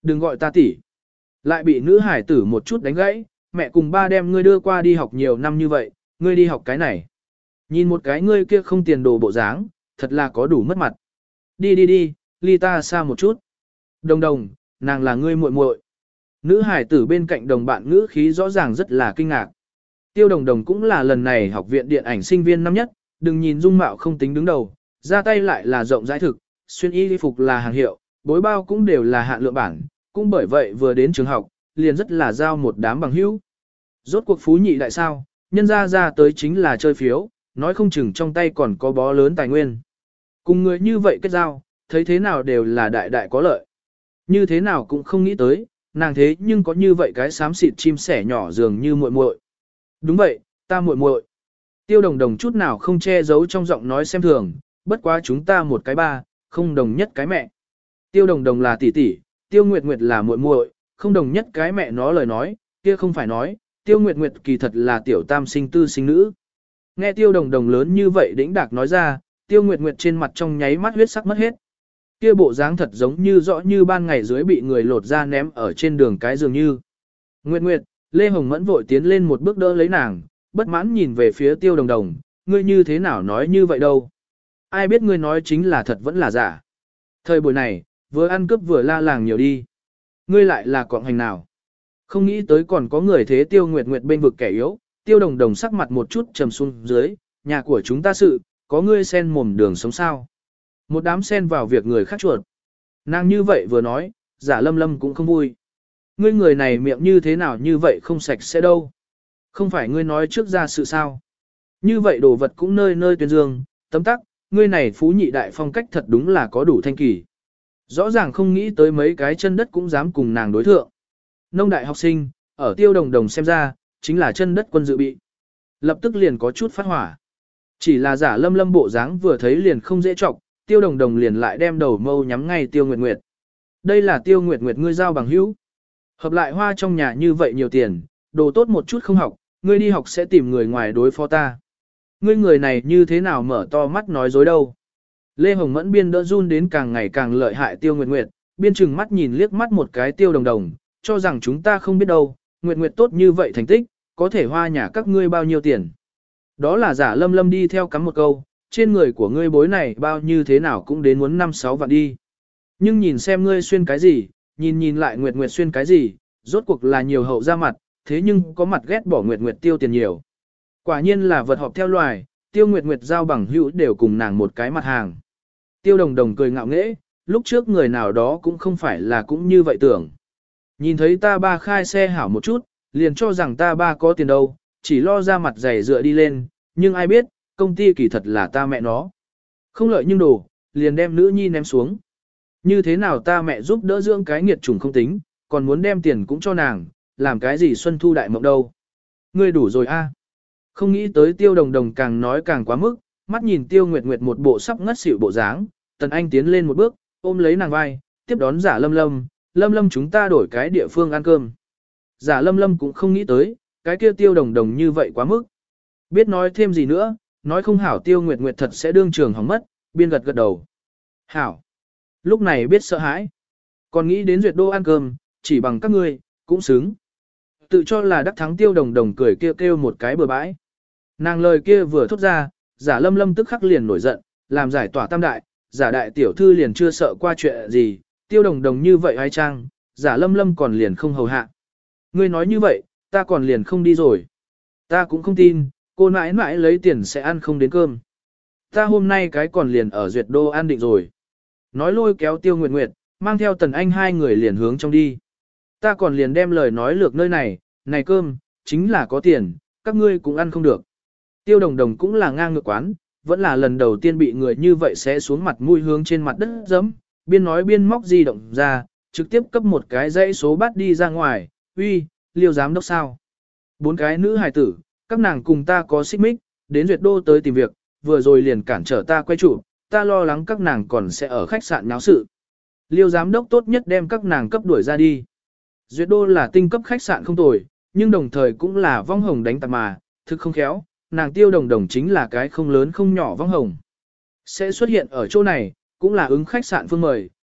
Đừng gọi ta tỷ. Lại bị nữ hải tử một chút đánh gãy, mẹ cùng ba đem ngươi đưa qua đi học nhiều năm như vậy, ngươi đi học cái này. Nhìn một cái ngươi kia không tiền đồ bộ dáng, thật là có đủ mất mặt. Đi đi đi, ly ta xa một chút. Đồng đồng, nàng là ngươi muội muội. Nữ hải tử bên cạnh đồng bạn ngữ khí rõ ràng rất là kinh ngạc. Tiêu đồng đồng cũng là lần này học viện điện ảnh sinh viên năm nhất, đừng nhìn dung mạo không tính đứng đầu, ra tay lại là rộng rãi thực, xuyên y phục là hàng hiệu, bối bao cũng đều là hạn lượng bản, cũng bởi vậy vừa đến trường học, liền rất là giao một đám bằng hữu. Rốt cuộc phú nhị đại sao, nhân ra tới chính là chơi phiếu, nói không chừng trong tay còn có bó lớn tài nguyên. Cùng người như vậy kết giao, thấy thế nào đều là đại đại có lợi. Như thế nào cũng không nghĩ tới, nàng thế nhưng có như vậy cái xám xịt chim sẻ nhỏ dường như muội muội. Đúng vậy, ta muội muội. Tiêu đồng đồng chút nào không che giấu trong giọng nói xem thường, bất quá chúng ta một cái ba, không đồng nhất cái mẹ. Tiêu đồng đồng là tỷ tỷ, tiêu nguyệt nguyệt là muội muội, không đồng nhất cái mẹ nó lời nói, kia không phải nói, tiêu nguyệt nguyệt kỳ thật là tiểu tam sinh tư sinh nữ. Nghe tiêu đồng đồng lớn như vậy đĩnh đạc nói ra, tiêu nguyệt nguyệt trên mặt trong nháy mắt huyết sắc mất hết. Kia bộ dáng thật giống như rõ như ban ngày dưới bị người lột ra ném ở trên đường cái dường như. Nguyệt nguyệt, Lê Hồng Mẫn vội tiến lên một bước đỡ lấy nàng, bất mãn nhìn về phía tiêu đồng đồng, ngươi như thế nào nói như vậy đâu. Ai biết ngươi nói chính là thật vẫn là giả. Thời buổi này, vừa ăn cướp vừa la làng nhiều đi. Ngươi lại là quạng hành nào. Không nghĩ tới còn có người thế tiêu nguyệt nguyệt bên vực kẻ yếu, tiêu đồng đồng sắc mặt một chút trầm xuống dưới, nhà của chúng ta sự, có ngươi xen mồm đường sống sao. Một đám xen vào việc người khác chuột. Nàng như vậy vừa nói, giả lâm lâm cũng không vui. Ngươi người này miệng như thế nào như vậy không sạch sẽ đâu. Không phải ngươi nói trước ra sự sao. Như vậy đồ vật cũng nơi nơi tuyên dương, tấm tắc, ngươi này phú nhị đại phong cách thật đúng là có đủ thanh kỳ. Rõ ràng không nghĩ tới mấy cái chân đất cũng dám cùng nàng đối thượng. Nông đại học sinh, ở tiêu đồng đồng xem ra, chính là chân đất quân dự bị. Lập tức liền có chút phát hỏa. Chỉ là giả lâm lâm bộ dáng vừa thấy liền không dễ trọng, tiêu đồng đồng liền lại đem đầu mâu nhắm ngay tiêu nguyệt nguyệt. Đây là tiêu nguyệt nguyệt ngươi giao bằng hữu. Hợp lại hoa trong nhà như vậy nhiều tiền, đồ tốt một chút không học, ngươi đi học sẽ tìm người ngoài đối phó ta. Ngươi người này như thế nào mở to mắt nói dối đâu. Lê Hồng Mẫn biên đỡ run đến càng ngày càng lợi hại tiêu nguyệt nguyệt, biên chừng mắt nhìn liếc mắt một cái tiêu đồng đồng, cho rằng chúng ta không biết đâu, nguyệt nguyệt tốt như vậy thành tích, có thể hoa nhà các ngươi bao nhiêu tiền. Đó là giả lâm lâm đi theo cắm một câu, trên người của ngươi bối này bao như thế nào cũng đến muốn 5-6 vạn đi. Nhưng nhìn xem ngươi xuyên cái gì, nhìn lại nguyệt nguyệt xuyên cái gì, rốt cuộc là nhiều hậu ra mặt, thế nhưng có mặt ghét bỏ nguyệt nguyệt tiêu tiền nhiều. Quả nhiên là vật họp theo loài, tiêu nguyệt nguyệt giao bằng hữu đều cùng nàng một cái mặt hàng. Tiêu đồng đồng cười ngạo nghễ, lúc trước người nào đó cũng không phải là cũng như vậy tưởng. Nhìn thấy ta ba khai xe hảo một chút, liền cho rằng ta ba có tiền đâu, chỉ lo ra mặt dày dựa đi lên, nhưng ai biết, công ty kỳ thật là ta mẹ nó. Không lợi nhưng đồ, liền đem nữ nhi ném xuống. Như thế nào ta mẹ giúp đỡ dưỡng cái nghiệt chủng không tính, còn muốn đem tiền cũng cho nàng, làm cái gì xuân thu đại mộng đâu. Ngươi đủ rồi a. Không nghĩ tới tiêu đồng đồng càng nói càng quá mức, mắt nhìn tiêu nguyệt nguyệt một bộ sắp ngất xỉu bộ dáng, tần anh tiến lên một bước, ôm lấy nàng vai, tiếp đón giả lâm lâm, lâm lâm chúng ta đổi cái địa phương ăn cơm. Giả lâm lâm cũng không nghĩ tới, cái kia tiêu đồng đồng như vậy quá mức. Biết nói thêm gì nữa, nói không hảo tiêu nguyệt nguyệt thật sẽ đương trường hỏng mất, biên gật gật đầu. Hảo. Lúc này biết sợ hãi. Còn nghĩ đến duyệt đô ăn cơm, chỉ bằng các ngươi, cũng xứng. Tự cho là đắc thắng tiêu đồng đồng cười kêu một cái bừa bãi. Nàng lời kia vừa thốt ra, giả lâm lâm tức khắc liền nổi giận, làm giải tỏa tam đại, giả đại tiểu thư liền chưa sợ qua chuyện gì, tiêu đồng đồng như vậy hay chăng, giả lâm lâm còn liền không hầu hạ. Ngươi nói như vậy, ta còn liền không đi rồi. Ta cũng không tin, cô mãi mãi lấy tiền sẽ ăn không đến cơm. Ta hôm nay cái còn liền ở duyệt đô ăn định rồi. Nói lôi kéo tiêu nguyệt nguyệt, mang theo tần anh hai người liền hướng trong đi. Ta còn liền đem lời nói lược nơi này, này cơm, chính là có tiền, các ngươi cũng ăn không được. Tiêu đồng đồng cũng là ngang ngược quán, vẫn là lần đầu tiên bị người như vậy sẽ xuống mặt mũi hướng trên mặt đất dẫm, biên nói biên móc di động ra, trực tiếp cấp một cái dãy số bắt đi ra ngoài, uy, Liêu giám đốc sao. 4 cái nữ hài tử, các nàng cùng ta có xích mích, đến duyệt đô tới tìm việc, vừa rồi liền cản trở ta quay chủ, ta lo lắng các nàng còn sẽ ở khách sạn náo sự. Liêu giám đốc tốt nhất đem các nàng cấp đuổi ra đi. Duyệt đô là tinh cấp khách sạn không tồi, nhưng đồng thời cũng là vong hồng đánh tạp mà, thực không khéo, nàng tiêu đồng đồng chính là cái không lớn không nhỏ vong hồng. Sẽ xuất hiện ở chỗ này, cũng là ứng khách sạn phương mời,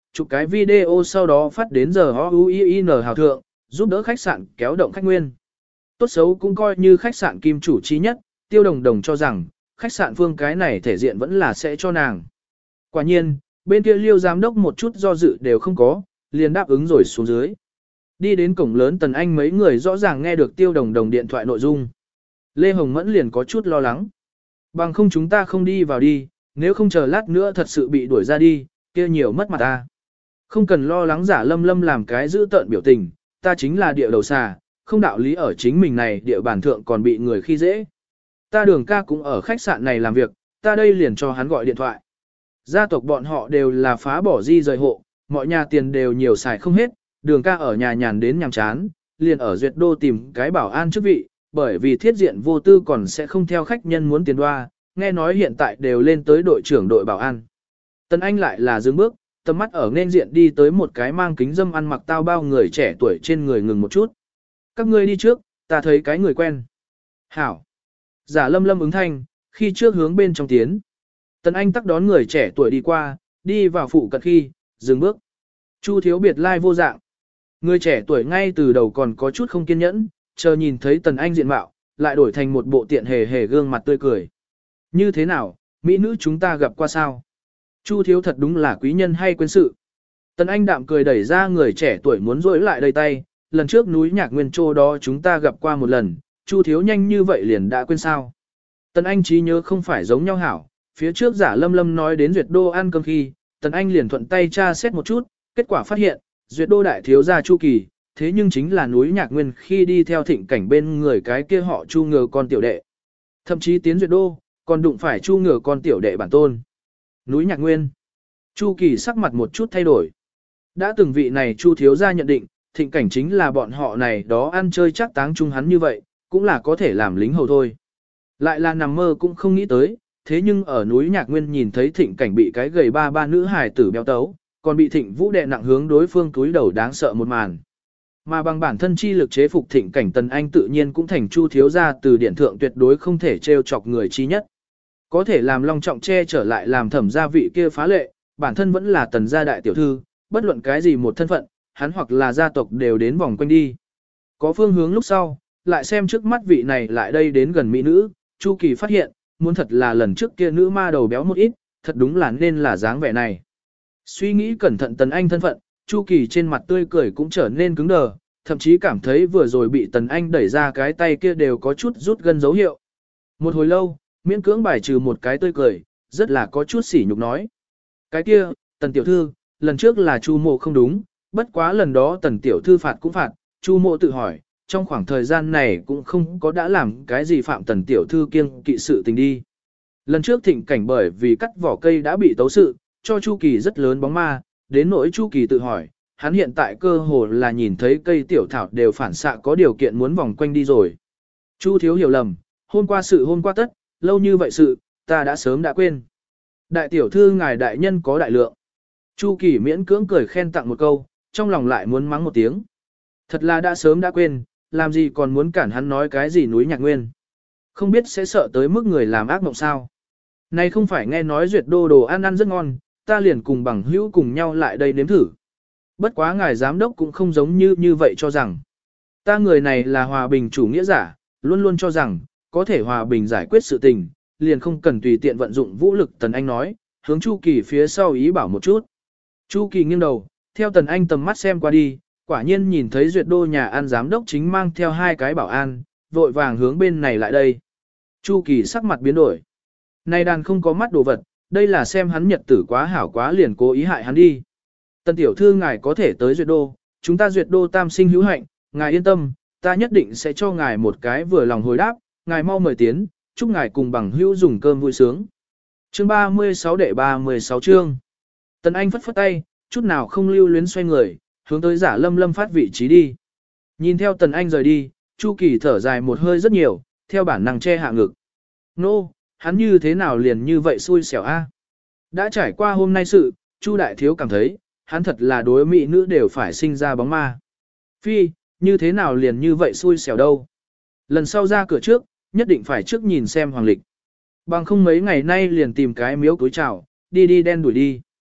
chụp cái video sau đó phát đến giờ HUIN hào thượng, giúp đỡ khách sạn kéo động khách nguyên. Tốt xấu cũng coi như khách sạn kim chủ chi nhất, Tiêu Đồng Đồng cho rằng, khách sạn Phương cái này thể diện vẫn là sẽ cho nàng. Quả nhiên, bên kia Liêu giám đốc một chút do dự đều không có, liền đáp ứng rồi xuống dưới. Đi đến cổng lớn Tần Anh mấy người rõ ràng nghe được Tiêu Đồng Đồng điện thoại nội dung. Lê Hồng Mẫn liền có chút lo lắng. Bằng không chúng ta không đi vào đi, nếu không chờ lát nữa thật sự bị đuổi ra đi, kia nhiều mất mặt ta. Không cần lo lắng Giả Lâm Lâm làm cái giữ tợn biểu tình, ta chính là địa đầu xà, không đạo lý ở chính mình này địa bàn thượng còn bị người khi dễ. Ta Đường ca cũng ở khách sạn này làm việc, ta đây liền cho hắn gọi điện thoại. Gia tộc bọn họ đều là phá bỏ di rời hộ, mọi nhà tiền đều nhiều xài không hết, Đường ca ở nhà nhàn đến nhàm chán, liền ở Duyệt Đô tìm cái bảo an chức vị, bởi vì thiết diện vô tư còn sẽ không theo khách nhân muốn tiền đoa, nghe nói hiện tại đều lên tới đội trưởng đội bảo an. Tần Anh lại là dừng bước, tầm mắt ở nên diện đi tới một cái mang kính dâm ăn mặc tao bao người trẻ tuổi trên người ngừng một chút. Các ngươi đi trước, ta thấy cái người quen. Hảo. Giả Lâm Lâm ứng thanh, khi trước hướng bên trong tiến. Tần Anh tắc đón người trẻ tuổi đi qua, đi vào phụ cận khi, dừng bước. Chu thiếu biệt lai vô dạng. Người trẻ tuổi ngay từ đầu còn có chút không kiên nhẫn, chờ nhìn thấy Tần Anh diện mạo, lại đổi thành một bộ tiện hề hề gương mặt tươi cười. Như thế nào, mỹ nữ chúng ta gặp qua sao? Chu thiếu thật đúng là quý nhân hay quên sự. Tần Anh đạm cười đẩy ra người trẻ tuổi muốn rối lại đầy tay, lần trước núi Nhạc Nguyên Châu đó chúng ta gặp qua một lần, Chu thiếu nhanh như vậy liền đã quên sao? Tần Anh trí nhớ không phải giống nhau hảo, phía trước Giả Lâm Lâm nói đến Duyệt Đô ăn cơm khi, Tần Anh liền thuận tay tra xét một chút, kết quả phát hiện, Duyệt Đô đại thiếu gia Chu Kỳ, thế nhưng chính là núi Nhạc Nguyên khi đi theo Thịnh Cảnh bên người cái kia họ Chu Ngờ con tiểu đệ. Thậm chí tiến Duyệt Đô, còn đụng phải Chu Ngờ con tiểu đệ bản tôn. Núi Nhạc Nguyên. Chu Kỳ sắc mặt một chút thay đổi. Đã từng vị này Chu thiếu gia nhận định, Thịnh Cảnh chính là bọn họ này đó ăn chơi chắc táng chung hắn như vậy, cũng là có thể làm lính hầu thôi. Lại là nằm mơ cũng không nghĩ tới, thế nhưng ở núi Nhạc Nguyên nhìn thấy Thịnh Cảnh bị cái gầy ba nữ hài tử béo tấu, còn bị Thịnh Vũ đè nặng hướng đối phương túi đầu đáng sợ một màn. Mà bằng bản thân chi lực chế phục Thịnh Cảnh Tần Anh tự nhiên cũng thành Chu thiếu gia từ điển thượng tuyệt đối không thể trêu chọc người chi nhất. Có thể làm long trọng che trở lại làm thẩm gia vị kia phá lệ, bản thân vẫn là Tần gia đại tiểu thư, bất luận cái gì một thân phận, hắn hoặc là gia tộc đều đến vòng quanh đi. Có phương hướng lúc sau, lại xem trước mắt vị này lại đây đến gần mỹ nữ, Chu Kỳ phát hiện, muốn thật là lần trước kia nữ ma đầu béo một ít, thật đúng là nên là dáng vẻ này. Suy nghĩ cẩn thận Tần Anh thân phận, Chu Kỳ trên mặt tươi cười cũng trở nên cứng đờ, thậm chí cảm thấy vừa rồi bị Tần Anh đẩy ra cái tay kia đều có chút rút gân dấu hiệu. Một hồi lâu, miễn cưỡng bài trừ một cái tươi cười, rất là có chút sỉ nhục nói. Cái kia, Tần tiểu thư, lần trước là Chu mộ không đúng, bất quá lần đó Tần tiểu thư phạt cũng phạt, Chu mộ tự hỏi, trong khoảng thời gian này cũng không có đã làm cái gì phạm Tần tiểu thư kiêng kỵ sự tình đi. Lần trước Thịnh Cảnh bởi vì cắt vỏ cây đã bị tấu sự, cho Chu Kỳ rất lớn bóng ma, đến nỗi Chu Kỳ tự hỏi, hắn hiện tại cơ hồ là nhìn thấy cây tiểu thảo đều phản xạ có điều kiện muốn vòng quanh đi rồi. Chu thiếu hiểu lầm, hôm qua tất, lâu như vậy sự, ta đã sớm đã quên. Đại tiểu thư ngài đại nhân có đại lượng. Chu Kỳ miễn cưỡng cười khen tặng một câu, trong lòng lại muốn mắng một tiếng. Thật là đã sớm đã quên, làm gì còn muốn cản hắn nói cái gì núi Nhạc Nguyên. Không biết sẽ sợ tới mức người làm ác mộng sao. Này không phải nghe nói Duyệt Đô đồ ăn rất ngon, ta liền cùng bằng hữu cùng nhau lại đây nếm thử. Bất quá ngài giám đốc cũng không giống như vậy cho rằng. Ta người này là hòa bình chủ nghĩa giả, luôn luôn cho rằng, có thể hòa bình giải quyết sự tình, liền không cần tùy tiện vận dụng vũ lực. Tần Anh nói, hướng Chu Kỳ phía sau ý bảo một chút. Chu Kỳ nghiêng đầu, theo Tần Anh tầm mắt xem qua đi, quả nhiên nhìn thấy Duyệt Đô nhà ăn giám đốc chính mang theo hai cái bảo an, vội vàng hướng bên này lại đây. Chu Kỳ sắc mặt biến đổi. Này đàn không có mắt đồ vật, đây là xem hắn nhật tử quá hảo quá liền cố ý hại hắn đi. Tần tiểu thư ngài có thể tới Duyệt Đô, chúng ta Duyệt Đô tam sinh hữu hạnh, ngài yên tâm, ta nhất định sẽ cho ngài một cái vừa lòng hồi đáp, ngài mau mời tiến, chúc ngài cùng bằng hữu dùng cơm vui sướng. Chương 36 đệ 36 chương. Tần Anh phất phất tay, chút nào không lưu luyến xoay người, hướng tới Giả Lâm Lâm phát vị trí đi. Nhìn theo Tần Anh rời đi, Chu Kỳ thở dài một hơi rất nhiều, theo bản năng che hạ ngực. Nô, hắn như thế nào liền như vậy xui xẻo a? Đã trải qua hôm nay sự, Chu đại thiếu cảm thấy, hắn thật là đối mỹ nữ đều phải sinh ra bóng ma. Phi, như thế nào liền như vậy xui xẻo đâu? Lần sau ra cửa trước, nhất định phải trước nhìn xem hoàng lịch. Bằng không mấy ngày nay liền tìm cái miếu túi chảo, đi đen đuổi đi.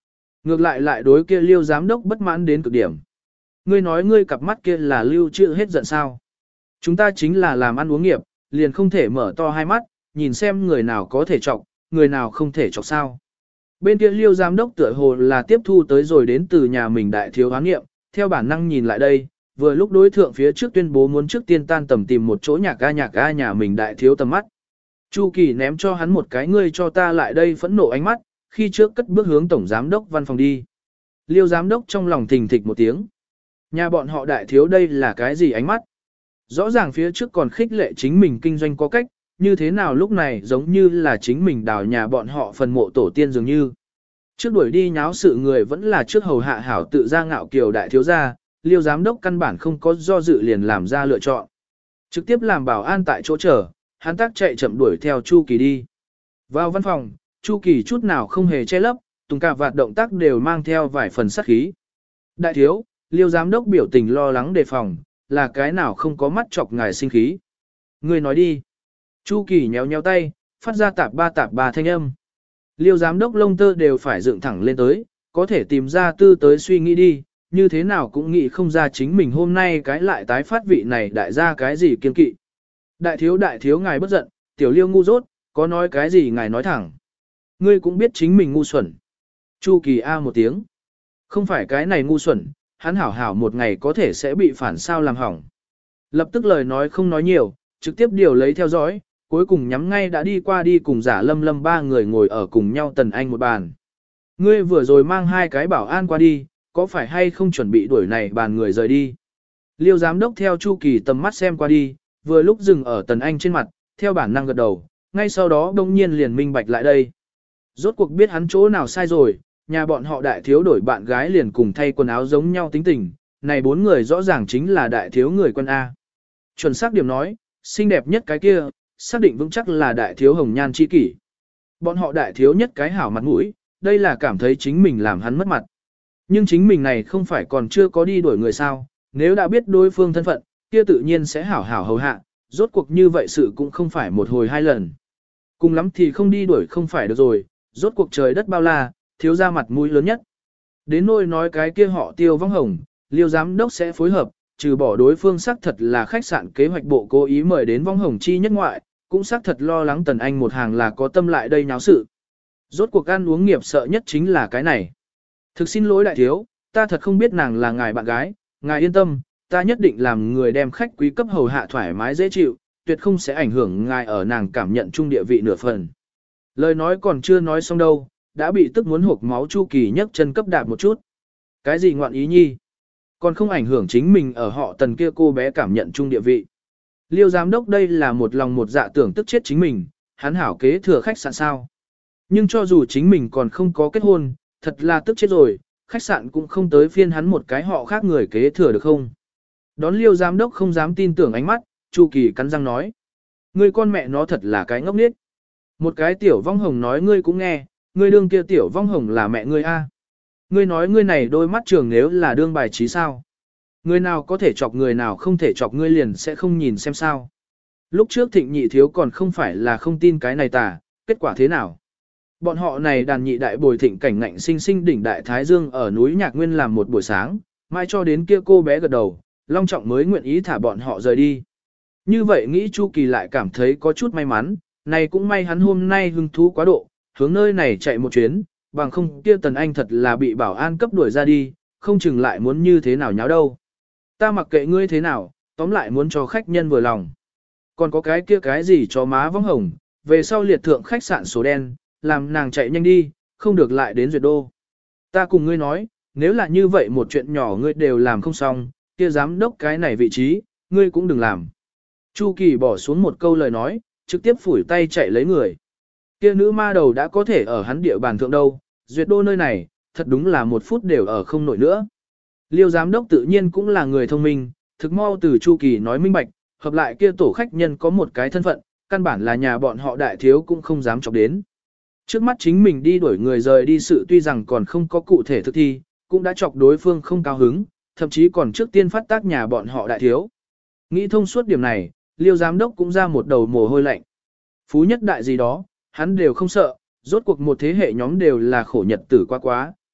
Ngược lại lại đối kia Liêu giám đốc bất mãn đến cực điểm. Ngươi nói ngươi cặp mắt kia là lưu trữ hết giận sao? Chúng ta chính là làm ăn uống nghiệp, liền không thể mở to hai mắt, nhìn xem người nào có thể chọc, người nào không thể chọc sao. Bên kia Liêu giám đốc tựa hồ là tiếp thu tới rồi đến từ nhà mình đại thiếu hoán nghiệm, theo bản năng nhìn lại đây, vừa lúc đối thượng phía trước tuyên bố muốn trước tiên tan tầm tìm một chỗ nhạc ga nhà mình đại thiếu tầm mắt. Chu Kỳ ném cho hắn một cái ngươi cho ta lại đây phẫn nộ ánh mắt, khi trước cất bước hướng tổng giám đốc văn phòng đi. Liêu giám đốc trong lòng thình thịch một tiếng. Nhà bọn họ đại thiếu đây là cái gì ánh mắt? Rõ ràng phía trước còn khích lệ chính mình kinh doanh có cách, như thế nào lúc này giống như là chính mình đào nhà bọn họ phần mộ tổ tiên dường như. Trước đuổi đi nháo sự người vẫn là trước hầu hạ hảo tự ra ngạo kiều đại thiếu gia, Liêu giám đốc căn bản không có do dự liền làm ra lựa chọn. Trực tiếp làm bảo an tại chỗ chờ, hắn tác chạy chậm đuổi theo Chu Kỳ đi. Vào văn phòng, Chu Kỳ chút nào không hề che lấp, tùng cả vạt động tác đều mang theo vài phần sát khí. Đại thiếu, Liêu giám đốc biểu tình lo lắng đề phòng, là cái nào không có mắt chọc ngài sinh khí. Người nói đi. Chu Kỳ nhéo nhéo tay, phát ra tạp ba thanh âm. Liêu giám đốc lông tơ đều phải dựng thẳng lên tới, có thể tìm ra tư tới suy nghĩ đi, như thế nào cũng nghĩ không ra chính mình hôm nay cái lại tái phát vị này đại ra cái gì kiên kỵ. Đại thiếu ngài bất giận, tiểu Liêu ngu dốt, có nói cái gì ngài nói thẳng. Ngươi cũng biết chính mình ngu xuẩn. Chu Kỳ A một tiếng. Không phải cái này ngu xuẩn, hắn hảo hảo một ngày có thể sẽ bị phản sao làm hỏng. Lập tức lời nói không nói nhiều, trực tiếp điều lấy theo dõi, cuối cùng nhắm ngay đã đi qua đi cùng giả lâm ba người ngồi ở cùng nhau Tần Anh một bàn. Ngươi vừa rồi mang hai cái bảo an qua đi, có phải hay không chuẩn bị đuổi này bàn người rời đi? Liêu giám đốc theo Chu Kỳ tầm mắt xem qua đi, vừa lúc dừng ở Tần Anh trên mặt, theo bản năng gật đầu, ngay sau đó đông nhiên liền minh bạch lại đây. Rốt cuộc biết hắn chỗ nào sai rồi, nhà bọn họ đại thiếu đổi bạn gái liền cùng thay quần áo giống nhau tính tình, này bốn người rõ ràng chính là đại thiếu người quân A. Chuẩn xác điểm nói, xinh đẹp nhất cái kia, xác định vững chắc là đại thiếu hồng nhan chi kỷ. Bọn họ đại thiếu nhất cái hảo mặt mũi, đây là cảm thấy chính mình làm hắn mất mặt. Nhưng chính mình này không phải còn chưa có đi đuổi người sao, nếu đã biết đối phương thân phận, kia tự nhiên sẽ hảo hảo hầu hạ, rốt cuộc như vậy sự cũng không phải một hồi hai lần. Cùng lắm thì không đi đuổi không phải được rồi, rốt cuộc trời đất bao la, thiếu ra mặt mũi lớn nhất. Đến nỗi nói cái kia họ Tiêu Vong Hồng, Liêu giám đốc sẽ phối hợp, trừ bỏ đối phương xác thật là khách sạn kế hoạch bộ cố ý mời đến Vong Hồng chi nhất ngoại, cũng xác thật lo lắng Tần Anh một hàng là có tâm lại đây nháo sự. Rốt cuộc ăn uống nghiệp sợ nhất chính là cái này. Thực xin lỗi đại thiếu, ta thật không biết nàng là ngài bạn gái, ngài yên tâm, ta nhất định làm người đem khách quý cấp hầu hạ thoải mái dễ chịu, tuyệt không sẽ ảnh hưởng ngài ở nàng cảm nhận chung địa vị nửa phần. Lời nói còn chưa nói xong đâu, đã bị tức muốn hộc máu Chu Kỳ nhấc chân cấp đạp một chút. Cái gì ngoạn ý nhi? Còn không ảnh hưởng chính mình ở họ Tần kia cô bé cảm nhận chung địa vị. Liêu giám đốc đây là một lòng một dạ tưởng tức chết chính mình, hắn hảo kế thừa khách sạn sao. Nhưng cho dù chính mình còn không có kết hôn, thật là tức chết rồi, khách sạn cũng không tới phiên hắn một cái họ khác người kế thừa được không. Đón Liêu giám đốc không dám tin tưởng ánh mắt, Chu Kỳ cắn răng nói. Ngươi con mẹ nó thật là cái ngốc nghếch. Một cái tiểu Vong Hồng nói ngươi cũng nghe, ngươi đương kia tiểu Vong Hồng là mẹ ngươi a. Ngươi nói ngươi này đôi mắt trường nếu là đương bài trí sao. Người nào có thể chọc người nào không thể chọc ngươi liền sẽ không nhìn xem sao. Lúc trước Thịnh nhị thiếu còn không phải là không tin cái này tà, kết quả thế nào? Bọn họ này đàn nhị đại bồi Thịnh cảnh ngạnh sinh sinh đỉnh đại Thái Dương ở núi Nhạc Nguyên làm một buổi sáng, mai cho đến kia cô bé gật đầu, Long Trọng mới nguyện ý thả bọn họ rời đi. Như vậy nghĩ Chu Kỳ lại cảm thấy có chút may mắn, này cũng may hắn hôm nay hứng thú quá độ, hướng nơi này chạy một chuyến, bằng không kia Tần Anh thật là bị bảo an cấp đuổi ra đi, không chừng lại muốn như thế nào nháo đâu. Ta mặc kệ ngươi thế nào, tóm lại muốn cho khách nhân vừa lòng. Còn có cái kia cái gì cho má Vong Hồng, về sau liệt thượng khách sạn số đen, làm nàng chạy nhanh đi, không được lại đến Duyệt Đô. Ta cùng ngươi nói, nếu là như vậy một chuyện nhỏ ngươi đều làm không xong, kia giám đốc cái này vị trí, ngươi cũng đừng làm. Chu Kỳ bỏ xuống một câu lời nói, trực tiếp phủi tay chạy lấy người. Kia nữ ma đầu đã có thể ở hắn địa bàn thượng đâu, Duyệt Đô nơi này, thật đúng là một phút đều ở không nổi nữa. Liêu giám đốc tự nhiên cũng là người thông minh, thực mau từ Chu Kỳ nói minh bạch, hợp lại kia tổ khách nhân có một cái thân phận, căn bản là nhà bọn họ đại thiếu cũng không dám chọc đến. Trước mắt chính mình đi đuổi người rời đi sự tuy rằng còn không có cụ thể thực thi, cũng đã chọc đối phương không cao hứng, thậm chí còn trước tiên phát tác nhà bọn họ đại thiếu. Nghĩ thông suốt điểm này, Liêu giám đốc cũng ra một đầu mồ hôi lạnh. Phú nhất đại gì đó, hắn đều không sợ, rốt cuộc một thế hệ nhóm đều là khổ nhật tử quá quá,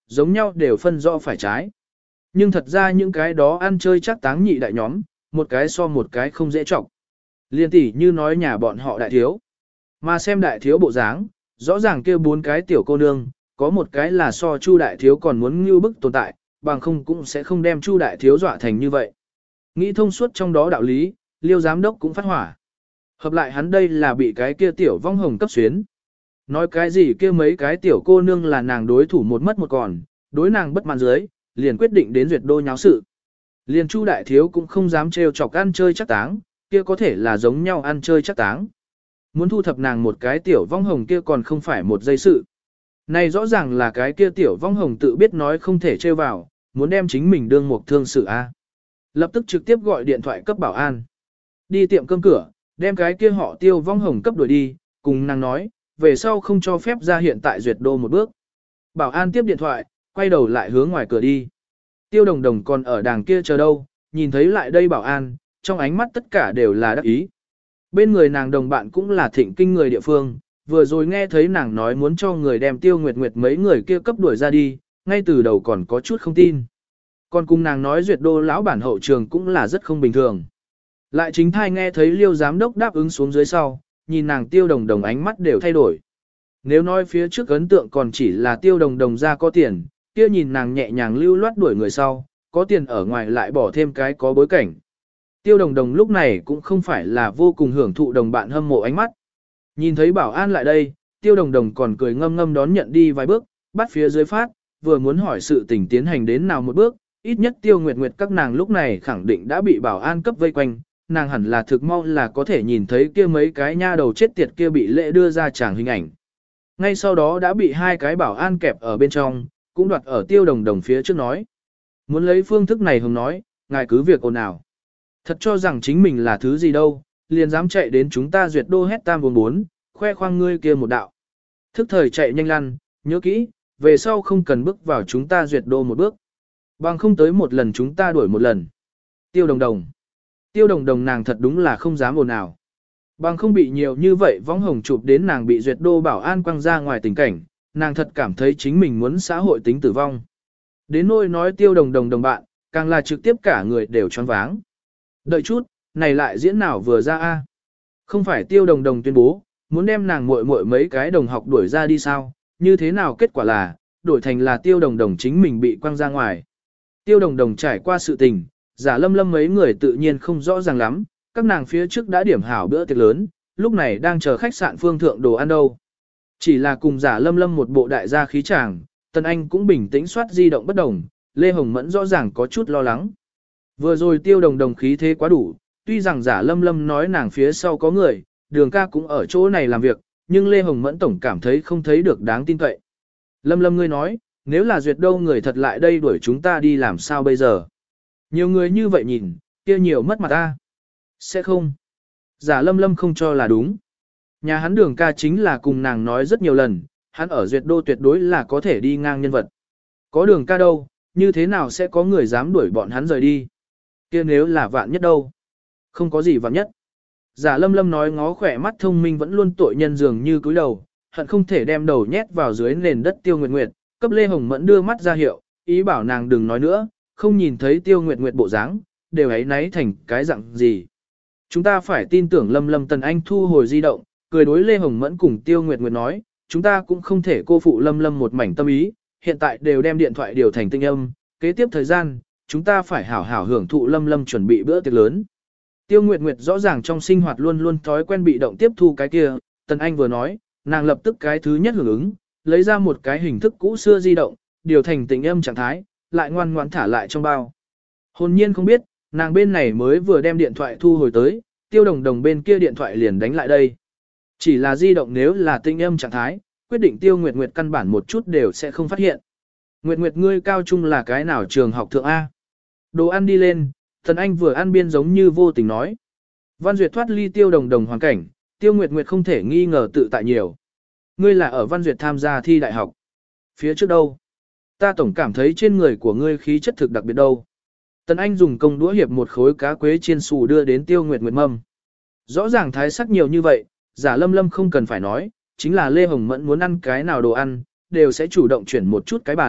giống nhau đều phân rõ phải trái. Nhưng thật ra những cái đó ăn chơi chắc táng nhị đại nhóm, một cái so một cái không dễ trọng. Liên tỷ như nói nhà bọn họ đại thiếu. Mà xem đại thiếu bộ dáng, rõ ràng kia bốn cái tiểu cô nương, có một cái là so Chu đại thiếu còn muốn ngưu bức tồn tại, bằng không cũng sẽ không đem Chu đại thiếu dọa thành như vậy. Nghĩ thông suốt trong đó đạo lý, Liêu giám đốc cũng phát hỏa. Hợp lại hắn đây là bị cái kia tiểu vong hồng cấp xuyến. Nói cái gì kia mấy cái tiểu cô nương là nàng đối thủ một mất một còn, đối nàng bất mãn dưới, liền quyết định đến duyệt đô nháo sự. Liền Chu đại thiếu cũng không dám trêu chọc ăn chơi chắc táng, kia có thể là giống nhau ăn chơi chắc táng. Muốn thu thập nàng một cái tiểu vong hồng kia còn không phải một giây sự. Này rõ ràng là cái kia tiểu vong hồng tự biết nói không thể trêu vào, muốn đem chính mình đương một thương sự a. Lập tức trực tiếp gọi điện thoại cấp bảo an. Đi tiệm cơm cửa, đem cái kia họ Tiêu vong hồng cấp đuổi đi, cùng nàng nói, về sau không cho phép ra hiện tại duyệt đô một bước. Bảo an tiếp điện thoại, quay đầu lại hướng ngoài cửa đi. Tiêu Đồng Đồng còn ở đàng kia chờ đâu, nhìn thấy lại đây bảo an, trong ánh mắt tất cả đều là đắc ý. Bên người nàng đồng bạn cũng là thịnh kinh người địa phương, vừa rồi nghe thấy nàng nói muốn cho người đem Tiêu Nguyệt Nguyệt mấy người kia cấp đuổi ra đi, ngay từ đầu còn có chút không tin. Còn cùng nàng nói duyệt đô lão bản hậu trường cũng là rất không bình thường. Lại chính thai nghe thấy Liêu giám đốc đáp ứng xuống dưới sau, nhìn nàng Tiêu Đồng Đồng ánh mắt đều thay đổi. Nếu nói phía trước ấn tượng còn chỉ là Tiêu Đồng Đồng ra có tiền, kia nhìn nàng nhẹ nhàng lưu loát đuổi người sau, có tiền ở ngoài lại bỏ thêm cái có bối cảnh. Tiêu Đồng Đồng lúc này cũng không phải là vô cùng hưởng thụ đồng bạn hâm mộ ánh mắt. Nhìn thấy bảo an lại đây, Tiêu Đồng Đồng còn cười ngâm ngâm đón nhận đi vài bước, bắt phía dưới phát, vừa muốn hỏi sự tình tiến hành đến nào một bước, ít nhất Tiêu Nguyệt Nguyệt các nàng lúc này khẳng định đã bị bảo an cấp vây quanh, nàng hẳn là thực mau là có thể nhìn thấy kia mấy cái nha đầu chết tiệt kia bị lễ đưa ra tràng hình ảnh. Ngay sau đó đã bị hai cái bảo an kẹp ở bên trong, cũng đoạt ở Tiêu Đồng Đồng phía trước nói. Muốn lấy phương thức này hùng nói, ngài cứ việc ồn ào. Thật cho rằng chính mình là thứ gì đâu, liền dám chạy đến chúng ta duyệt đô hét tam bốn bốn, khoe khoang ngươi kia một đạo. Thức thời chạy nhanh lăn, nhớ kỹ, về sau không cần bước vào chúng ta duyệt đô một bước. Bằng không tới một lần chúng ta đuổi một lần. Tiêu Đồng Đồng. Tiêu Đồng Đồng nàng thật đúng là không dám ồn ào. Bằng không bị nhiều như vậy võng hồng chụp đến nàng bị duyệt đô bảo an quăng ra ngoài tình cảnh, nàng thật cảm thấy chính mình muốn xã hội tính tử vong. Đến nỗi nói Tiêu Đồng Đồng đồng bạn, càng là trực tiếp cả người đều choáng váng. Đợi chút, này lại diễn nào vừa ra a? Không phải Tiêu Đồng Đồng tuyên bố, muốn đem nàng muội muội mấy cái đồng học đuổi ra đi sao, như thế nào kết quả là, đổi thành là Tiêu Đồng Đồng chính mình bị quăng ra ngoài. Tiêu Đồng Đồng trải qua sự tình, Giả Lâm Lâm mấy người tự nhiên không rõ ràng lắm, các nàng phía trước đã điểm hảo bữa tiệc lớn, lúc này đang chờ khách sạn phương thượng đồ ăn đâu. Chỉ là cùng Giả Lâm Lâm một bộ đại gia khí chàng, Tân Anh cũng bình tĩnh soát di động bất đồng, Lê Hồng Mẫn rõ ràng có chút lo lắng. Vừa rồi Tiêu Đồng Đồng khí thế quá đủ, tuy rằng Giả Lâm Lâm nói nàng phía sau có người, Đường ca cũng ở chỗ này làm việc, nhưng Lê Hồng Mẫn tổng cảm thấy không thấy được đáng tin cậy. Lâm Lâm ngươi nói, nếu là duyệt đâu người thật lại đây đuổi chúng ta đi làm sao bây giờ? Nhiều người như vậy nhìn, kia nhiều mất mặt ta. Sẽ không. Giả Lâm Lâm không cho là đúng. Nhà hắn Đường ca chính là cùng nàng nói rất nhiều lần, hắn ở duyệt đô tuyệt đối là có thể đi ngang nhân vật. Có Đường ca đâu, như thế nào sẽ có người dám đuổi bọn hắn rời đi? Kia nếu là vạn nhất đâu? Không có gì vạn nhất. Giả Lâm Lâm nói ngó khỏe mắt thông minh vẫn luôn tội nhân dường như cúi đầu, hận không thể đem đầu nhét vào dưới nền đất Tiêu Nguyệt Nguyệt, cấp Lê Hồng Mẫn đưa mắt ra hiệu, ý bảo nàng đừng nói nữa, không nhìn thấy Tiêu Nguyệt Nguyệt bộ dáng, đều ấy náy thành cái dạng gì. Chúng ta phải tin tưởng Lâm Lâm. Tần Anh thu hồi di động, cười đối Lê Hồng Mẫn cùng Tiêu Nguyệt Nguyệt nói, chúng ta cũng không thể cô phụ Lâm Lâm một mảnh tâm ý, hiện tại đều đem điện thoại điều thành tinh âm, kế tiếp thời gian, chúng ta phải hảo hảo hưởng thụ Lâm Lâm chuẩn bị bữa tiệc lớn. Tiêu Nguyệt Nguyệt rõ ràng trong sinh hoạt luôn luôn thói quen bị động tiếp thu cái kia, Tần Anh vừa nói, nàng lập tức cái thứ nhất hưởng ứng, lấy ra một cái hình thức cũ xưa di động, điều thành tình âm trạng thái, lại ngoan ngoãn thả lại trong bao. Hồn nhiên không biết, nàng bên này mới vừa đem điện thoại thu hồi tới, Tiêu Đồng Đồng bên kia điện thoại liền đánh lại đây. Chỉ là di động nếu là tinh âm trạng thái, quyết định Tiêu Nguyệt Nguyệt căn bản một chút đều sẽ không phát hiện. Nguyệt Nguyệt ngươi cao trung là cái nào trường học thượng A? Đồ ăn đi lên, Thần Anh vừa ăn biên giống như vô tình nói. Văn Duyệt thoát ly Tiêu Đồng Đồng hoàn cảnh, Tiêu Nguyệt Nguyệt không thể nghi ngờ tự tại nhiều. Ngươi là ở Văn Duyệt tham gia thi đại học. Phía trước đâu? Ta tổng cảm thấy trên người của ngươi khí chất thực đặc biệt đâu. Tần Anh dùng công đũa hiệp một khối cá quế chiên xù đưa đến Tiêu Nguyệt Nguyệt mâm. Rõ ràng thái sắc nhiều như vậy, Giả Lâm Lâm không cần phải nói, chính là Lê Hồng Mẫn muốn ăn cái nào đồ ăn, đều sẽ chủ động chuyển một chút cái bàn,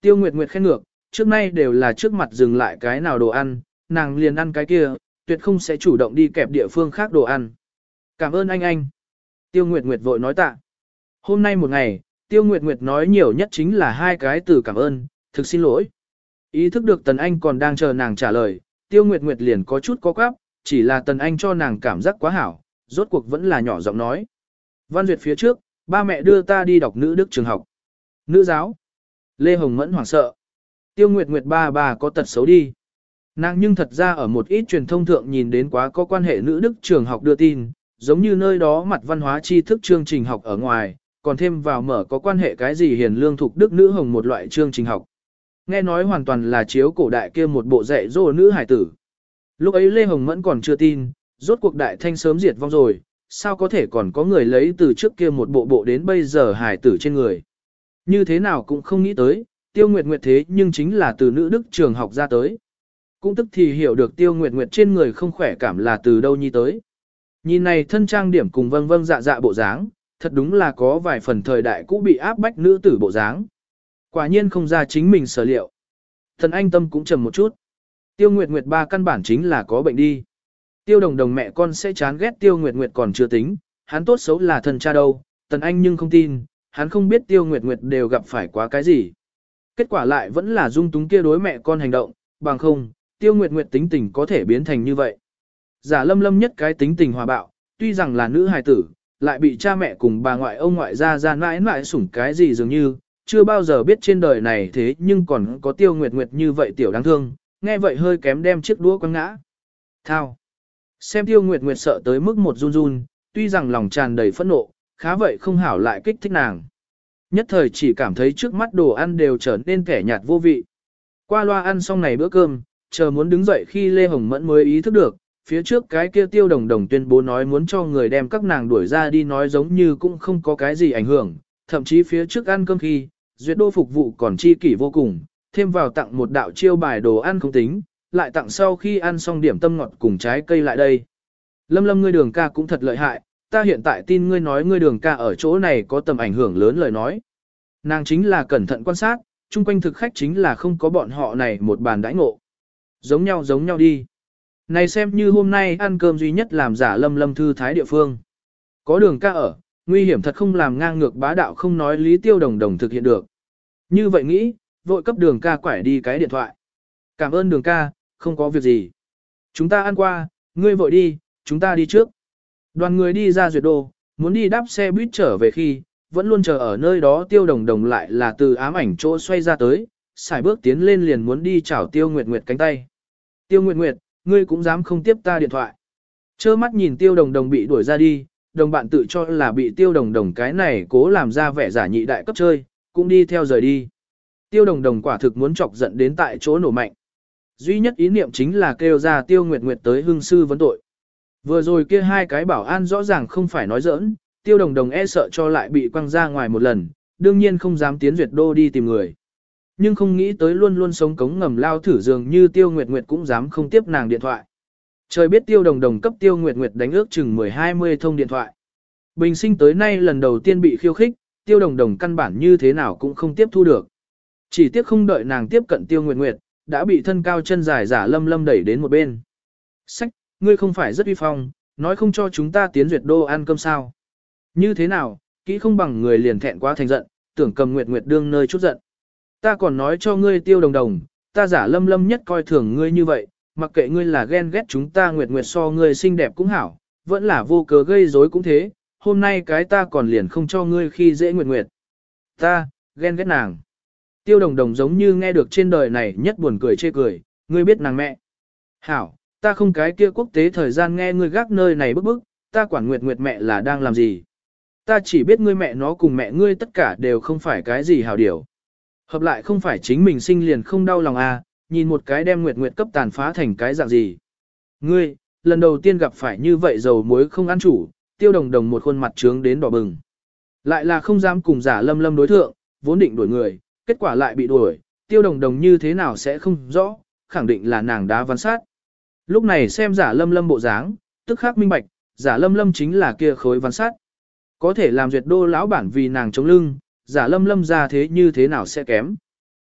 Tiêu Nguyệt Nguyệt khen ngược, trước nay đều là trước mặt dừng lại cái nào đồ ăn, nàng liền ăn cái kia, tuyệt không sẽ chủ động đi kẹp địa phương khác đồ ăn. Cảm ơn anh. Tiêu Nguyệt Nguyệt vội nói tạ. Hôm nay một ngày, Tiêu Nguyệt Nguyệt nói nhiều nhất chính là hai cái từ cảm ơn, thực xin lỗi. Ý thức được Tần Anh còn đang chờ nàng trả lời, Tiêu Nguyệt Nguyệt liền có chút có quáp, chỉ là Tần Anh cho nàng cảm giác quá hảo, rốt cuộc vẫn là nhỏ giọng nói. Văn duyệt phía trước, ba mẹ đưa ta đi đọc nữ đức trường học. Nữ giáo. Lê Hồng Mẫn hoảng sợ. Tiêu Nguyệt Nguyệt bà có tật xấu đi. Nàng nhưng thật ra ở một ít truyền thông thượng nhìn đến quá có quan hệ nữ đức trường học đưa tin, giống như nơi đó mặt văn hóa tri thức chương trình học ở ngoài, còn thêm vào mở có quan hệ cái gì hiền lương thục đức nữ hồng một loại chương trình học. Nghe nói hoàn toàn là chiếu cổ đại kia một bộ dạy dỗ nữ hải tử. Lúc ấy Lê Hồng Mẫn còn chưa tin, rốt cuộc đại thanh sớm diệt vong rồi, sao có thể còn có người lấy từ trước kia một bộ đến bây giờ hải tử trên người. Như thế nào cũng không nghĩ tới, Tiêu Nguyệt Nguyệt thế nhưng chính là từ nữ đức trường học ra tới. Cũng tức thì hiểu được Tiêu Nguyệt Nguyệt trên người không khỏe cảm là từ đâu nhi tới. Nhìn này thân trang điểm cùng vâng dạ bộ dáng, thật đúng là có vài phần thời đại cũ bị áp bách nữ tử bộ dáng. Quả nhiên không ra chính mình sở liệu. Thần Anh tâm cũng trầm một chút. Tiêu Nguyệt Nguyệt ba căn bản chính là có bệnh đi. Tiêu Đồng Đồng mẹ con sẽ chán ghét Tiêu Nguyệt Nguyệt còn chưa tính, hắn tốt xấu là thần cha đâu, Tần Anh nhưng không tin, hắn không biết Tiêu Nguyệt Nguyệt đều gặp phải quá cái gì. Kết quả lại vẫn là dung túng kia đối mẹ con hành động, bằng không, Tiêu Nguyệt Nguyệt tính tình có thể biến thành như vậy. Giả Lâm Lâm nhất cái tính tình hòa bạo, tuy rằng là nữ hài tử, lại bị cha mẹ cùng bà ngoại ông ngoại ra mãi sủng cái gì dường như, chưa bao giờ biết trên đời này thế nhưng còn có Tiêu Nguyệt Nguyệt như vậy tiểu đáng thương, nghe vậy hơi kém đem chiếc đũa quăng ngã. Thao! Xem Tiêu Nguyệt Nguyệt sợ tới mức một run run, tuy rằng lòng tràn đầy phẫn nộ, khá vậy không hảo lại kích thích nàng. Nhất thời chỉ cảm thấy trước mắt đồ ăn đều trở nên kẻ nhạt vô vị. Qua loa ăn xong này bữa cơm, chờ muốn đứng dậy khi Lê Hồng Mẫn mới ý thức được, phía trước cái kia Tiêu Đồng Đồng tuyên bố nói muốn cho người đem các nàng đuổi ra đi nói giống như cũng không có cái gì ảnh hưởng, thậm chí phía trước ăn cơm khi, duyệt đô phục vụ còn chi kỷ vô cùng, thêm vào tặng một đạo chiêu bài đồ ăn không tính, lại tặng sau khi ăn xong điểm tâm ngọt cùng trái cây lại đây. Lâm Lâm ngươi Đường ca cũng thật lợi hại, ta hiện tại tin ngươi nói ngươi Đường ca ở chỗ này có tầm ảnh hưởng lớn lời nói. Nàng chính là cẩn thận quan sát, chung quanh thực khách chính là không có bọn họ này một bàn đãi ngộ. Giống nhau đi. Này xem như hôm nay ăn cơm duy nhất làm giả Lâm Lâm thư thái địa phương. Có Đường ca ở, nguy hiểm thật không làm ngang ngược bá đạo không nói lý Tiêu Đồng Đồng thực hiện được. Như vậy nghĩ, vội cấp Đường ca quải đi cái điện thoại. Cảm ơn Đường ca, không có việc gì. Chúng ta ăn qua, ngươi vội đi, chúng ta đi trước. Đoàn người đi ra duyệt đô, muốn đi đáp xe buýt trở về khi, vẫn luôn chờ ở nơi đó Tiêu Đồng Đồng lại là từ ám ảnh chỗ xoay ra tới, xài bước tiến lên liền muốn đi chảo Tiêu Nguyệt Nguyệt cánh tay. Tiêu Nguyệt Nguyệt, ngươi cũng dám không tiếp ta điện thoại. Chơ mắt nhìn Tiêu Đồng Đồng bị đuổi ra đi, đồng bạn tự cho là bị Tiêu Đồng Đồng cái này cố làm ra vẻ giả nhị đại cấp chơi, cũng đi theo rời đi. Tiêu Đồng Đồng quả thực muốn chọc giận đến tại chỗ nổ mạnh. Duy nhất ý niệm chính là kêu ra Tiêu Nguyệt Nguyệt tới hưng sư vấn tội. Vừa rồi kia hai cái bảo an rõ ràng không phải nói giỡn, Tiêu Đồng Đồng e sợ cho lại bị quăng ra ngoài một lần, đương nhiên không dám tiến duyệt đô đi tìm người. Nhưng không nghĩ tới luôn luôn sống cống ngầm lao thử dường như Tiêu Nguyệt Nguyệt cũng dám không tiếp nàng điện thoại. Trời biết Tiêu Đồng Đồng cấp Tiêu Nguyệt Nguyệt đánh ước chừng 10-20 thông điện thoại. Bình sinh tới nay lần đầu tiên bị khiêu khích, Tiêu Đồng Đồng căn bản như thế nào cũng không tiếp thu được. Chỉ tiếc không đợi nàng tiếp cận Tiêu Nguyệt Nguyệt, đã bị thân cao chân dài giả Lâm Lâm đẩy đến một bên. Sách, ngươi không phải rất uy phong, nói không cho chúng ta tiến duyệt đô ăn cơm sao. Như thế nào, kỹ không bằng người liền thẹn quá thành giận, tưởng cầm Nguyệt Nguyệt đương nơi chút giận. Ta còn nói cho ngươi Tiêu Đồng Đồng, ta giả Lâm Lâm nhất coi thường ngươi như vậy, mặc kệ ngươi là ghen ghét chúng ta Nguyệt Nguyệt so ngươi xinh đẹp cũng hảo, vẫn là vô cớ gây rối cũng thế, hôm nay cái ta còn liền không cho ngươi khi dễ Nguyệt Nguyệt. Ta, ghen ghét nàng. Tiêu Đồng Đồng giống như nghe được trên đời này nhất buồn cười chê cười, ngươi biết nàng mẹ. Hảo, ta không cái kia quốc tế thời gian nghe ngươi gác nơi này bức bức, ta quản Nguyệt Nguyệt mẹ là đang làm gì. Ta chỉ biết ngươi mẹ nó cùng mẹ ngươi tất cả đều không phải cái gì hảo điều. Hợp lại không phải chính mình sinh liền không đau lòng à, nhìn một cái đem Nguyệt Nguyệt cấp tàn phá thành cái dạng gì. Ngươi, lần đầu tiên gặp phải như vậy dầu muối không ăn chủ, Tiêu Đồng Đồng một khuôn mặt trướng đến đỏ bừng. Lại là không dám cùng giả Lâm Lâm đối thượng, vốn định đuổi người, kết quả lại bị đuổi, Tiêu Đồng Đồng như thế nào sẽ không rõ, khẳng định là nàng đá văn sát. Lúc này xem giả Lâm Lâm bộ dáng, tức khắc minh bạch, giả Lâm Lâm chính là kia khối văn sát. Có thể làm duyệt đô lão bản vì nàng chống lưng, giả Lâm Lâm ra thế như thế nào sẽ kém.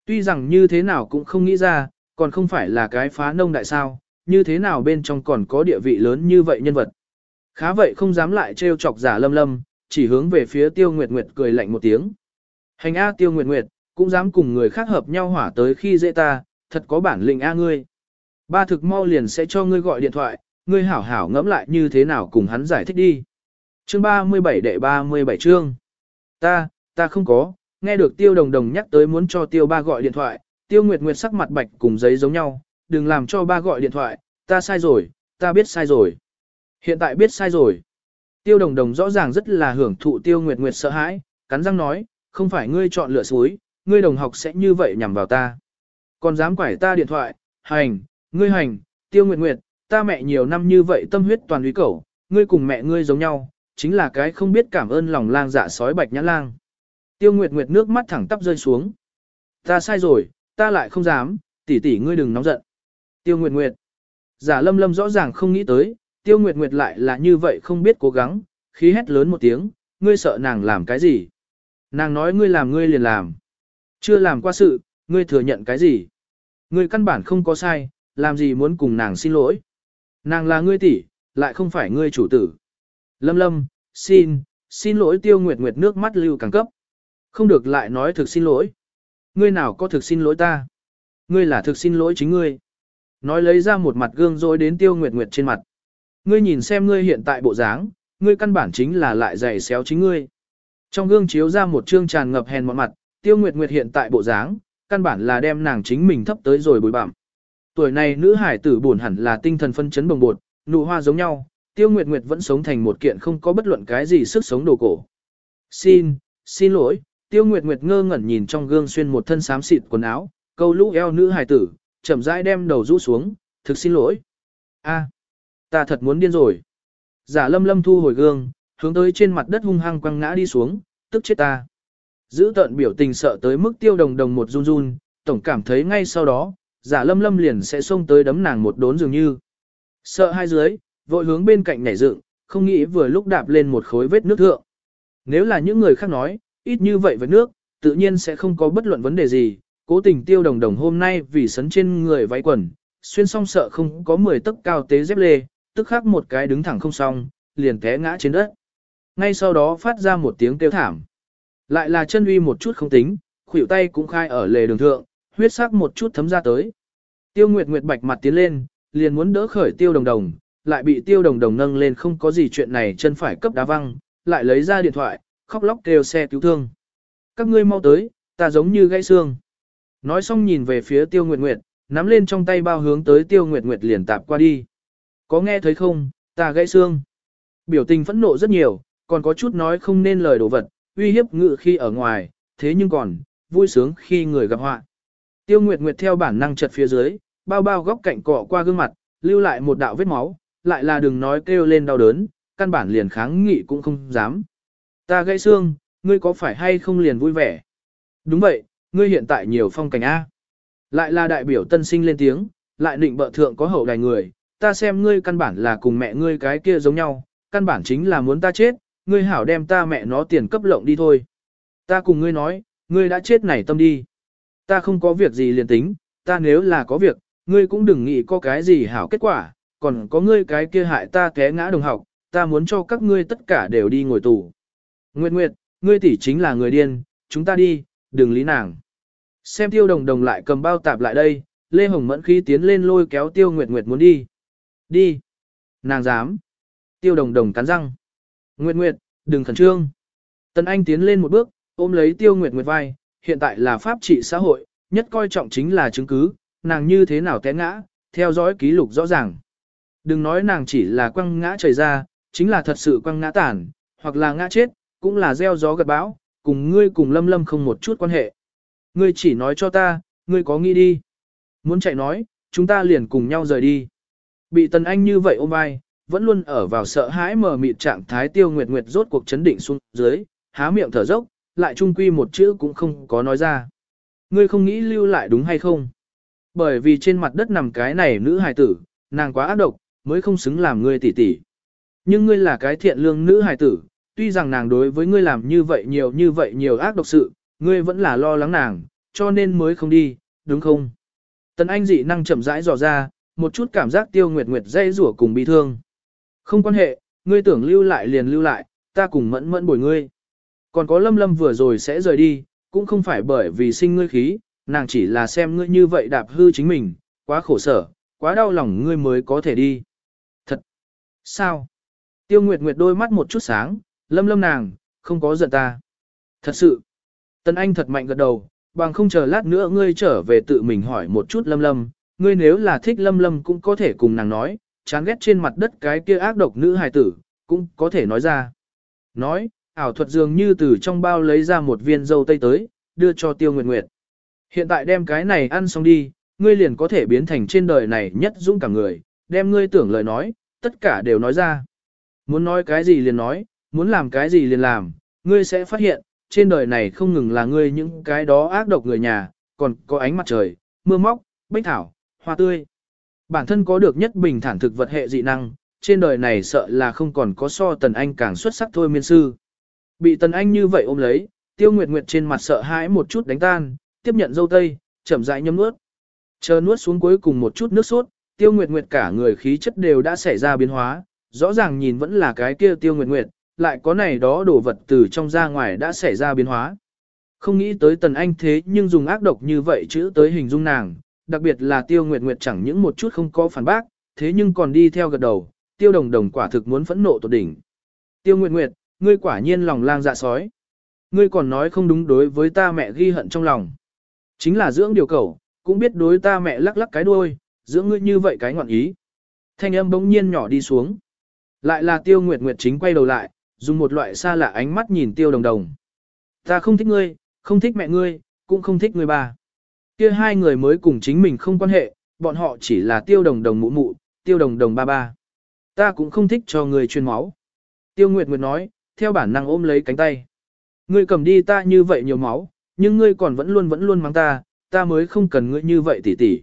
Tuy rằng như thế nào cũng không nghĩ ra, còn không phải là cái phá nông đại sao, như thế nào bên trong còn có địa vị lớn như vậy nhân vật. Khá vậy không dám lại trêu chọc Giả Lâm Lâm, chỉ hướng về phía Tiêu Nguyệt Nguyệt cười lạnh một tiếng. Hành A Tiêu Nguyệt Nguyệt, cũng dám cùng người khác hợp nhau hỏa tới khi dễ ta, thật có bản lĩnh A ngươi. Ba thực mau liền sẽ cho ngươi gọi điện thoại, ngươi hảo hảo ngẫm lại như thế nào cùng hắn giải thích đi. Chương 37 đệ 37 chương. Ta không có, nghe được Tiêu Đồng Đồng nhắc tới muốn cho Tiêu ba gọi điện thoại, Tiêu Nguyệt Nguyệt sắc mặt bạch cùng giấy giống nhau, đừng làm cho ba gọi điện thoại, ta sai rồi, ta biết sai rồi. Hiện tại biết sai rồi. Tiêu Đồng Đồng rõ ràng rất là hưởng thụ Tiêu Nguyệt Nguyệt sợ hãi, cắn răng nói, không phải ngươi chọn lựa suối, ngươi đồng học sẽ như vậy nhằm vào ta. Còn dám quải ta điện thoại, ngươi hành, Tiêu Nguyệt Nguyệt, ta mẹ nhiều năm như vậy tâm huyết toàn uy cẩu, ngươi cùng mẹ ngươi giống nhau, chính là cái không biết cảm ơn lòng lang dạ sói bạch nhã lang. Tiêu Nguyệt Nguyệt nước mắt thẳng tắp rơi xuống. Ta sai rồi, ta lại không dám, tỷ tỷ ngươi đừng nóng giận. Tiêu Nguyệt Nguyệt. Giả Lâm Lâm rõ ràng không nghĩ tới, Tiêu Nguyệt Nguyệt lại là như vậy không biết cố gắng, khí hét lớn một tiếng, ngươi sợ nàng làm cái gì? Nàng nói ngươi làm ngươi liền làm. Chưa làm qua sự, ngươi thừa nhận cái gì? Ngươi căn bản không có sai, làm gì muốn cùng nàng xin lỗi? Nàng là ngươi tỷ, lại không phải ngươi chủ tử. Lâm Lâm, xin lỗi Tiêu Nguyệt Nguyệt nước mắt lưu càng cấp. Không được lại nói thực xin lỗi. Ngươi nào có thực xin lỗi ta? Ngươi là thực xin lỗi chính ngươi. Nói lấy ra một mặt gương dối đến Tiêu Nguyệt Nguyệt trên mặt. Ngươi nhìn xem ngươi hiện tại bộ dáng, ngươi căn bản chính là lại giày xéo chính ngươi. Trong gương chiếu ra một trương tràn ngập hèn mọn mặt, Tiêu Nguyệt Nguyệt hiện tại bộ dáng, căn bản là đem nàng chính mình thấp tới rồi bùi bặm. Tuổi này nữ hải tử buồn hẳn là tinh thần phân chấn bồng bột, nụ hoa giống nhau, Tiêu Nguyệt Nguyệt vẫn sống thành một kiện không có bất luận cái gì sức sống đồ cổ. Xin lỗi, Tiêu Nguyệt Nguyệt ngơ ngẩn nhìn trong gương xuyên một thân xám xịt quần áo, câu lũ eo nữ hải tử, chậm rãi đem đầu rũ xuống, thực xin lỗi. Ta thật muốn điên rồi. Giả Lâm Lâm thu hồi gương, hướng tới trên mặt đất hung hăng quăng ngã đi xuống, tức chết ta. Giữ tận biểu tình sợ tới mức Tiêu Đồng Đồng một run run, tổng cảm thấy ngay sau đó, Giả Lâm Lâm liền sẽ xông tới đấm nàng một đốn dường như. Sợ hai dưới, vội hướng bên cạnh nhảy dựng, không nghĩ vừa lúc đạp lên một khối vết nước thượng. Nếu là những người khác nói, ít như vậy với nước, tự nhiên sẽ không có bất luận vấn đề gì. Cố tình Tiêu Đồng Đồng hôm nay vì sấn trên người váy quần, xuyên xong sợ không có 10 tấc cao tế dép lê, tức khắc một cái đứng thẳng không xong, liền té ngã trên đất. Ngay sau đó phát ra một tiếng kêu thảm. Lại là chân uy một chút không tính, khuỷu tay cũng khai ở lề đường thượng, huyết sắc một chút thấm ra tới. Tiêu Nguyệt Nguyệt bạch mặt tiến lên, liền muốn đỡ khởi Tiêu Đồng Đồng, lại bị Tiêu Đồng Đồng nâng lên không có gì chuyện này chân phải cấp đá văng, lại lấy ra điện thoại, khóc lóc kêu xe cứu thương. Các ngươi mau tới, ta giống như gãy xương. Nói xong nhìn về phía Tiêu Nguyệt Nguyệt, nắm lên trong tay bao hướng tới Tiêu Nguyệt Nguyệt liền tạp qua đi. Có nghe thấy không, ta gãy xương. Biểu tình phẫn nộ rất nhiều, còn có chút nói không nên lời đồ vật, uy hiếp ngự khi ở ngoài, thế nhưng còn, vui sướng khi người gặp họa. Tiêu Nguyệt Nguyệt theo bản năng chật phía dưới, bao bao góc cạnh cọ qua gương mặt, lưu lại một đạo vết máu, lại là đừng nói kêu lên đau đớn, căn bản liền kháng nghị cũng không dám. Ta gãy xương, ngươi có phải hay không liền vui vẻ? Đúng vậy, ngươi hiện tại nhiều phong cảnh A. Lại là đại biểu tân sinh lên tiếng, lại định bợ thượng có hậu đài người, ta xem ngươi căn bản là cùng mẹ ngươi cái kia giống nhau, căn bản chính là muốn ta chết, ngươi hảo đem ta mẹ nó tiền cấp lộng đi thôi. Ta cùng ngươi nói, ngươi đã chết này tâm đi. Ta không có việc gì liền tính, ta nếu là có việc, ngươi cũng đừng nghĩ có cái gì hảo kết quả, còn có ngươi cái kia hại ta té ngã đồng học, ta muốn cho các ngươi tất cả đều đi ngồi tù. Nguyệt Nguyệt, ngươi tỷ chính là người điên, chúng ta đi, đừng lý nàng. Xem Tiêu Đồng Đồng lại cầm bao tạp lại đây, Lê Hồng Mẫn khí tiến lên lôi kéo Tiêu Nguyệt Nguyệt muốn đi. Đi. Nàng dám. Tiêu Đồng Đồng cắn răng. Nguyệt Nguyệt, đừng khẩn trương. Tần Anh tiến lên một bước, ôm lấy Tiêu Nguyệt Nguyệt vai, hiện tại là pháp trị xã hội, nhất coi trọng chính là chứng cứ, nàng như thế nào té ngã, theo dõi ký lục rõ ràng. Đừng nói nàng chỉ là quăng ngã trời ra, chính là thật sự quăng ngã tàn, hoặc là ngã chết, cũng là gieo gió gặt bão, cùng ngươi cùng Lâm Lâm không một chút quan hệ. Ngươi chỉ nói cho ta, ngươi có nghĩ đi. Muốn chạy nói, chúng ta liền cùng nhau rời đi. Bị Tần Anh như vậy ôm vai, vẫn luôn ở vào sợ hãi mờ mịt trạng thái Tiêu Nguyệt Nguyệt rốt cuộc chấn định xuống dưới, há miệng thở dốc, lại trung quy một chữ cũng không có nói ra. Ngươi không nghĩ lưu lại đúng hay không? Bởi vì trên mặt đất nằm cái này nữ hài tử, nàng quá ác độc, mới không xứng làm ngươi tỷ tỷ. Nhưng ngươi là cái thiện lương nữ hài tử, tuy rằng nàng đối với ngươi làm như vậy nhiều ác độc sự, ngươi vẫn là lo lắng nàng, cho nên mới không đi, đúng không? Tần Anh dị năng chậm rãi dò ra, một chút cảm giác Tiêu Nguyệt Nguyệt dây rủa cùng bị thương. Không quan hệ, ngươi tưởng lưu lại liền lưu lại, ta cùng mẫn mẫn bồi ngươi. Còn có Lâm Lâm vừa rồi sẽ rời đi, cũng không phải bởi vì sinh ngươi khí, nàng chỉ là xem ngươi như vậy đạp hư chính mình, quá khổ sở, quá đau lòng ngươi mới có thể đi. Thật! Sao? Tiêu Nguyệt Nguyệt đôi mắt một chút sáng, Lâm Lâm nàng, không có giận ta. Thật sự! Tần Anh thật mạnh gật đầu, bằng không chờ lát nữa ngươi trở về tự mình hỏi một chút Lâm Lâm, ngươi nếu là thích Lâm Lâm cũng có thể cùng nàng nói, chán ghét trên mặt đất cái kia ác độc nữ hài tử, cũng có thể nói ra. Nói, ảo thuật dường như từ trong bao lấy ra một viên dâu tây tới, đưa cho Tiêu Nguyệt Nguyệt. Hiện tại đem cái này ăn xong đi, ngươi liền có thể biến thành trên đời này nhất dũng cảm người, đem ngươi tưởng lời nói, tất cả đều nói ra. Muốn nói cái gì liền nói, muốn làm cái gì liền làm, ngươi sẽ phát hiện, trên đời này không ngừng là ngươi những cái đó ác độc người nhà, còn có ánh mặt trời, mưa móc, bách thảo, hoa tươi. Bản thân có được nhất bình thản thực vật hệ dị năng, trên đời này sợ là không còn có so Tần Anh càng xuất sắc thôi miên sư. Bị Tần Anh như vậy ôm lấy, Tiêu Nguyệt Nguyệt trên mặt sợ hãi một chút đánh tan, tiếp nhận dâu tây, chậm rãi nhấm nuốt. Chờ nuốt xuống cuối cùng một chút nước sốt, Tiêu Nguyệt Nguyệt cả người khí chất đều đã xảy ra biến hóa, rõ ràng nhìn vẫn là cái kia Tiêu Nguyệt Nguyệt, lại có này đó đồ vật từ trong ra ngoài đã xảy ra biến hóa. Không nghĩ tới Tần Anh thế nhưng dùng ác độc như vậy chữ tới hình dung nàng, đặc biệt là Tiêu Nguyệt Nguyệt chẳng những một chút không có phản bác, thế nhưng còn đi theo gật đầu, Tiêu Đồng Đồng quả thực muốn phẫn nộ tột đỉnh. Tiêu Nguyệt Nguyệt, ngươi quả nhiên lòng lang dạ sói. Ngươi còn nói không đúng đối với ta mẹ ghi hận trong lòng. Chính là dưỡng điều cẩu, cũng biết đối ta mẹ lắc lắc cái đuôi, dưỡng ngươi như vậy cái ngọn ý. Thanh âm bỗng nhiên nhỏ đi xuống. Lại là Tiêu Nguyệt Nguyệt chính quay đầu lại, dùng một loại xa lạ ánh mắt nhìn Tiêu Đồng Đồng. Ta không thích ngươi, không thích mẹ ngươi, cũng không thích ngươi bà. Kia hai người mới cùng chính mình không quan hệ, bọn họ chỉ là Tiêu Đồng Đồng mụ mụ, Tiêu Đồng Đồng ba ba. Ta cũng không thích cho người truyền máu. Tiêu Nguyệt Nguyệt nói, theo bản năng ôm lấy cánh tay. Ngươi cầm đi ta như vậy nhiều máu, nhưng ngươi còn vẫn luôn mắng ta, ta mới không cần ngươi như vậy tỉ tỉ.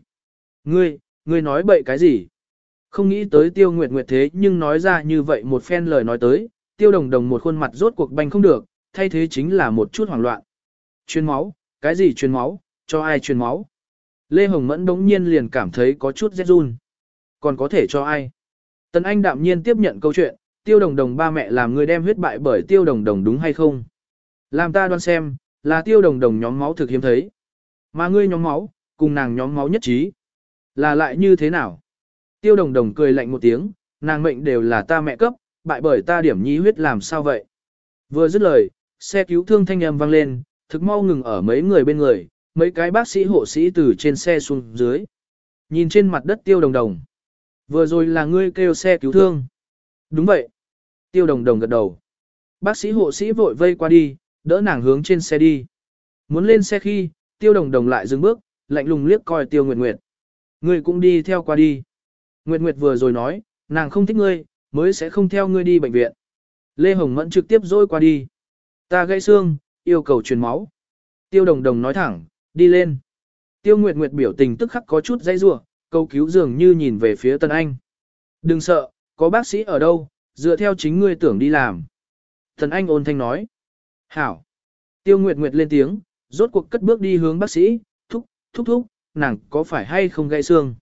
Ngươi nói bậy cái gì? Không nghĩ tới Tiêu Nguyệt Nguyệt thế nhưng nói ra như vậy một phen lời nói tới, Tiêu Đồng Đồng một khuôn mặt rốt cuộc banh không được, thay thế chính là một chút hoảng loạn. Truyền máu, cái gì truyền máu, cho ai truyền máu? Lê Hồng Mẫn đống nhiên liền cảm thấy có chút rét run. Còn có thể cho ai? Tần Anh đạm nhiên tiếp nhận câu chuyện, Tiêu Đồng Đồng ba mẹ làm người đem huyết bại bởi Tiêu Đồng Đồng đúng hay không? Làm ta đoán xem, là Tiêu Đồng Đồng nhóm máu thực hiếm thấy. Mà ngươi nhóm máu, cùng nàng nhóm máu nhất trí. Là lại như thế nào? Tiêu Đồng Đồng cười lạnh một tiếng, nàng mệnh đều là ta mẹ cấp, bại bởi ta điểm nhi huyết làm sao vậy? Vừa dứt lời, xe cứu thương thanh âm vang lên, thực mau ngừng ở mấy người bên người, mấy cái bác sĩ hộ sĩ từ trên xe xuống dưới. Nhìn trên mặt đất Tiêu Đồng Đồng. Vừa rồi là ngươi kêu xe cứu thương. Đúng vậy. Tiêu Đồng Đồng gật đầu. Bác sĩ hộ sĩ vội vây qua đi, đỡ nàng hướng trên xe đi. Muốn lên xe khi, Tiêu Đồng Đồng lại dừng bước, lạnh lùng liếc coi Tiêu Nguyệt Nguyệt. Ngươi cũng đi theo qua đi. Nguyệt Nguyệt vừa rồi nói, nàng không thích ngươi, mới sẽ không theo ngươi đi bệnh viện. Lê Hồng Mẫn trực tiếp dôi qua đi. Ta gãy xương, yêu cầu truyền máu. Tiêu Đồng Đồng nói thẳng, đi lên. Tiêu Nguyệt Nguyệt biểu tình tức khắc có chút dây rủa, câu cứu dường như nhìn về phía Tân Anh. Đừng sợ, có bác sĩ ở đâu, dựa theo chính ngươi tưởng đi làm. Tân Anh ôn thanh nói. Hảo. Tiêu Nguyệt Nguyệt lên tiếng, rốt cuộc cất bước đi hướng bác sĩ, thúc, nàng có phải hay không gãy xương?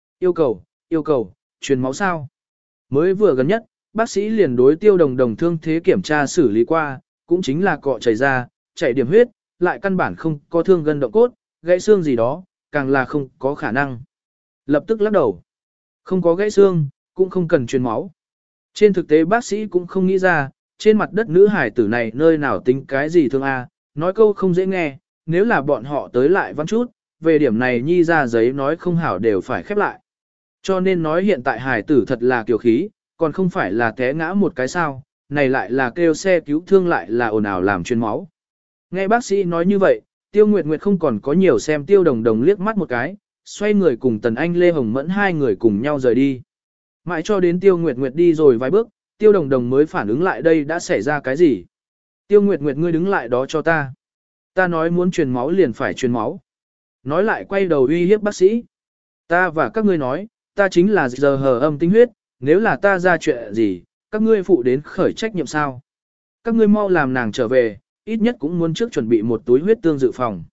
Yêu cầu, truyền máu sao? Mới vừa gần nhất, bác sĩ liền đối Tiêu Đồng Đồng thương thế kiểm tra xử lý qua, cũng chính là cọ chảy ra, chảy điểm huyết, lại căn bản không có thương gân động cốt, gãy xương gì đó, càng là không có khả năng. Lập tức lắc đầu. Không có gãy xương, cũng không cần truyền máu. Trên thực tế bác sĩ cũng không nghĩ ra, trên mặt đất nữ hải tử này nơi nào tính cái gì thương a, nói câu không dễ nghe, nếu là bọn họ tới lại văn chút, về điểm này nhi ra giấy nói không hảo đều phải khép lại. Cho nên nói hiện tại hải tử thật là kiều khí, còn không phải là té ngã một cái sao, này lại là kêu xe cứu thương lại là ồn ào làm truyền máu. Nghe bác sĩ nói như vậy, Tiêu Nguyệt Nguyệt không còn có nhiều xem Tiêu Đồng Đồng liếc mắt một cái, xoay người cùng Tần Anh Lê Hồng Mẫn hai người cùng nhau rời đi. Mãi cho đến Tiêu Nguyệt Nguyệt đi rồi vài bước, Tiêu Đồng Đồng mới phản ứng lại đây đã xảy ra cái gì. Tiêu Nguyệt Nguyệt ngươi đứng lại đó cho ta. Ta nói muốn truyền máu liền phải truyền máu. Nói lại quay đầu uy hiếp bác sĩ. Ta và các ngươi nói, ta chính là giờ hờ âm tinh huyết, nếu là ta ra chuyện gì, các ngươi phụ đến khởi trách nhiệm sao. Các ngươi mau làm nàng trở về, ít nhất cũng muốn trước chuẩn bị một túi huyết tương dự phòng.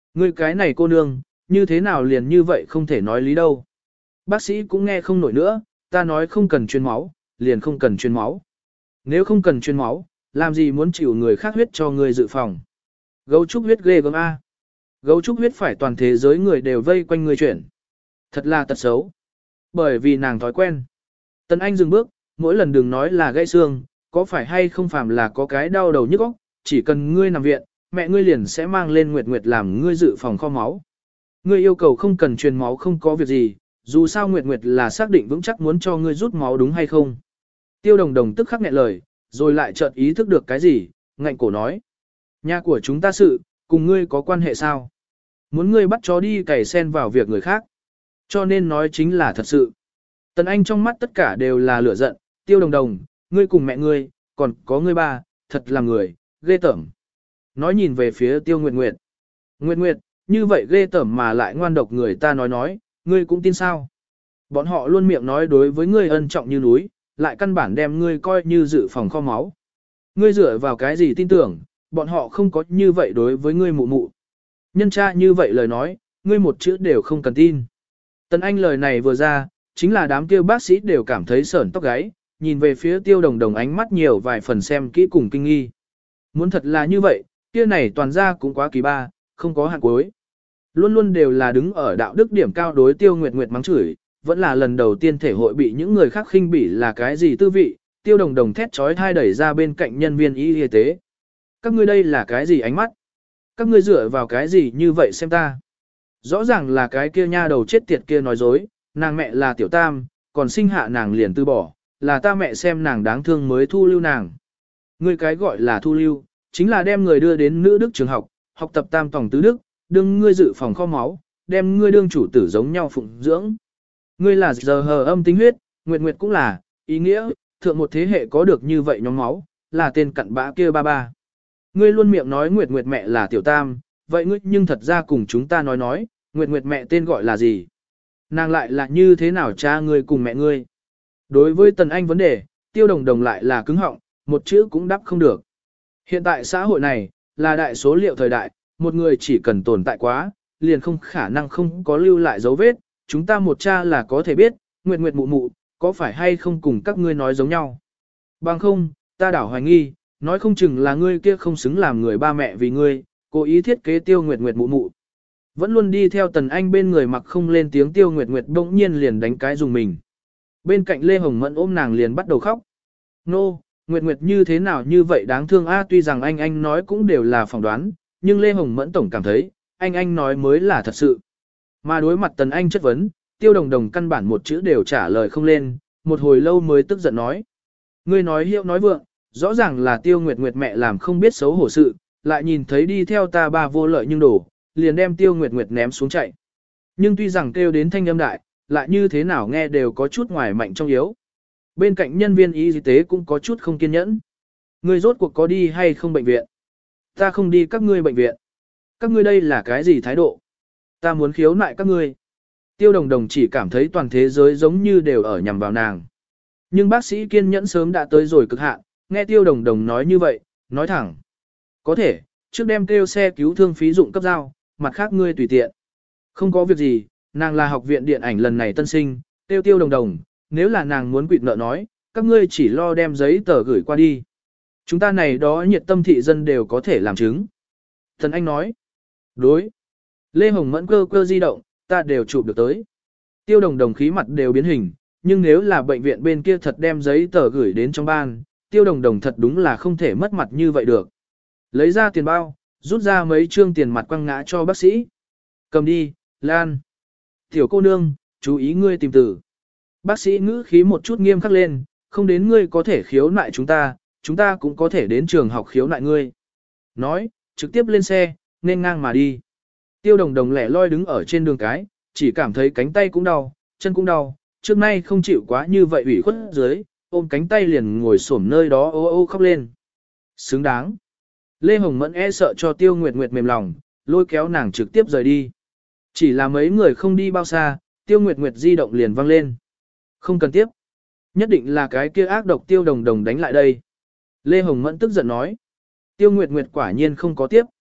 Ngươi cái này cô nương, như thế nào liền như vậy không thể nói lý đâu. Bác sĩ cũng nghe không nổi nữa, ta nói không cần truyền máu, liền không cần truyền máu. Nếu không cần truyền máu, làm gì muốn chịu người khác huyết cho người dự phòng. Gấu trúc huyết ghê gớm A. Gấu trúc huyết phải toàn thế giới người đều vây quanh người chuyển. Thật là tật xấu. Bởi vì nàng thói quen. Tần Anh dừng bước, mỗi lần đừng nói là gãy xương, có phải hay không phàm là có cái đau đầu nhức óc, chỉ cần ngươi nằm viện, mẹ ngươi liền sẽ mang lên Nguyệt Nguyệt làm ngươi dự phòng kho máu. Ngươi yêu cầu không cần truyền máu không có việc gì, dù sao Nguyệt Nguyệt là xác định vững chắc muốn cho ngươi rút máu đúng hay không. Tiêu Đồng Đồng tức khắc nghẹn lời, rồi lại chợt ý thức được cái gì, ngạnh cổ nói. Nhà của chúng ta sự, cùng ngươi có quan hệ sao? Muốn ngươi bắt chó đi cày sen vào việc người khác. Cho nên nói chính là thật sự. Tần Anh trong mắt tất cả đều là lửa giận, Tiêu Đồng Đồng, ngươi cùng mẹ ngươi, còn có ngươi ba, thật là người, ghê tởm. Nói nhìn về phía Tiêu Nguyệt Nguyệt. Nguyệt Nguyệt, như vậy ghê tởm mà lại ngoan độc người ta nói, ngươi cũng tin sao? Bọn họ luôn miệng nói đối với ngươi ân trọng như núi, lại căn bản đem ngươi coi như dự phòng kho máu. Ngươi dựa vào cái gì tin tưởng, bọn họ không có như vậy đối với ngươi mụ mụ. Nhân tra như vậy lời nói, ngươi một chữ đều không cần tin. Tần Anh lời này vừa ra, chính là đám kêu bác sĩ đều cảm thấy sởn tóc gáy, nhìn về phía Tiêu Đồng Đồng ánh mắt nhiều vài phần xem kỹ cùng kinh nghi. Muốn thật là như vậy, kia này toàn ra cũng quá kỳ ba, không có hạn cuối. Luôn luôn đều là đứng ở đạo đức điểm cao đối Tiêu Nguyệt Nguyệt mắng chửi, vẫn là lần đầu tiên thể hội bị những người khác khinh bỉ là cái gì tư vị, Tiêu Đồng Đồng thét trói thai đẩy ra bên cạnh nhân viên y tế. Các ngươi đây là cái gì ánh mắt? Các ngươi dựa vào cái gì như vậy xem ta? Rõ ràng là cái kia nha đầu chết tiệt kia nói dối, nàng mẹ là tiểu tam, còn sinh hạ nàng liền từ bỏ, là ta mẹ xem nàng đáng thương mới thu lưu nàng. Ngươi cái gọi là thu lưu, chính là đem người đưa đến nữ đức trường học, học tập tam tòng tứ đức, đương ngươi dự phòng kho máu, đem ngươi đương chủ tử giống nhau phụng dưỡng. Ngươi là giờ hờ âm tính huyết, Nguyệt Nguyệt cũng là, ý nghĩa, thượng một thế hệ có được như vậy nhóm máu, là tên cặn bã kia ba ba. Ngươi luôn miệng nói Nguyệt Nguyệt mẹ là tiểu tam, vậy ngươi nhưng thật ra cùng chúng ta nói, Nguyệt Nguyệt mẹ tên gọi là gì? Nàng lại là như thế nào cha ngươi cùng mẹ ngươi? Đối với Tần Anh vấn đề, Tiêu Đồng Đồng lại là cứng họng, một chữ cũng đáp không được. Hiện tại xã hội này, là đại số liệu thời đại, một người chỉ cần tồn tại quá, liền không khả năng không có lưu lại dấu vết, chúng ta một cha là có thể biết, Nguyệt Nguyệt mụ mụ, có phải hay không cùng các ngươi nói giống nhau. Bằng không, ta đảo hoài nghi, nói không chừng là ngươi kia không xứng làm người ba mẹ vì ngươi, cố ý thiết kế Tiêu Nguyệt Nguyệt mụ mụ. Vẫn luôn đi theo Tần Anh bên người mặc không lên tiếng Tiêu Nguyệt Nguyệt bỗng nhiên liền đánh cái dùng mình. Bên cạnh Lê Hồng Mẫn ôm nàng liền bắt đầu khóc. Nô, Nguyệt Nguyệt như thế nào như vậy đáng thương a, tuy rằng anh nói cũng đều là phỏng đoán, nhưng Lê Hồng Mẫn tổng cảm thấy, anh nói mới là thật sự. Mà đối mặt Tần Anh chất vấn, Tiêu Đồng Đồng căn bản một chữ đều trả lời không lên, một hồi lâu mới tức giận nói. Ngươi nói hiệu nói vượng, rõ ràng là Tiêu Nguyệt Nguyệt mẹ làm không biết xấu hổ sự, lại nhìn thấy đi theo ta ba vô lợi nhưng đổ, liền đem Tiêu Nguyệt Nguyệt ném xuống chạy. Nhưng tuy rằng kêu đến thanh âm đại, lại như thế nào nghe đều có chút ngoài mạnh trong yếu. Bên cạnh nhân viên y tế cũng có chút không kiên nhẫn. Ngươi rốt cuộc có đi hay không bệnh viện? Ta không đi các ngươi bệnh viện. Các ngươi đây là cái gì thái độ? Ta muốn khiếu nại các ngươi. Tiêu Đồng Đồng chỉ cảm thấy toàn thế giới giống như đều ở nhằm vào nàng. Nhưng bác sĩ kiên nhẫn sớm đã tới rồi cực hạn, nghe Tiêu Đồng Đồng nói như vậy, nói thẳng. Có thể, trước đem kêu xe cứu thương phí dụng cấp giao, mặt khác ngươi tùy tiện. Không có việc gì, nàng là học viện điện ảnh lần này tân sinh, Tiêu Đồng Đồng, nếu là nàng muốn quỵt nợ nói, các ngươi chỉ lo đem giấy tờ gửi qua đi. Chúng ta này đó nhiệt tâm thị dân đều có thể làm chứng. Thần Anh nói. Đối. Lê Hồng Mẫn cơ di động, ta đều chụp được tới. Tiêu Đồng Đồng khí mặt đều biến hình, nhưng nếu là bệnh viện bên kia thật đem giấy tờ gửi đến trong ban, Tiêu Đồng Đồng thật đúng là không thể mất mặt như vậy được. Lấy ra tiền bao, rút ra mấy trương tiền mặt quăng ngã cho bác sĩ. Cầm đi, Lan. Tiểu cô nương, chú ý ngươi tìm từ. Bác sĩ ngữ khí một chút nghiêm khắc lên, không đến ngươi có thể khiếu nại chúng ta cũng có thể đến trường học khiếu nại ngươi. Nói, trực tiếp lên xe, nên ngang mà đi. Tiêu Đồng Đồng lẻ loi đứng ở trên đường cái, chỉ cảm thấy cánh tay cũng đau, chân cũng đau, trước nay không chịu quá như vậy ủy khuất dưới, ôm cánh tay liền ngồi xổm nơi đó ô ô khóc lên. Xứng đáng. Lê Hồng Mẫn e sợ cho Tiêu Nguyệt Nguyệt mềm lòng, lôi kéo nàng trực tiếp rời đi. Chỉ là mấy người không đi bao xa, Tiêu Nguyệt Nguyệt di động liền vang lên. Không cần tiếp. Nhất định là cái kia ác độc Tiêu Đồng Đồng đánh lại đây. Lê Hồng Mẫn tức giận nói. Tiêu Nguyệt Nguyệt quả nhiên không có tiếp.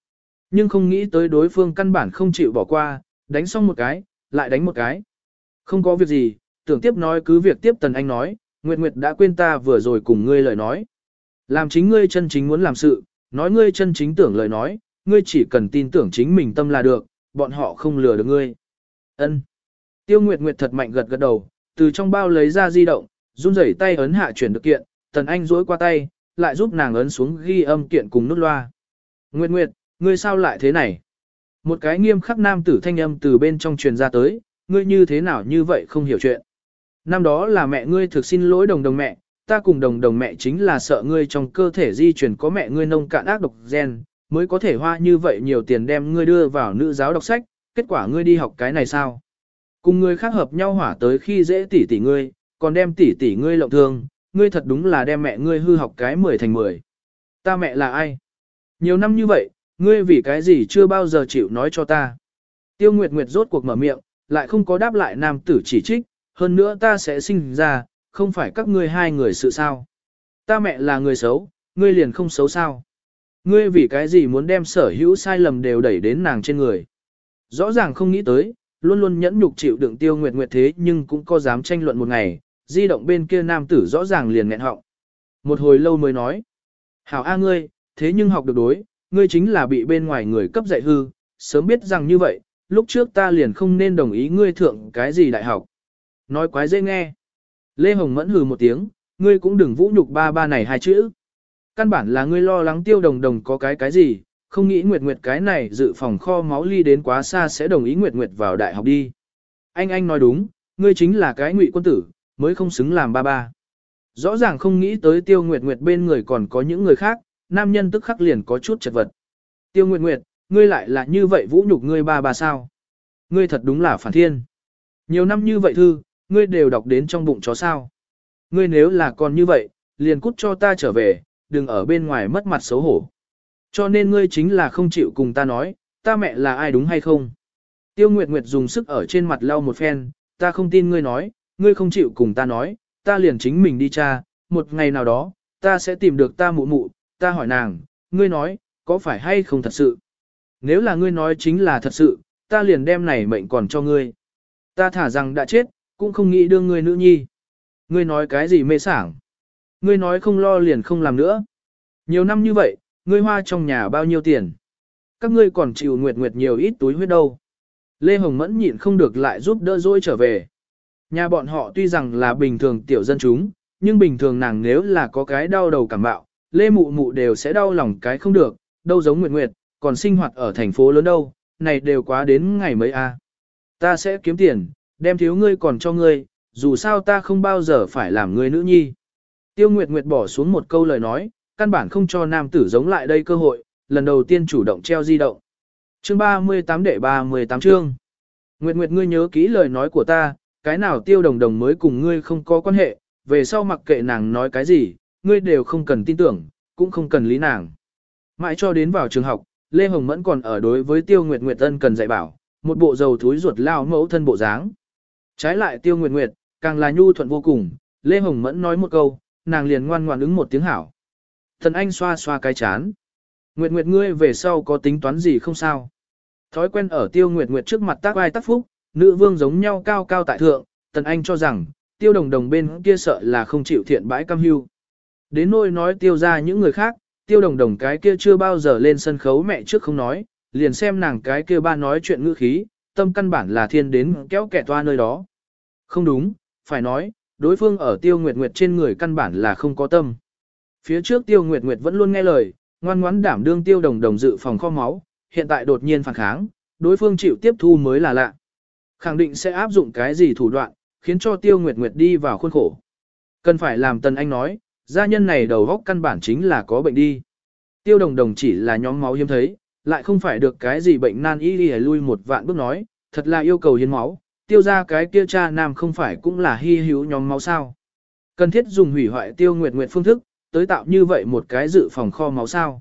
Nhưng không nghĩ tới đối phương căn bản không chịu bỏ qua, đánh xong một cái, lại đánh một cái. Không có việc gì, tưởng tiếp nói cứ việc tiếp Tần Anh nói, Nguyệt Nguyệt đã quên ta vừa rồi cùng ngươi lời nói. Làm chính ngươi chân chính muốn làm sự, nói ngươi chân chính tưởng lời nói, ngươi chỉ cần tin tưởng chính mình tâm là được, bọn họ không lừa được ngươi. Ân. Tiêu Nguyệt Nguyệt thật mạnh gật gật đầu, từ trong bao lấy ra di động, run rẩy tay ấn hạ chuyển được kiện, Tần Anh duỗi qua tay, lại giúp nàng ấn xuống ghi âm kiện cùng nút loa. Nguyệt Nguyệt, ngươi sao lại thế này? Một cái nghiêm khắc nam tử thanh âm từ bên trong truyền ra tới, ngươi như thế nào như vậy không hiểu chuyện. Năm đó là mẹ ngươi thực xin lỗi đồng đồng mẹ, ta cùng đồng đồng mẹ chính là sợ ngươi trong cơ thể di truyền có mẹ ngươi nông cạn ác độc gen, mới có thể hoa như vậy nhiều tiền đem ngươi đưa vào nữ giáo đọc sách, kết quả ngươi đi học cái này sao? Cùng ngươi khác hợp nhau hỏa tới khi dễ tỉ tỉ ngươi, còn đem tỉ tỉ ngươi lộng thương, ngươi thật đúng là đem mẹ ngươi hư học cái 10 thành 10. Ta mẹ là ai? Nhiều năm như vậy, ngươi vì cái gì chưa bao giờ chịu nói cho ta? Tiêu Nguyệt Nguyệt rốt cuộc mở miệng, lại không có đáp lại nam tử chỉ trích, hơn nữa ta sẽ sinh ra, không phải các ngươi hai người sự sao. Ta mẹ là người xấu, ngươi liền không xấu sao. Ngươi vì cái gì muốn đem sở hữu sai lầm đều đẩy đến nàng trên người. Rõ ràng không nghĩ tới, luôn luôn nhẫn nhục chịu đựng Tiêu Nguyệt Nguyệt thế nhưng cũng có dám tranh luận một ngày, di động bên kia nam tử rõ ràng liền nghẹn họng. Một hồi lâu mới nói, hảo a ngươi, thế nhưng học được đối, ngươi chính là bị bên ngoài người cấp dạy hư, sớm biết rằng như vậy, lúc trước ta liền không nên đồng ý ngươi thượng cái gì đại học. Nói quái dễ nghe. Lê Hồng Mẫn hừ một tiếng, ngươi cũng đừng vũ nhục ba ba này hai chữ. Căn bản là ngươi lo lắng Tiêu Đồng Đồng có cái gì, không nghĩ Nguyệt Nguyệt cái này dự phòng kho máu ly đến quá xa sẽ đồng ý Nguyệt Nguyệt vào đại học đi. Anh nói đúng, ngươi chính là cái ngụy quân tử, mới không xứng làm ba ba. Rõ ràng không nghĩ tới Tiêu Nguyệt Nguyệt bên người còn có những người khác, nam nhân tức khắc liền có chút chật vật. Tiêu Nguyệt Nguyệt, ngươi lại là như vậy vũ nhục ngươi ba ba sao? Ngươi thật đúng là phản thiên. Nhiều năm như vậy thư, ngươi đều đọc đến trong bụng chó sao. Ngươi nếu là còn như vậy, liền cút cho ta trở về, đừng ở bên ngoài mất mặt xấu hổ. Cho nên ngươi chính là không chịu cùng ta nói, ta mẹ là ai đúng hay không? Tiêu Nguyệt Nguyệt dùng sức ở trên mặt lau một phen, ta không tin ngươi nói, ngươi không chịu cùng ta nói, ta liền chính mình đi tra, một ngày nào đó, ta sẽ tìm được ta mụ mụ, ta hỏi nàng, ngươi nói, có phải hay không thật sự? Nếu là ngươi nói chính là thật sự, ta liền đem này mệnh còn cho ngươi. Ta thả rằng đã chết, cũng không nghĩ đương ngươi nữ nhi. Ngươi nói cái gì mê sảng? Ngươi nói không lo liền không làm nữa. Nhiều năm như vậy, ngươi hoa trong nhà bao nhiêu tiền? Các ngươi còn chịu Nguyệt Nguyệt nhiều ít túi huyết đâu. Lê Hồng Mẫn nhịn không được lại giúp đỡ dỗi trở về. Nhà bọn họ tuy rằng là bình thường tiểu dân chúng, nhưng bình thường nàng nếu là có cái đau đầu cảm bạo, Lê Mụ Mụ đều sẽ đau lòng cái không được, đâu giống Nguyệt Nguyệt, còn sinh hoạt ở thành phố lớn đâu, này đều quá đến ngày mấy a. Ta sẽ kiếm tiền, đem thiếu ngươi còn cho ngươi, dù sao ta không bao giờ phải làm ngươi nữ nhi. Tiêu Nguyệt Nguyệt bỏ xuống một câu lời nói, căn bản không cho nam tử giống lại đây cơ hội, lần đầu tiên chủ động treo di động. Chương 38 đệ 38 chương. Nguyệt Nguyệt ngươi nhớ kỹ lời nói của ta, cái nào Tiêu Đồng Đồng mới cùng ngươi không có quan hệ, về sau mặc kệ nàng nói cái gì, ngươi đều không cần tin tưởng, cũng không cần lý nàng. Mãi cho đến vào trường học, Lê Hồng Mẫn còn ở đối với Tiêu Nguyệt Nguyệt ân cần dạy bảo, một bộ dầu thúi ruột lao mẫu thân bộ dáng. Trái lại Tiêu Nguyệt Nguyệt, càng là nhu thuận vô cùng, Lê Hồng Mẫn nói một câu, nàng liền ngoan ngoãn ứng một tiếng hảo. Thần Anh xoa xoa cái chán. Nguyệt Nguyệt ngươi về sau có tính toán gì không sao? Thói quen ở Tiêu Nguyệt Nguyệt trước mặt tác ai tác phúc, nữ vương giống nhau cao cao tại thượng, Tần Anh cho rằng, Tiêu Đồng Đồng bên kia sợ là không chịu thiện bãi cam hưu. Đến nỗi nói Tiêu ra những người khác, Tiêu Đồng Đồng cái kia chưa bao giờ lên sân khấu mẹ trước không nói, liền xem nàng cái kia ba nói chuyện ngữ khí, tâm căn bản là thiên đến kéo kẻ toa nơi đó. Không đúng, phải nói, đối phương ở Tiêu Nguyệt Nguyệt trên người căn bản là không có tâm. Phía trước Tiêu Nguyệt Nguyệt vẫn luôn nghe lời, ngoan ngoãn đảm đương Tiêu Đồng Đồng dự phòng kho máu, hiện tại đột nhiên phản kháng, đối phương chịu tiếp thu mới là lạ. Khẳng định sẽ áp dụng cái gì thủ đoạn, khiến cho Tiêu Nguyệt Nguyệt đi vào khuôn khổ. Cần phải làm Tần Anh nói, gia nhân này đầu góc căn bản chính là có bệnh đi. Tiêu Đồng Đồng chỉ là nhóm máu hiếm thấy, lại không phải được cái gì bệnh nan y đi lui một vạn bước nói, thật là yêu cầu hiến máu, Tiêu ra cái kia cha nam không phải cũng là hy hữu nhóm máu sao. Cần thiết dùng hủy hoại Tiêu Nguyệt Nguyệt phương thức, tới tạo như vậy một cái dự phòng kho máu sao.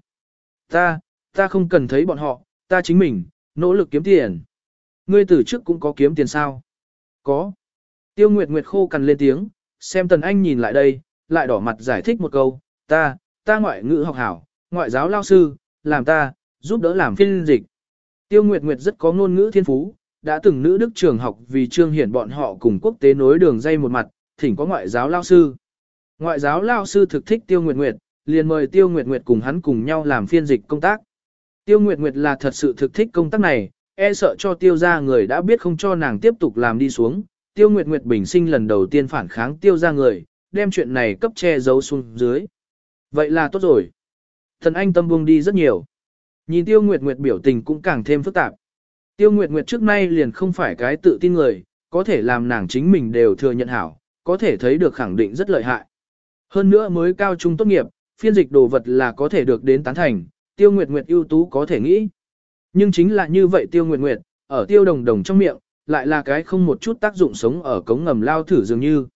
Ta không cần thấy bọn họ, ta chính mình, nỗ lực kiếm tiền. Ngươi từ trước cũng có kiếm tiền sao? Có. Tiêu Nguyệt Nguyệt khô cằn lên tiếng, xem Tần Anh nhìn lại đây, lại đỏ mặt giải thích một câu, ta ngoại ngữ học hảo, ngoại giáo lao sư, làm ta, giúp đỡ làm phiên dịch. Tiêu Nguyệt Nguyệt rất có ngôn ngữ thiên phú, đã từng nữ đức trường học vì trương hiển bọn họ cùng quốc tế nối đường dây một mặt, thỉnh có ngoại giáo lao sư. Ngoại giáo lao sư thực thích Tiêu Nguyệt Nguyệt, liền mời Tiêu Nguyệt Nguyệt cùng hắn cùng nhau làm phiên dịch công tác. Tiêu Nguyệt Nguyệt là thật sự thực thích công tác này, e sợ cho Tiêu gia người đã biết không cho nàng tiếp tục làm đi xuống. Tiêu Nguyệt Nguyệt bình sinh lần đầu tiên phản kháng Tiêu gia người, đem chuyện này cấp che giấu xuống dưới. Vậy là tốt rồi. Thần Anh tâm buông đi rất nhiều. Nhìn Tiêu Nguyệt Nguyệt biểu tình cũng càng thêm phức tạp. Tiêu Nguyệt Nguyệt trước nay liền không phải cái tự tin người, có thể làm nàng chính mình đều thừa nhận hảo, có thể thấy được khẳng định rất lợi hại. Hơn nữa mới cao trung tốt nghiệp, phiên dịch đồ vật là có thể được đến tán thành, Tiêu Nguyệt Nguyệt ưu tú có thể nghĩ. Nhưng chính là như vậy Tiêu Nguyệt Nguyệt, ở Tiêu Đồng Đồng trong miệng, lại là cái không một chút tác dụng sống ở cống ngầm lao thử dường như.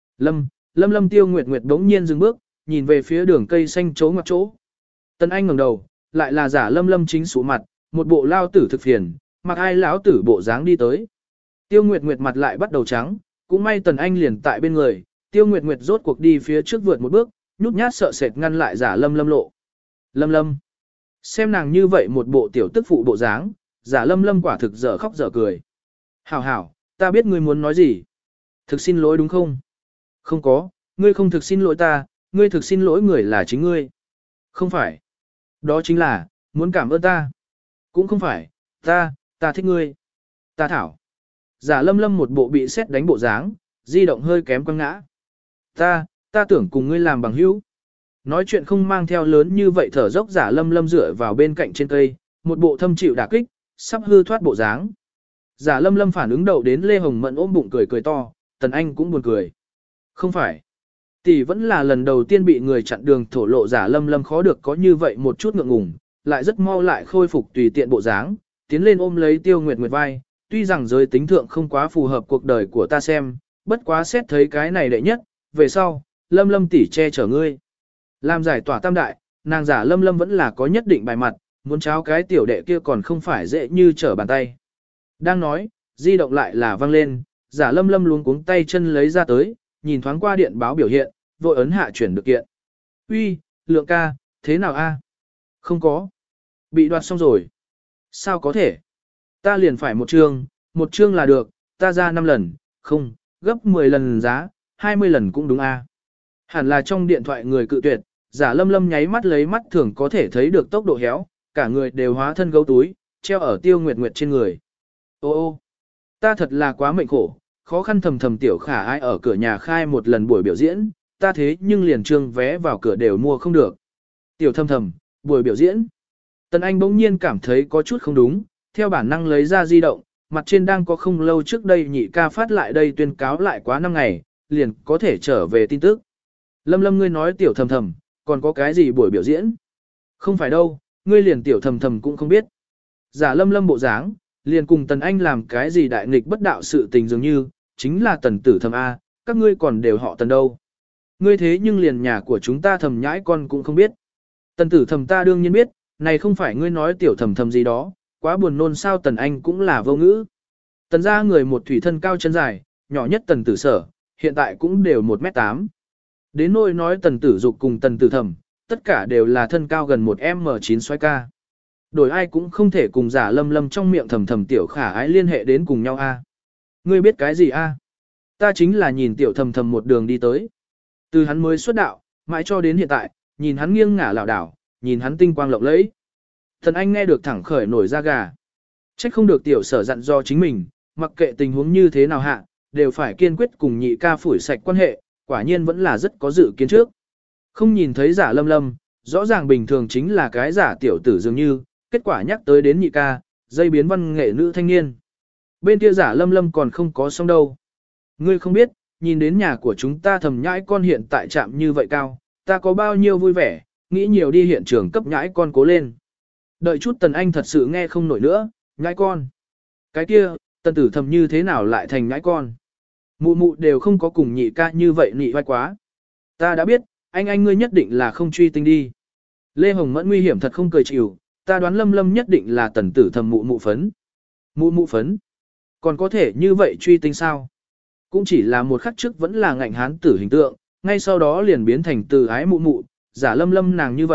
Lâm Tiêu Nguyệt Nguyệt đống nhiên dừng bước, nhìn về phía đường cây xanh chỗ ngoặt chỗ. Tân Anh ngẩng đầu, lại là giả Lâm chính sụ mặt, một bộ lao tử thực phiền, mặc ai lão tử bộ dáng đi tới. Tiêu Nguyệt Nguyệt mặt lại bắt đầu trắng, cũng may Tần Anh liền tại bên người, Tiêu Nguyệt Nguyệt rốt cuộc đi phía trước vượt một bước, nhút nhát sợ sệt ngăn lại giả Lâm lộ. Lâm. Xem nàng như vậy một bộ tiểu tức phụ bộ dáng, giả Lâm quả thực dở khóc dở cười. Hảo, ta biết ngươi muốn nói gì. Thực xin lỗi đúng không? Không có, ngươi không thực xin lỗi ta, ngươi thực xin lỗi người là chính ngươi. Không phải. Đó chính là, muốn cảm ơn ta. Cũng không phải, ta thích ngươi. Ta thảo. Giả Lâm một bộ bị sét đánh bộ dáng, di động hơi kém quăng ngã. Ta tưởng cùng ngươi làm bằng hữu. Nói chuyện không mang theo lớn như vậy thở dốc giả Lâm dựa vào bên cạnh trên cây, một bộ thâm chịu đả kích, sắp hư thoát bộ dáng. Giả Lâm phản ứng đầu đến Lê Hồng Mận ôm bụng cười to, Tần Anh cũng buồn cười. Không phải. Tỷ vẫn là lần đầu tiên bị người chặn đường thổ lộ giả Lâm khó được có như vậy một chút ngượng ngùng, lại rất mau lại khôi phục tùy tiện bộ dáng, tiến lên ôm lấy Tiêu Nguyệt Nguyệt vai, tuy rằng giới tính thượng không quá phù hợp cuộc đời của ta xem, bất quá xét thấy cái này đệ nhất, về sau, Lâm tỷ che chở ngươi. Làm giải tỏa tam đại, nàng giả Lâm vẫn là có nhất định bài mặt, muốn cháo cái tiểu đệ kia còn không phải dễ như trở bàn tay. Đang nói, di động lại là vang lên, giả Lâm luống cuống tay chân lấy ra tới, nhìn thoáng qua điện báo biểu hiện, vội ấn hạ chuyển được kiện. Uy, Lượng ca, thế nào a? Không có. Bị đoạt xong rồi. Sao có thể? Ta liền phải một chương là được, ta ra 5 lần, không, gấp 10 lần giá, 20 lần cũng đúng a. Hẳn là trong điện thoại người cự tuyệt, giả Lâm nháy mắt lấy mắt thường có thể thấy được tốc độ héo, cả người đều hóa thân gấu túi, treo ở Tiêu Nguyệt Nguyệt trên người. Ô, ta thật là quá mệnh khổ, khó khăn thầm tiểu khả ai ở cửa nhà khai một lần buổi biểu diễn, ta thế nhưng liền trương vé vào cửa đều mua không được. Tiểu thầm, buổi biểu diễn. Tần Anh bỗng nhiên cảm thấy có chút không đúng, theo bản năng lấy ra di động, mặt trên đang có không lâu trước đây nhị ca phát lại đây tuyên cáo lại quá 5 ngày, liền có thể trở về tin tức. Lâm ngươi nói tiểu thầm, còn có cái gì buổi biểu diễn? Không phải đâu, ngươi liền tiểu thầm cũng không biết. Giả Lâm bộ dáng, liền cùng Tần Anh làm cái gì đại nghịch bất đạo sự tình dường như, chính là Tần tử thầm A, các ngươi còn đều họ Tần đâu. Ngươi thế nhưng liền nhà của chúng ta thầm nhãi con cũng không biết. Tần tử thầm ta đương nhiên biết, này không phải ngươi nói tiểu thầm gì đó, quá buồn nôn sao. Tần Anh cũng là vô ngữ. Tần ra người một thủy thân cao chân dài, nhỏ nhất Tần tử sở, hiện tại cũng đều 1m8. Đến nỗi nói Tần tử dục cùng Tần tử thầm, tất cả đều là thân cao gần 1m9 xoay ca. Đổi ai cũng không thể cùng giả Lâm trong miệng thầm tiểu khả ái liên hệ đến cùng nhau a. Ngươi biết cái gì a? Ta chính là nhìn tiểu thầm một đường đi tới. Từ hắn mới xuất đạo, mãi cho đến hiện tại, nhìn hắn nghiêng ngả lảo đảo, nhìn hắn tinh quang lộng lẫy. Thần Anh nghe được thẳng khởi nổi da gà. Trách không được tiểu sở dặn do chính mình, mặc kệ tình huống như thế nào hạ, đều phải kiên quyết cùng nhị ca phủi sạch quan hệ, quả nhiên vẫn là rất có dự kiến trước. Không nhìn thấy giả Lâm, rõ ràng bình thường chính là cái giả tiểu tử dường như, kết quả nhắc tới đến nhị ca, dây biến văn nghệ nữ thanh niên. Bên kia giả Lâm còn không có xong đâu. Ngươi không biết, nhìn đến nhà của chúng ta thầm nhãi con hiện tại trạm như vậy cao, ta có bao nhiêu vui vẻ, nghĩ nhiều đi hiện trường cấp nhãi con cố lên. Đợi chút Tần Anh thật sự nghe không nổi nữa, nhãi con. Cái kia, Tần tử thầm như thế nào lại thành nhãi con? Mụ đều không có cùng nhị ca như vậy nị vai quá. Ta đã biết, anh ngươi nhất định là không truy tinh đi. Lê Hồng Mẫn nguy hiểm thật không cười chịu, ta đoán Lâm nhất định là Tần tử thầm mụ phấn. Mụ phấn? Còn có thể như vậy truy tinh sao? Cũng chỉ là một khắc trước vẫn là ngạnh hán tử hình tượng, ngay sau đó liền biến thành từ ái mụ, giả Lâm nàng như vậy,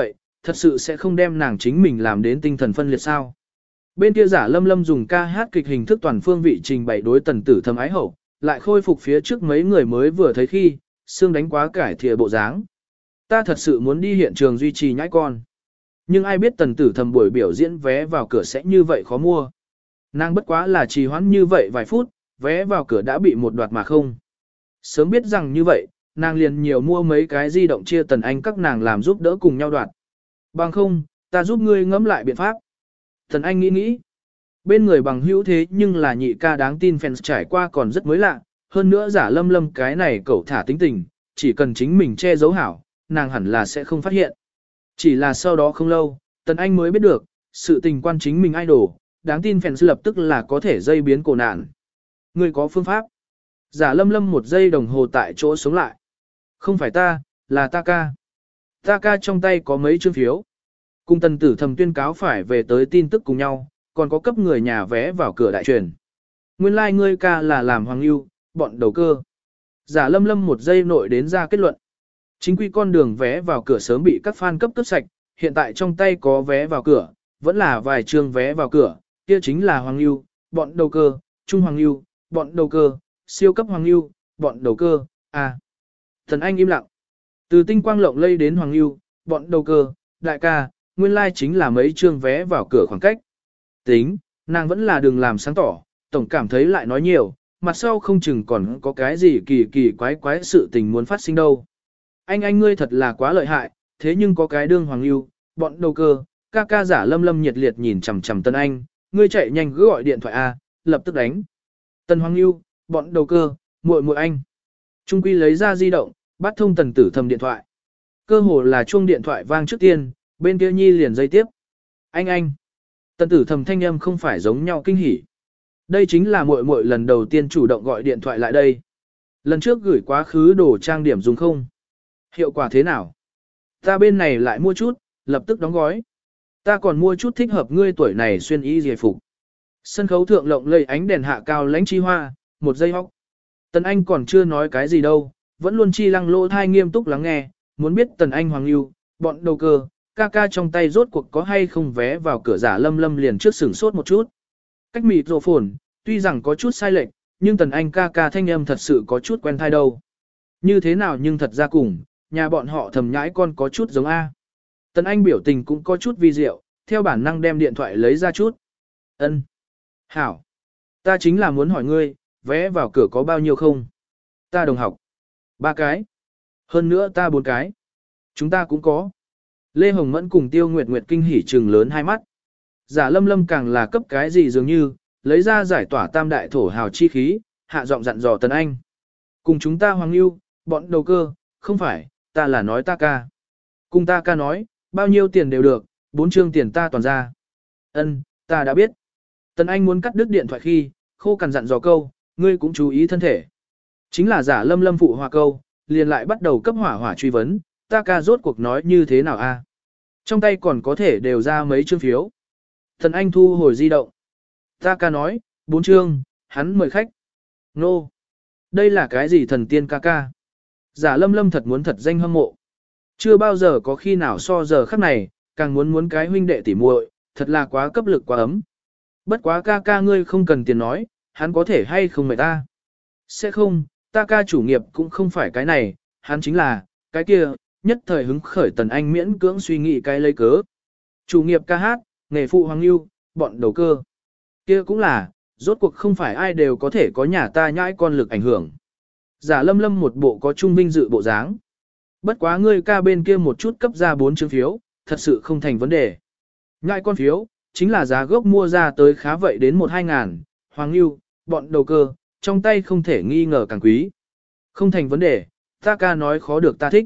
thật sự sẽ không đem nàng chính mình làm đến tinh thần phân liệt sao. Bên kia Giả Lâm Lâm dùng ca hát kịch hình thức toàn phương vị trình bày đối Tần Tử Thầm ái hậu, lại khôi phục phía trước mấy người mới vừa thấy khi, xương đánh quá cải thìa bộ dáng. Ta thật sự muốn đi hiện trường duy trì nhãi con. Nhưng ai biết Tần Tử Thầm buổi biểu diễn vé vào cửa sẽ như vậy khó mua. Nàng bất quá là trì hoãn như vậy vài phút, vé vào cửa đã bị một đoạt mà không. Sớm biết rằng như vậy, nàng liền nhiều mua mấy cái di động chia Tần Anh các nàng làm giúp đỡ cùng nhau đoạt. Bằng không, ta giúp ngươi ngẫm lại biện pháp. Tần Anh nghĩ. Bên người bằng hữu thế nhưng là nhị ca đáng tin fans trải qua còn rất mới lạ, hơn nữa Giả Lâm Lâm cái này cậu thả tính tình, chỉ cần chính mình che giấu hảo, nàng hẳn là sẽ không phát hiện. Chỉ là sau đó không lâu, Tần Anh mới biết được, sự tình quan chính mình idol, đáng tin fans lập tức là có thể dây biến cổ nạn. Ngươi có phương pháp. Giả Lâm Lâm một giây đồng hồ tại chỗ sống lại. Không phải ta, là ta ca. Ta ca trong tay có mấy chương phiếu. Cùng Tần Tử Thầm tuyên cáo phải về tới tin tức cùng nhau, còn có cấp người nhà vé vào cửa đại truyền. Nguyên lai like ngươi ca là làm Hoàng Lưu, bọn đầu cơ. Giả Lâm Lâm một giây nội đến ra kết luận. Chính quy con đường vé vào cửa sớm bị các fan cấp cướp sạch, hiện tại trong tay có vé vào cửa, vẫn là vài trường vé vào cửa, kia chính là Hoàng Lưu, bọn đầu cơ, Trung Hoàng Lưu, bọn đầu cơ, siêu cấp Hoàng Lưu, bọn đầu cơ, à. Thần Anh im lặng. Từ tinh quang lộng lây đến Hoàng Lưu, bọn đầu cơ, đại ca, nguyên lai chính là mấy trương vé vào cửa khoảng cách. Tính, nàng vẫn là đừng làm sáng tỏ, tổng cảm thấy lại nói nhiều, mặt sau không chừng còn có cái gì kỳ kỳ quái quái sự tình muốn phát sinh đâu. Anh ngươi thật là quá lợi hại, thế nhưng có cái đương Hoàng Lưu, bọn đầu cơ, ca ca Giả Lâm Lâm nhiệt liệt nhìn chằm chằm Tân Anh, ngươi chạy nhanh cứ gọi điện thoại A, lập tức đánh. Tân Hoàng Lưu, bọn đầu cơ, muội anh. Trung Quy lấy ra di động, bắt thông Tần Tử Thầm điện thoại. Cơ hồ là chuông điện thoại vang trước tiên, bên kia nhi liền dây tiếp. Anh. Tần Tử Thầm thanh âm không phải giống nhau kinh hỉ. Đây chính là muội lần đầu tiên chủ động gọi điện thoại lại đây. Lần trước gửi quá khứ đồ trang điểm dùng không? Hiệu quả thế nào? Ta bên này lại mua chút, lập tức đóng gói. Ta còn mua chút thích hợp ngươi tuổi này xuyên y giải phục. Sân khấu thượng lộng lây ánh đèn hạ cao lãnh chi hoa, một giây hóc. Tần Anh còn chưa nói cái gì đâu, vẫn luôn chi lăng lỗ thai nghiêm túc lắng nghe, muốn biết Tần Anh Hoàng Lưu, bọn đầu cơ, ca ca trong tay rốt cuộc có hay không vé vào cửa. Giả Lâm Lâm liền trước sửng sốt một chút. Cách mịt rộ phồn, tuy rằng có chút sai lệch, nhưng Tần Anh ca ca thanh âm thật sự có chút quen thai đâu. Như thế nào nhưng thật ra cùng, nhà bọn họ Thầm nhãi con có chút giống A. Tần Anh biểu tình cũng có chút vi diệu, theo bản năng đem điện thoại lấy ra chút. Ân, hảo. Ta chính là muốn hỏi ngươi, vé vào cửa có bao nhiêu không? Ta đồng học. 3 cái. Hơn nữa ta 4 cái. Chúng ta cũng có. Lê Hồng Mẫn cùng Tiêu Nguyệt Nguyệt kinh hỉ trừng lớn hai mắt. Giả Lâm Lâm càng là cấp cái gì dường như, lấy ra giải tỏa tam đại thổ hào chi khí, hạ giọng dặn dò Tần Anh. Cùng chúng ta Hoàng Lưu, bọn đầu cơ, không phải, ta là nói ta ca. Cùng ta ca nói, bao nhiêu tiền đều được, 4 chương tiền ta toàn ra. Ân, ta đã biết. Tần Anh muốn cắt đứt điện thoại khi, khô cằn dặn dò câu, ngươi cũng chú ý thân thể. Chính là Giả Lâm Lâm phụ hòa câu, liền lại bắt đầu cấp hỏa truy vấn, ta ca rốt cuộc nói như thế nào a? Trong tay còn có thể đều ra mấy chương phiếu. Tần Anh thu hồi di động. Ta ca nói, 4 chương, hắn mời khách. Nô. Đây là cái gì thần tiên ca ca? Giả Lâm Lâm thật muốn thật danh hâm mộ. Chưa bao giờ có khi nào so giờ khắc này, càng muốn cái huynh đệ tỉ muội, thật là quá cấp lực quá ấm. Bất quá ca ca ngươi không cần tiền nói, hắn có thể hay không mời ta? Sẽ không, ta ca chủ nghiệp cũng không phải cái này, hắn chính là, cái kia, nhất thời hứng khởi Tần Anh miễn cưỡng suy nghĩ cái lấy cớ. Chủ nghiệp ca hát, nghề phụ Hoàng Lưu, bọn đầu cơ. Kia cũng là, rốt cuộc không phải ai đều có thể có nhà ta nhãi con lực ảnh hưởng. Giả Lâm Lâm một bộ có trung vinh dự bộ dáng. Bất quá ngươi ca bên kia một chút cấp ra 4 chương phiếu, thật sự không thành vấn đề. Nhãi con phiếu, chính là giá gốc mua ra tới khá vậy đến 1-2 ngàn, Hoàng Lưu, bọn đầu cơ, trong tay không thể nghi ngờ càng quý. Không thành vấn đề, ta ca nói khó được ta thích.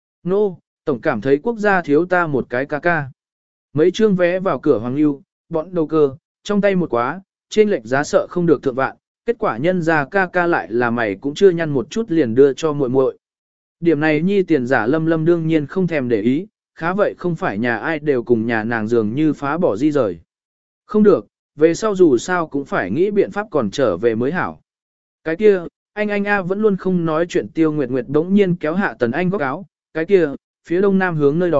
Nô, tổng cảm thấy quốc gia thiếu ta một cái ca ca. Mấy chương vé vào cửa Hoàng Lưu, bọn đầu cơ, trong tay một quá, trên lệch giá sợ không được thượng vạn, kết quả nhân ra ca ca lại là mày cũng chưa nhăn một chút liền đưa cho muội muội. Điểm này nhi tiền Giả Lâm Lâm đương nhiên không thèm để ý, khá vậy không phải nhà ai đều cùng nhà nàng dường như phá bỏ di rời. Không được, về sau dù sao cũng phải nghĩ biện pháp còn trở về mới hảo. Cái kia, anh A vẫn luôn không nói chuyện. Tiêu Nguyệt Nguyệt đống nhiên kéo hạ Tần Anh góc áo, cái kia, phía đông nam hướng nơi đó,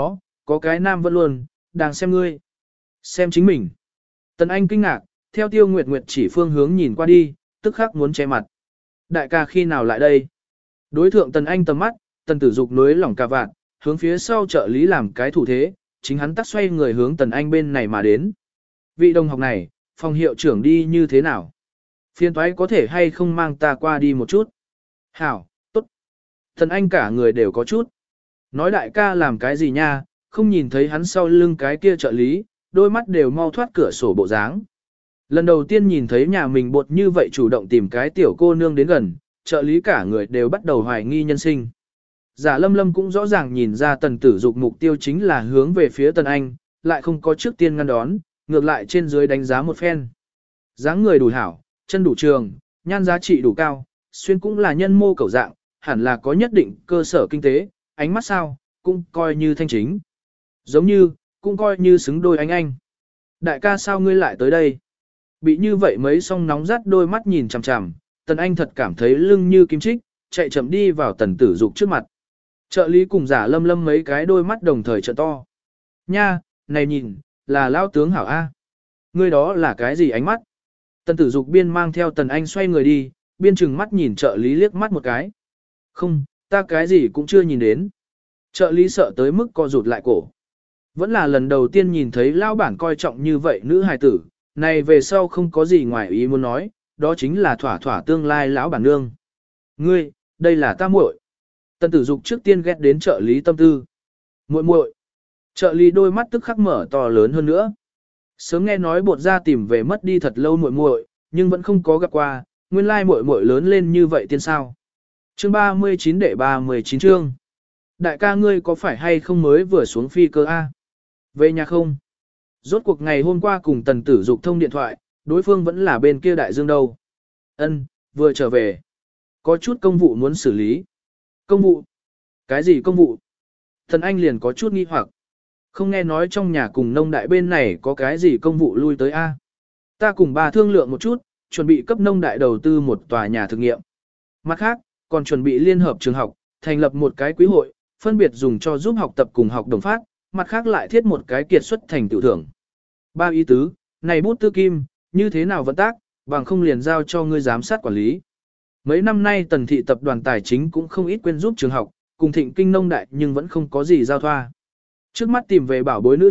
có cái nam vẫn luôn, đang xem ngươi. Xem chính mình. Tần Anh kinh ngạc, theo Tiêu Nguyệt Nguyệt chỉ phương hướng nhìn qua đi, tức khắc muốn che mặt. Đại ca khi nào lại đây? Đối thượng Tần Anh tầm mắt, Tần Tử Dục nối lỏng cà vạt, hướng phía sau trợ lý làm cái thủ thế, chính hắn tắt xoay người hướng Tần Anh bên này mà đến. Vị đồng học này, phòng hiệu trưởng đi như thế nào? Phiên toái có thể hay không mang ta qua đi một chút? Hảo, tốt. Tần Anh cả người đều có chút. Nói đại ca làm cái gì nha, không nhìn thấy hắn sau lưng cái kia trợ lý, đôi mắt đều mau thoát cửa sổ bộ dáng. Lần đầu tiên nhìn thấy nhà mình bột như vậy chủ động tìm cái tiểu cô nương đến gần, trợ lý cả người đều bắt đầu hoài nghi nhân sinh. Giả Lâm Lâm cũng rõ ràng nhìn ra Tần Tử Dục mục tiêu chính là hướng về phía Tần Anh, lại không có trước tiên ngăn đón, ngược lại trên dưới đánh giá một phen. Dáng người đủ hảo, chân đủ trường, nhan giá trị đủ cao, xuyên cũng là nhân mô cầu dạng, hẳn là có nhất định cơ sở kinh tế, ánh mắt sao, cũng coi như thanh chính. Giống như, cũng coi như xứng đôi anh. Đại ca sao ngươi lại tới đây? Bị như vậy mấy song nóng rát đôi mắt nhìn chằm chằm, Tần Anh thật cảm thấy lưng như kim chích, chạy chậm đi vào Tần Tử Dục trước mặt. Trợ lý cùng Giả Lâm Lâm mấy cái đôi mắt đồng thời trợ to. Nha, này nhìn, là lao tướng hảo A. Ngươi đó là cái gì ánh mắt? Tần Tử Dục biên mang theo Tần Anh xoay người đi, biên chừng mắt nhìn trợ lý liếc mắt một cái. Không, ta cái gì cũng chưa nhìn đến. Trợ lý sợ tới mức co rụt lại cổ. Vẫn là lần đầu tiên nhìn thấy lao bản coi trọng như vậy nữ hài tử, này về sau không có gì ngoài ý muốn nói, đó chính là thỏa thỏa tương lai lão bản nương. Ngươi, đây là ta muội. Tần Tử Dục trước tiên ghét đến trợ lý tâm tư. Muội muội. Trợ lý đôi mắt tức khắc mở to lớn hơn nữa. Sớm nghe nói bột ra tìm về mất đi thật lâu muội muội, nhưng vẫn không có gặp qua, nguyên lai muội muội lớn lên như vậy tiên sao. Chương 39 đệ 39 chương. Đại ca ngươi có phải hay không mới vừa xuống phi cơ A? Về nhà không? Rốt cuộc ngày hôm qua cùng Tần Tử Dục thông điện thoại, đối phương vẫn là bên kia đại dương đâu. Ân, vừa trở về. Có chút công vụ muốn xử lý. Công vụ? Cái gì công vụ? Thần Anh liền có chút nghi hoặc. Không nghe nói trong nhà cùng nông đại bên này có cái gì công vụ lui tới A. Ta cùng bà thương lượng một chút, chuẩn bị cấp nông đại đầu tư một tòa nhà thực nghiệm. Mặt khác, còn chuẩn bị liên hợp trường học, thành lập một cái quý hội, phân biệt dùng cho giúp học tập cùng học đồng phát, mặt khác lại thiết một cái kiệt xuất thành tựu thưởng. Ba ý tứ, này bút tư kim, như thế nào vận tác, bằng không liền giao cho ngươi giám sát quản lý. Mấy năm nay Tần thị tập đoàn tài chính cũng không ít quên giúp trường học, cùng Thịnh Kinh nông đại nhưng vẫn không có gì giao thoa. Trước mắt tìm về bảo bối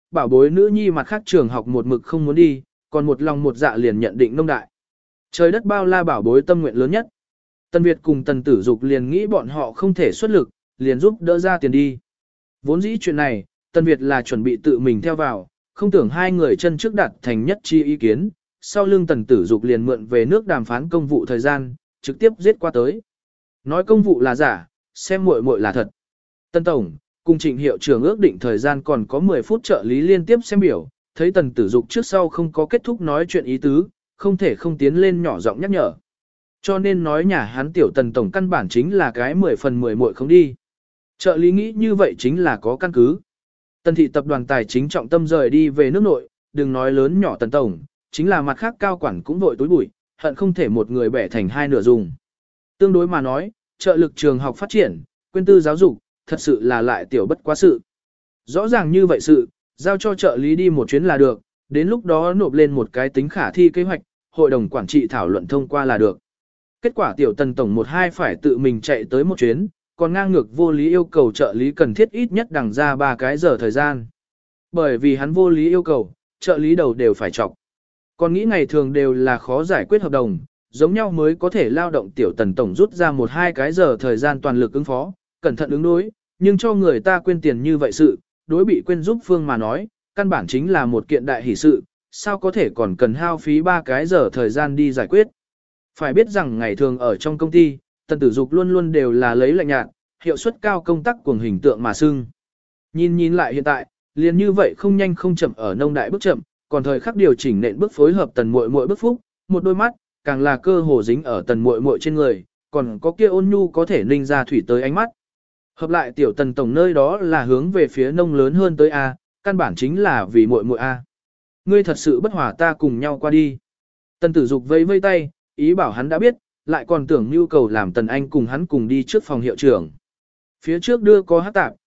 nữ nhi mặt khác trường học một mực không muốn đi, còn một lòng một dạ liền nhận định nông đại. Trời đất bao la bảo bối tâm nguyện lớn nhất. Tần Việt cùng Tần Tử Dục liền nghĩ bọn họ không thể xuất lực, liền giúp đỡ ra tiền đi. Vốn dĩ chuyện này, Tần Việt là chuẩn bị tự mình theo vào, không tưởng hai người chân trước đặt thành nhất chi ý kiến, sau lưng Tần Tử Dục liền mượn về nước đàm phán công vụ thời gian, trực tiếp giết qua tới. Nói công vụ là giả, xem muội muội là thật. Tần Tổng, cùng Trịnh hiệu trưởng ước định thời gian còn có 10 phút trợ lý liên tiếp xem biểu, thấy Tần Tử Dục trước sau không có kết thúc nói chuyện ý tứ, không thể không tiến lên nhỏ giọng nhắc nhở. Cho nên nói nhà hắn tiểu Tần Tổng căn bản chính là cái 10 phần 10 muội không đi. Trợ lý nghĩ như vậy chính là có căn cứ. Tần thị tập đoàn tài chính trọng tâm rời đi về nước nội, đừng nói lớn nhỏ Tần Tổng, chính là mặt khác cao quản cũng vội tối bụi, hận không thể một người bẻ thành hai nửa dùng. Tương đối mà nói, trợ lực trường học phát triển, quyên tư giáo dục, thật sự là lại tiểu bất quá sự. Rõ ràng như vậy sự, giao cho trợ lý đi một chuyến là được, đến lúc đó nộp lên một cái tính khả thi kế hoạch, hội đồng quản trị thảo luận thông qua là được. Kết quả tiểu Tần Tổng một hai phải tự mình chạy tới một chuyến, còn ngang ngược vô lý yêu cầu trợ lý cần thiết ít nhất đằng ra 3 cái giờ thời gian. Bởi vì hắn vô lý yêu cầu, trợ lý đầu đều phải chọc. Còn nghĩ ngày thường đều là khó giải quyết hợp đồng, giống nhau mới có thể lao động tiểu Tần Tổng rút ra 1-2 cái giờ thời gian toàn lực ứng phó, cẩn thận ứng đối, nhưng cho người ta quên tiền như vậy sự, đối bị quên giúp phương mà nói, căn bản chính là một kiện đại hỷ sự, sao có thể còn cần hao phí 3 cái giờ thời gian đi giải quyết. Phải biết rằng ngày thường ở trong công ty, Tần Tử Dục luôn luôn đều là lấy lạnh nhạt, hiệu suất cao công tác cuồng hình tượng mà xưng. Nhìn lại hiện tại, liền như vậy không nhanh không chậm ở nông đại bước chậm, còn thời khắc điều chỉnh nện bước phối hợp Tần Muội Muội bước phúc, một đôi mắt, càng là cơ hồ dính ở Tần Muội Muội trên người, còn có kia ôn nhu có thể ninh ra thủy tới ánh mắt. Hợp lại tiểu Tần Tổng nơi đó là hướng về phía nông lớn hơn tới A, căn bản chính là vì Muội Muội A. Ngươi thật sự bất hòa ta cùng nhau qua đi. Tần Tử Dục vẫy vây tay, ý bảo hắn đã biết, lại còn tưởng nhu cầu làm Tần Anh cùng hắn cùng đi trước phòng hiệu trưởng. Phía trước đưa có hát tạp,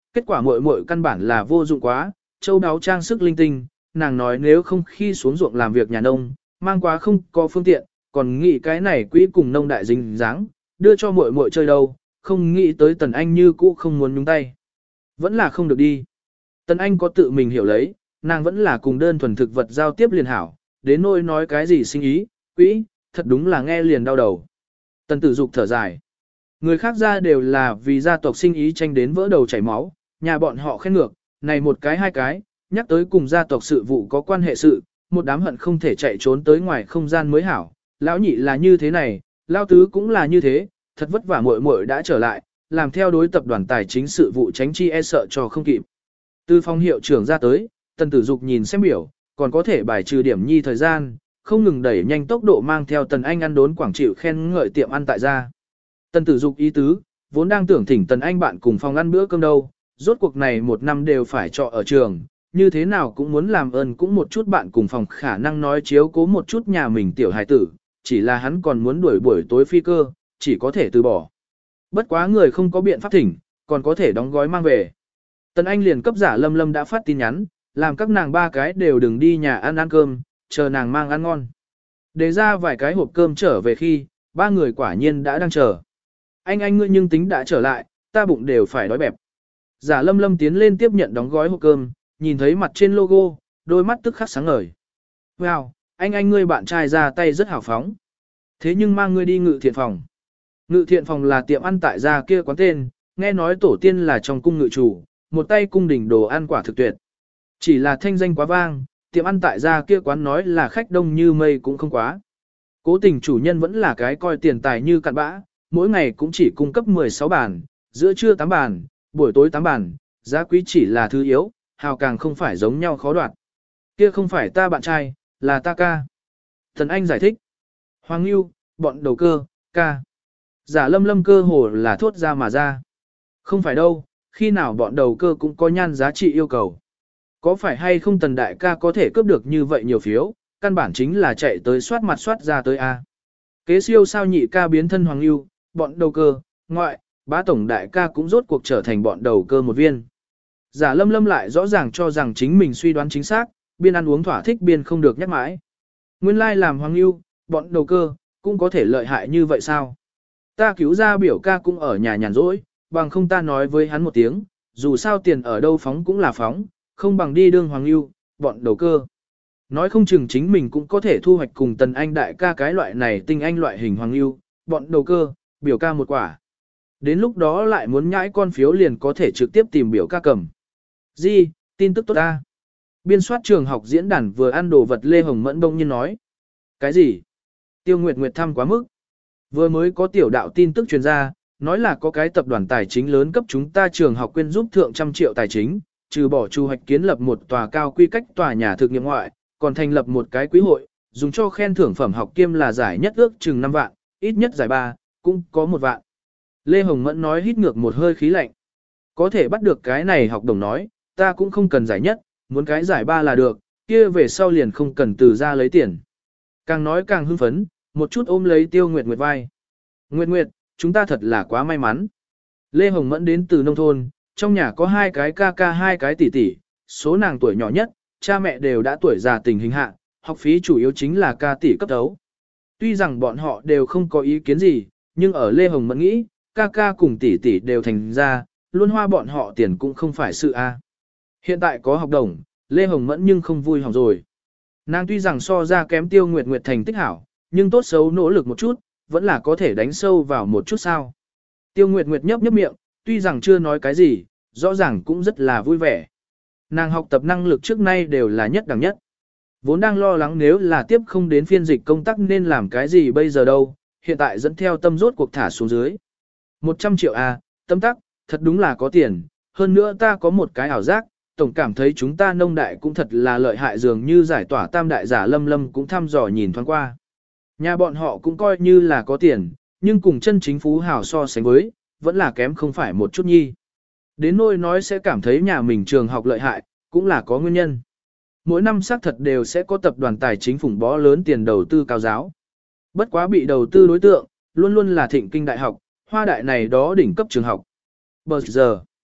Kết quả muội muội căn bản là vô dụng quá, châu đáo trang sức linh tinh, nàng nói nếu không khi xuống ruộng làm việc nhà nông, mang quá không có phương tiện, còn nghĩ cái này quỹ cùng nông đại dính dáng, đưa cho muội muội chơi đâu, không nghĩ tới Tần Anh như cũ không muốn nhúng tay. Vẫn là không được đi. Tần Anh có tự mình hiểu lấy, nàng vẫn là cùng đơn thuần thực vật giao tiếp liền hảo, đến nỗi nói cái gì sinh ý, quỹ, thật đúng là nghe liền đau đầu. Tần Tử Dục thở dài. Người khác ra đều là vì gia tộc sinh ý tranh đến vỡ đầu chảy máu, nhà bọn họ khen ngược, này một cái hai cái, nhắc tới cùng gia tộc sự vụ có quan hệ sự, một đám hận không thể chạy trốn tới ngoài không gian mới hảo. Lão nhị là như thế này, lão tứ cũng là như thế, thật vất vả muội muội đã trở lại, làm theo đối tập đoàn tài chính sự vụ tránh chi e sợ cho không kịp. Từ phòng hiệu trưởng ra tới, Tần Tử Dục nhìn xem biểu, còn có thể bài trừ điểm nhi thời gian, không ngừng đẩy nhanh tốc độ mang theo Tần Anh ăn đốn quảng chịu khen ngợi tiệm ăn tại gia. Tần Tử Dục ý tứ, vốn đang tưởng thỉnh Tần Anh bạn cùng phòng ăn bữa cơm đâu, rốt cuộc này một năm đều phải trọ ở trường, như thế nào cũng muốn làm ơn cũng một chút bạn cùng phòng khả năng nói chiếu cố một chút nhà mình tiểu hài tử, chỉ là hắn còn muốn đuổi buổi tối phi cơ, chỉ có thể từ bỏ. Bất quá người không có biện pháp thỉnh, còn có thể đóng gói mang về. Tần Anh liền cấp Giả Lâm Lâm đã phát tin nhắn, làm các nàng ba cái đều đừng đi nhà ăn cơm, chờ nàng mang ăn ngon. Để ra vài cái hộp cơm trở về khi, ba người quả nhiên đã đang chờ. Anh ngươi nhưng tính đã trở lại, ta bụng đều phải đói bẹp. Giả Lâm Lâm tiến lên tiếp nhận đóng gói hộp cơm, nhìn thấy mặt trên logo, đôi mắt tức khắc sáng ngời. Wow, anh ngươi bạn trai ra tay rất hào phóng. Thế nhưng mang ngươi đi Ngự Thiện phòng. Ngự Thiện phòng là tiệm ăn tại gia kia quán tên, nghe nói tổ tiên là trong cung ngự chủ, một tay cung đình đồ ăn quả thực tuyệt. Chỉ là thanh danh quá vang, tiệm ăn tại gia kia quán nói là khách đông như mây cũng không quá. Cố tình chủ nhân vẫn là cái coi tiền tài như cặn bã, mỗi ngày cũng chỉ cung cấp 16 bàn, giữa trưa 8 bàn, buổi tối 8 bàn, giá quý chỉ là thứ yếu, hào càng không phải giống nhau khó đoạt. Kia không phải ta bạn trai, là ta ca. Thần Anh giải thích. Hoàng Nưu, bọn đầu cơ, ca. Giả Lâm Lâm cơ hồ là thốt ra mà ra. Không phải đâu, khi nào bọn đầu cơ cũng có nhan giá trị yêu cầu. Có phải hay không Tần đại ca có thể cướp được như vậy nhiều phiếu, căn bản chính là chạy tới soát mặt soát ra tới A. Kế siêu sao nhị ca biến thân Hoàng Nưu, bọn đầu cơ, ngoại, bá tổng đại ca cũng rốt cuộc trở thành bọn đầu cơ một viên. Giả Lâm Lâm lại rõ ràng cho rằng chính mình suy đoán chính xác, biên ăn uống thỏa thích biên không được nhắc mãi. Nguyên lai làm Hoàng Nưu, bọn đầu cơ, cũng có thể lợi hại như vậy sao? Ta cứu ra biểu ca cũng ở nhà nhàn rỗi, bằng không ta nói với hắn một tiếng, dù sao tiền ở đâu phóng cũng là phóng, không bằng đi đương Hoàng Nưu, bọn đầu cơ. Nói không chừng chính mình cũng có thể thu hoạch cùng Tần Anh đại ca cái loại này tinh anh loại hình Hoàng Nưu, bọn đầu cơ, biểu ca một quả. Đến lúc đó lại muốn nhãi con phiếu liền có thể trực tiếp tìm biểu ca cầm. Di, tin tức tốt ta. Biên soát trường học diễn đàn vừa ăn đồ vật Lê Hồng Mẫn bỗng nhiên nói. Cái gì? Tiêu Nguyệt Nguyệt thăm quá mức. Vừa mới có tiểu đạo tin tức truyền ra, nói là có cái tập đoàn tài chính lớn cấp chúng ta trường học quyên giúp thượng trăm triệu tài chính, trừ bỏ chu hoạch kiến lập một tòa cao quy cách tòa nhà thực nghiệm ngoại, còn thành lập một cái quý hội, dùng cho khen thưởng phẩm học kiêm là giải nhất ước chừng 5 vạn, ít nhất giải 3, cũng có 1 vạn. Lê Hồng Mẫn nói hít ngược một hơi khí lạnh. Có thể bắt được cái này học đồng nói, ta cũng không cần giải nhất, muốn cái giải 3 là được, kia về sau liền không cần từ ra lấy tiền. Càng nói càng hưng phấn, một chút ôm lấy Tiêu Nguyệt Nguyệt vai. Nguyệt Nguyệt, chúng ta thật là quá may mắn. Lê Hồng Mẫn đến từ nông thôn, trong nhà có 2 cái ca ca 2 cái tỷ tỷ, số nàng tuổi nhỏ nhất, cha mẹ đều đã tuổi già tình hình hạ, học phí chủ yếu chính là ca tỷ cấp tấu. Tuy rằng bọn họ đều không có ý kiến gì, nhưng ở Lê Hồng Mẫn nghĩ, ca ca cùng tỷ tỷ đều thành ra, luôn hoa bọn họ tiền cũng không phải sự a. Hiện tại có học đồng, Lê Hồng Mẫn nhưng không vui hỏng rồi. Nàng tuy rằng so ra kém Tiêu Nguyệt Nguyệt thành tích hảo, nhưng tốt xấu nỗ lực một chút, vẫn là có thể đánh sâu vào một chút sao. Tiêu Nguyệt Nguyệt nhấp nhấp miệng, tuy rằng chưa nói cái gì, rõ ràng cũng rất là vui vẻ. Nàng học tập năng lực trước nay đều là nhất đẳng nhất. Vốn đang lo lắng nếu là tiếp không đến phiên dịch công tác nên làm cái gì bây giờ đâu, hiện tại dẫn theo tâm rốt cuộc thả xuống dưới. 100 triệu à, tâm tắc, thật đúng là có tiền, hơn nữa ta có một cái ảo giác, tổng cảm thấy chúng ta nông đại cũng thật là lợi hại dường như giải tỏa tam đại giả Lâm Lâm cũng thăm dò nhìn thoáng qua. Nhà bọn họ cũng coi như là có tiền, nhưng cùng chân chính phú hào so sánh với, vẫn là kém không phải một chút nhi. Đến nỗi nói sẽ cảm thấy nhà mình trường học lợi hại, cũng là có nguyên nhân. Mỗi năm xác thật đều sẽ có tập đoàn tài chính phủng bó lớn tiền đầu tư cao giáo. Bất quá bị đầu tư đối tượng, luôn luôn là Thịnh Kinh Đại học, Hoa Đại này đó đỉnh cấp trường học. Bờ giờ,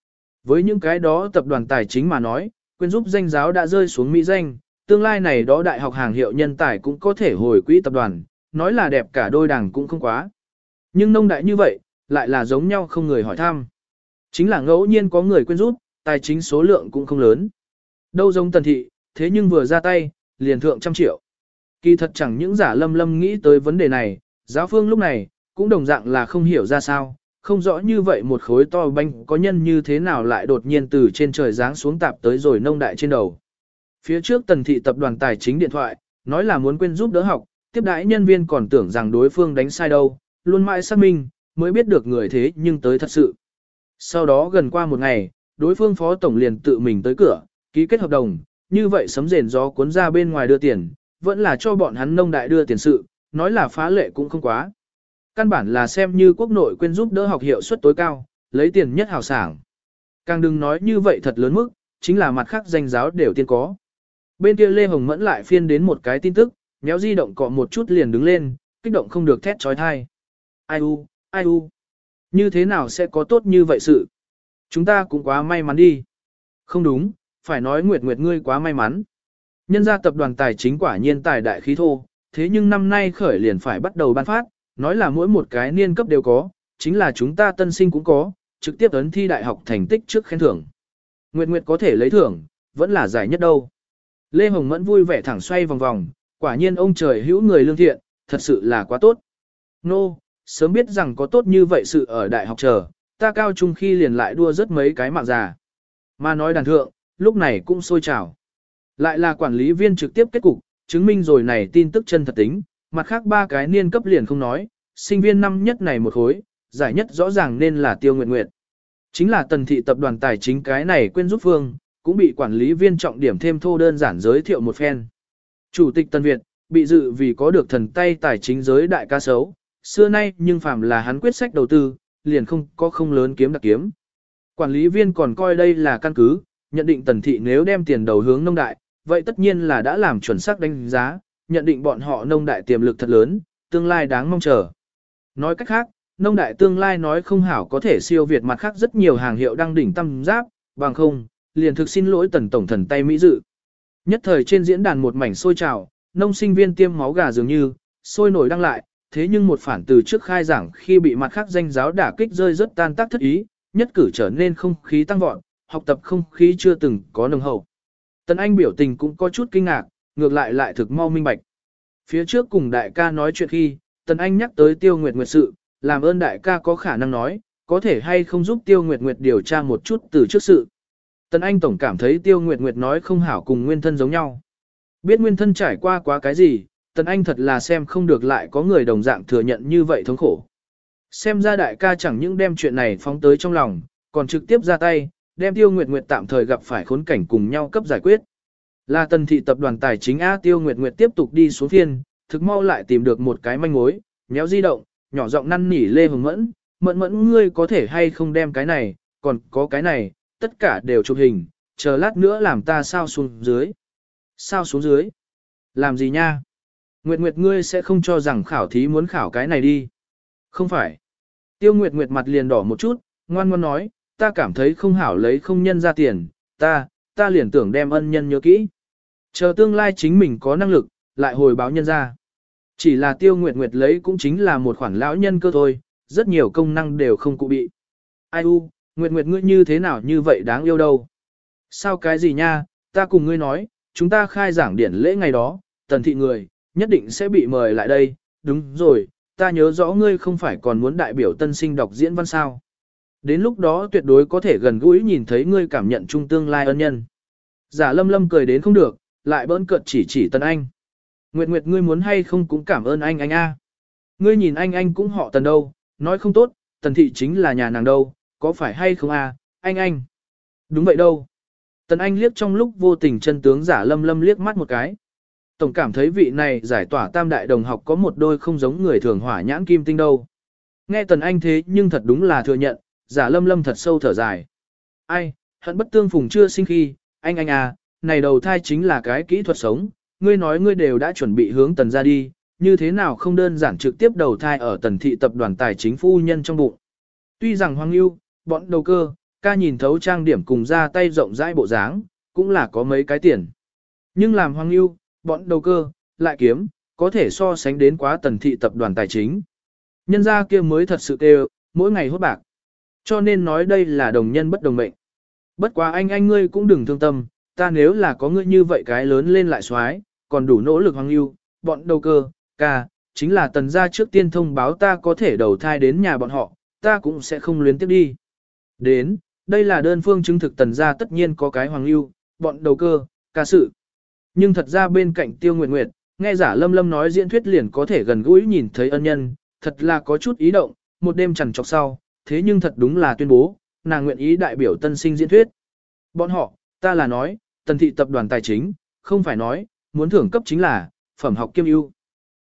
Với những cái đó tập đoàn tài chính mà nói, quyên giúp danh giáo đã rơi xuống mỹ danh, tương lai này đó đại học hàng hiệu nhân tài cũng có thể hồi quỹ tập đoàn, nói là đẹp cả đôi đảng cũng không quá. Nhưng nông đại như vậy, lại là giống nhau không người hỏi thăm. Chính là ngẫu nhiên có người quyên giúp, tài chính số lượng cũng không lớn. Đâu giống Tần Thị, thế nhưng vừa ra tay, liền thượng trăm triệu. Kỳ thật chẳng những Giả Lâm Lâm nghĩ tới vấn đề này, giáo phương lúc này, cũng đồng dạng là không hiểu ra sao, không rõ như vậy một khối to banh có nhân như thế nào lại đột nhiên từ trên trời giáng xuống tạp tới rồi nông đại trên đầu. Phía trước Tần Thị tập đoàn tài chính điện thoại, nói là muốn quyên giúp đỡ học, tiếp đãi nhân viên còn tưởng rằng đối phương đánh sai đâu, luôn mãi xác minh, mới biết được người thế nhưng tới thật sự. Sau đó gần qua một ngày, đối phương phó tổng liền tự mình tới cửa, ký kết hợp đồng, như vậy sấm rền gió cuốn ra bên ngoài đưa tiền, vẫn là cho bọn hắn nông đại đưa tiền sự, nói là phá lệ cũng không quá. Căn bản là xem như quốc nội quyên giúp đỡ học hiệu suất tối cao, lấy tiền nhất hào sảng. Càng đừng nói như vậy thật lớn mức, chính là mặt khác danh giáo đều tiên có. Bên kia Lê Hồng Mẫn lại phiên đến một cái tin tức, méo di động cọ một chút liền đứng lên, kích động không được thét trói thai. Ai u, như thế nào sẽ có tốt như vậy sự? Chúng ta cũng quá may mắn đi. Không đúng, phải nói Nguyệt Nguyệt ngươi quá may mắn. Nhân gia tập đoàn tài chính quả nhiên tài đại khí thô, thế nhưng năm nay khởi liền phải bắt đầu ban phát, nói là mỗi một cái niên cấp đều có, chính là chúng ta tân sinh cũng có, trực tiếp ấn thi đại học thành tích trước khen thưởng. Nguyệt Nguyệt có thể lấy thưởng, vẫn là giải nhất đâu. Lê Hồng Mẫn vui vẻ thẳng xoay vòng vòng, quả nhiên ông trời hữu người lương thiện, thật sự là quá tốt. Nô, sớm biết rằng có tốt như vậy sự ở đại học chờ, ta cao trung khi liền lại đua rất mấy cái mạng già. Mà nói đàn thượng, lúc này cũng sôi trào. Lại là quản lý viên trực tiếp kết cục, chứng minh rồi này tin tức chân thật tính, mặt khác ba cái niên cấp liền không nói, sinh viên năm nhất này một khối, giải nhất rõ ràng nên là Tiêu Nguyệt Nguyệt. Chính là Tần Thị tập đoàn tài chính cái này quên giúp phương, cũng bị quản lý viên trọng điểm thêm thô đơn giản giới thiệu một phen. Chủ tịch Tần Việt, bị dự vì có được thần tay tài chính giới đại ca sấu, xưa nay nhưng phàm là hắn quyết sách đầu tư, liền không có không lớn kiếm đặc kiếm. Quản lý viên còn coi đây là căn cứ, nhận định Tần Thị nếu đem tiền đầu hướng nông đại, vậy tất nhiên là đã làm chuẩn xác đánh giá, nhận định bọn họ nông đại tiềm lực thật lớn, tương lai đáng mong chờ. Nói cách khác, nông đại tương lai nói không hảo có thể siêu việt mặt khác rất nhiều hàng hiệu đang đỉnh tâm giáp, bằng không, liền thực xin lỗi Tần tổng thần tay mỹ dự. Nhất thời trên diễn đàn một mảnh sôi trào, nông sinh viên tiêm máu gà dường như, sôi nổi đăng lại, thế nhưng một phản từ trước khai giảng khi bị mặt khác danh giáo đả kích rơi rất tan tác thất ý, nhất cử trở nên không khí tăng vọt, học tập không khí chưa từng có nồng hậu. Tần Anh biểu tình cũng có chút kinh ngạc, ngược lại thực mau minh bạch. Phía trước cùng đại ca nói chuyện khi, Tần Anh nhắc tới Tiêu Nguyệt Nguyệt sự, làm ơn đại ca có khả năng nói, có thể hay không giúp Tiêu Nguyệt Nguyệt điều tra một chút từ trước sự. Tần Anh tổng cảm thấy Tiêu Nguyệt Nguyệt nói không hảo cùng nguyên thân giống nhau. Biết nguyên thân trải qua quá cái gì, Tần Anh thật là xem không được lại có người đồng dạng thừa nhận như vậy thống khổ. Xem ra đại ca chẳng những đem chuyện này phóng tới trong lòng, còn trực tiếp ra tay, đem Tiêu Nguyệt Nguyệt tạm thời gặp phải khốn cảnh cùng nhau cấp giải quyết. Là Tần Thị tập đoàn tài chính A Tiêu Nguyệt Nguyệt tiếp tục đi xuống phiên, thực mau lại tìm được một cái manh mối, nhéo di động, nhỏ giọng năn nỉ Lê Hồng Mẫn, Mẫn ngươi có thể hay không đem cái này, còn có cái này, tất cả đều chụp hình, chờ lát nữa làm ta sao xuống dưới. Sao xuống dưới? Làm gì nha? Nguyệt Nguyệt ngươi sẽ không cho rằng khảo thí muốn khảo cái này đi. Không phải. Tiêu Nguyệt Nguyệt mặt liền đỏ một chút, ngoan ngoãn nói, ta cảm thấy không hảo lấy không nhân ra tiền, ta liền tưởng đem ân nhân nhớ kỹ. Chờ tương lai chính mình có năng lực, lại hồi báo nhân ra. Chỉ là Tiêu Nguyệt Nguyệt lấy cũng chính là một khoản lão nhân cơ thôi, rất nhiều công năng đều không cụ bị. Ai u, Nguyệt Nguyệt ngươi như thế nào như vậy đáng yêu đâu. Sao cái gì nha, ta cùng ngươi nói, chúng ta khai giảng điển lễ ngày đó, Tần Thị người, nhất định sẽ bị mời lại đây, đúng rồi, ta nhớ rõ ngươi không phải còn muốn đại biểu tân sinh đọc diễn văn sao. Đến lúc đó tuyệt đối có thể gần gũi nhìn thấy ngươi cảm nhận trung tương lai ân nhân. Giả Lâm Lâm cười đến không được, lại bỡn cợt chỉ Tần Anh. Nguyệt Nguyệt ngươi muốn hay không cũng cảm ơn anh a. Ngươi nhìn anh cũng họ Tần đâu, nói không tốt, Tần Thị chính là nhà nàng đâu, có phải hay không a, anh. Đúng vậy đâu. Tần Anh liếc trong lúc vô tình chân tướng Giả Lâm Lâm liếc mắt một cái. Tổng cảm thấy vị này giải tỏa tam đại đồng học có một đôi không giống người thường hỏa nhãn kim tinh đâu. Nghe Tần Anh thế nhưng thật đúng là thừa nhận, Giả Lâm Lâm thật sâu thở dài. Ai, hận bất tương phùng chưa sinh khi, anh à, này đầu thai chính là cái kỹ thuật sống, ngươi nói ngươi đều đã chuẩn bị hướng Tần ra đi, như thế nào không đơn giản trực tiếp đầu thai ở Tần Thị tập đoàn tài chính phu nhân trong bụng. Tuy rằng Hoàng Lưu, bọn đầu cơ, ca nhìn thấu trang điểm cùng ra tay rộng rãi bộ dáng, cũng là có mấy cái tiền. Nhưng làm Hoàng Lưu, bọn đầu cơ, lại kiếm, có thể so sánh đến quá Tần thị tập đoàn tài chính. Nhân gia kia mới thật sự kêu, mỗi ngày hốt bạc. Cho nên nói đây là đồng nhân bất đồng mệnh. Bất quá anh ngươi cũng đừng thương tâm, ta nếu là có ngươi như vậy cái lớn lên lại xoái, còn đủ nỗ lực Hoàng Lưu, bọn đầu cơ, ca, chính là Tần gia trước tiên thông báo ta có thể đầu thai đến nhà bọn họ, ta cũng sẽ không luyến tiếp đi. Đến, đây là đơn phương chứng thực Tần gia tất nhiên có cái Hoàng Lưu, bọn đầu cơ, ca sự. Nhưng thật ra bên cạnh Tiêu Nguyệt Nguyệt, nghe giả Lâm Lâm nói diễn thuyết liền có thể gần gũi nhìn thấy ân nhân, thật là có chút ý động, một đêm chằn trọc sau, thế nhưng thật đúng là tuyên bố, nàng nguyện ý đại biểu tân sinh diễn thuyết. Bọn họ, ta là nói, Tần thị tập đoàn tài chính, không phải nói, muốn thưởng cấp chính là, phẩm học kiêm ưu.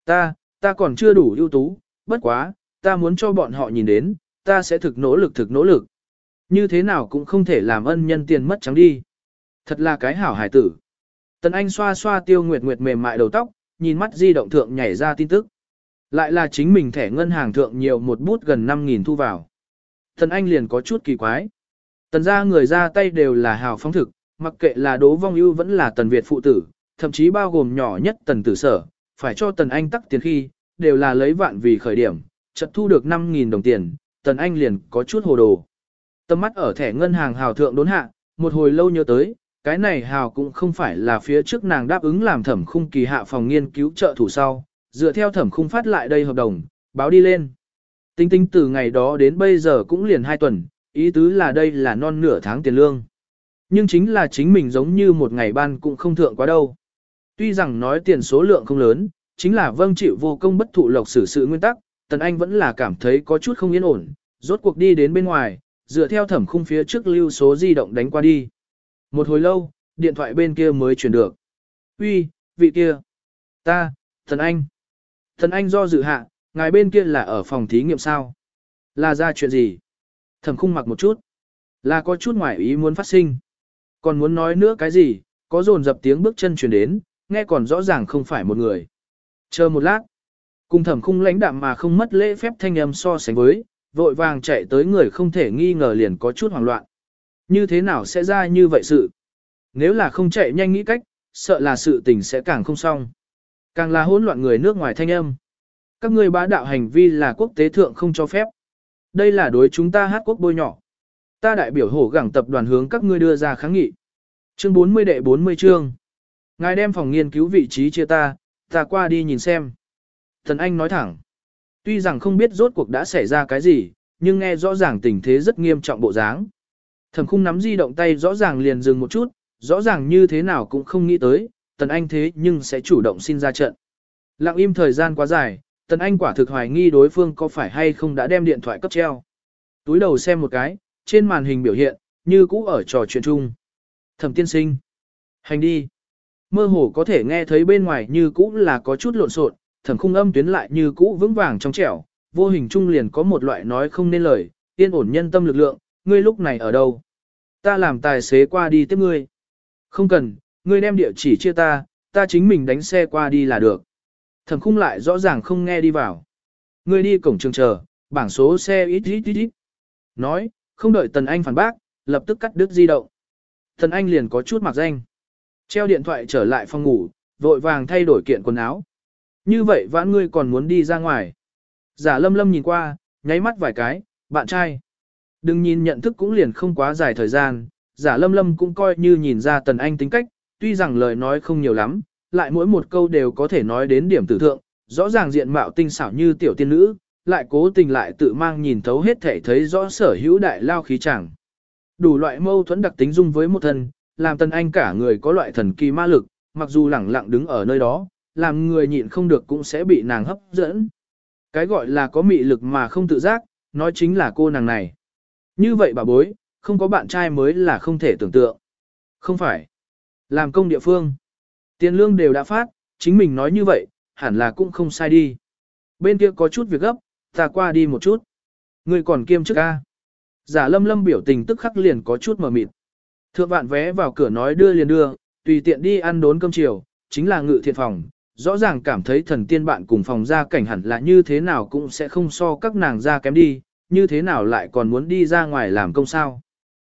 Ta còn chưa đủ ưu tú, bất quá, ta muốn cho bọn họ nhìn đến, ta sẽ thực nỗ lực. Như thế nào cũng không thể làm ân nhân tiền mất trắng đi. Thật là cái hảo hải tử. Tần Anh xoa xoa Tiêu Nguyệt Nguyệt mềm mại đầu tóc, nhìn mắt di động thượng nhảy ra tin tức. Lại là chính mình thẻ ngân hàng thượng nhiều một bút gần 5.000 thu vào. Tần Anh liền có chút kỳ quái. Tần gia người ra tay đều là hào phóng thực, mặc kệ là Đỗ Vong Ưu vẫn là Tần Việt phụ tử, thậm chí bao gồm nhỏ nhất Tần Tử Sở, phải cho Tần Anh tắc tiền khi, đều là lấy vạn vì khởi điểm, chợt thu được 5.000 đồng tiền, Tần Anh liền có chút hồ đồ. Tâm mắt ở thẻ ngân hàng hào thượng đốn hạ, một hồi lâu nhớ tới, cái này hào cũng không phải là phía trước nàng đáp ứng làm Thẩm Khung kỳ hạ phòng nghiên cứu trợ thủ sau, dựa theo Thẩm Khung phát lại đây hợp đồng, báo đi lên. Tính tính từ ngày đó đến bây giờ cũng liền 2 tuần, ý tứ là đây là non nửa tháng tiền lương. Nhưng chính là chính mình giống như một ngày ban cũng không thượng quá đâu. Tuy rằng nói tiền số lượng không lớn, chính là vâng chịu vô công bất thụ lộc xử sự nguyên tắc, Tần Anh vẫn là cảm thấy có chút không yên ổn, rốt cuộc đi đến bên ngoài, dựa theo Thẩm Khung phía trước lưu số di động đánh qua đi. Một hồi lâu, điện thoại bên kia mới chuyển được. Uy, vị kia. Ta, Tần Anh. Tần Anh do dự hạ, ngài bên kia là ở phòng thí nghiệm sao? Là ra chuyện gì? Thẩm Khung mặc một chút. Là có chút ngoài ý muốn phát sinh. Còn muốn nói nữa cái gì, có dồn dập tiếng bước chân chuyển đến, nghe còn rõ ràng không phải một người. Chờ một lát. Cùng Thẩm Khung lãnh đạm mà không mất lễ phép thanh âm so sánh với, vội vàng chạy tới người không thể nghi ngờ liền có chút hoảng loạn. Như thế nào sẽ ra như vậy sự? Nếu là không chạy nhanh nghĩ cách, sợ là sự tình sẽ càng không xong. Càng là hỗn loạn người nước ngoài thanh âm. Các ngươi bá đạo hành vi là quốc tế thượng không cho phép. Đây là đối chúng ta hát quốc bôi nhỏ. Ta đại biểu hổ gẳng tập đoàn hướng các ngươi đưa ra kháng nghị. Chương 40 đệ 40 chương. Ngài đem phòng nghiên cứu vị trí chia ta qua đi nhìn xem. Thần Anh nói thẳng. Tuy rằng không biết rốt cuộc đã xảy ra cái gì, nhưng nghe rõ ràng tình thế rất nghiêm trọng bộ dáng. Thẩm Khung nắm di động tay rõ ràng liền dừng một chút, rõ ràng như thế nào cũng không nghĩ tới, Tần Anh thế nhưng sẽ chủ động xin ra trận. Lặng im thời gian quá dài, Tần Anh quả thực hoài nghi đối phương có phải hay không đã đem điện thoại cấp treo. Túi đầu xem một cái, trên màn hình biểu hiện, như cũ ở trò chuyện chung. Thẩm tiên sinh. Hành đi. Mơ hồ có thể nghe thấy bên ngoài như cũ là có chút lộn xộn, Thẩm Khung âm tuyến lại như cũ vững vàng trong trẻo, vô hình trung liền có một loại nói không nên lời, yên ổn nhân tâm lực lượng, ngươi lúc này ở đâu? Ta làm tài xế qua đi tiếp ngươi. Không cần, ngươi đem địa chỉ chia ta chính mình đánh xe qua đi là được. Thẩm Khung lại rõ ràng không nghe đi vào. Ngươi đi cổng trường chờ, bảng số xe ít. Nói, không đợi Tần Anh phản bác, lập tức cắt đứt di động. Tần Anh liền có chút mặc danh. Treo điện thoại trở lại phòng ngủ, vội vàng thay đổi kiện quần áo. Như vậy vãn ngươi còn muốn đi ra ngoài. Giả Lâm Lâm nhìn qua, nháy mắt vài cái, bạn trai. Đừng nhìn nhận thức cũng liền không quá dài thời gian, Giả Lâm Lâm cũng coi như nhìn ra Tần Anh tính cách, tuy rằng lời nói không nhiều lắm, lại mỗi một câu đều có thể nói đến điểm tử thượng, rõ ràng diện mạo tinh xảo như tiểu tiên nữ, lại cố tình lại tự mang nhìn thấu hết thể thấy rõ sở hữu đại lao khí chẳng. Đủ loại mâu thuẫn đặc tính dung với một thân, làm Tần Anh cả người có loại thần kỳ ma lực, mặc dù lẳng lặng đứng ở nơi đó, làm người nhịn không được cũng sẽ bị nàng hấp dẫn. Cái gọi là có mị lực mà không tự giác, nói chính là cô nàng này. Như vậy bà bối, không có bạn trai mới là không thể tưởng tượng. Không phải. Làm công địa phương. Tiền lương đều đã phát, chính mình nói như vậy, hẳn là cũng không sai đi. Bên kia có chút việc gấp, ta qua đi một chút. Người còn kiêm chức A. Giả Lâm Lâm biểu tình tức khắc liền có chút mờ mịt. Thượng vạn vé vào cửa nói đưa liền đưa, tùy tiện đi ăn đốn cơm chiều, chính là ngự thiện phòng. Rõ ràng cảm thấy thần tiên bạn cùng phòng ra cảnh hẳn là như thế nào cũng sẽ không so các nàng ra kém đi, như thế nào lại còn muốn đi ra ngoài làm công sao.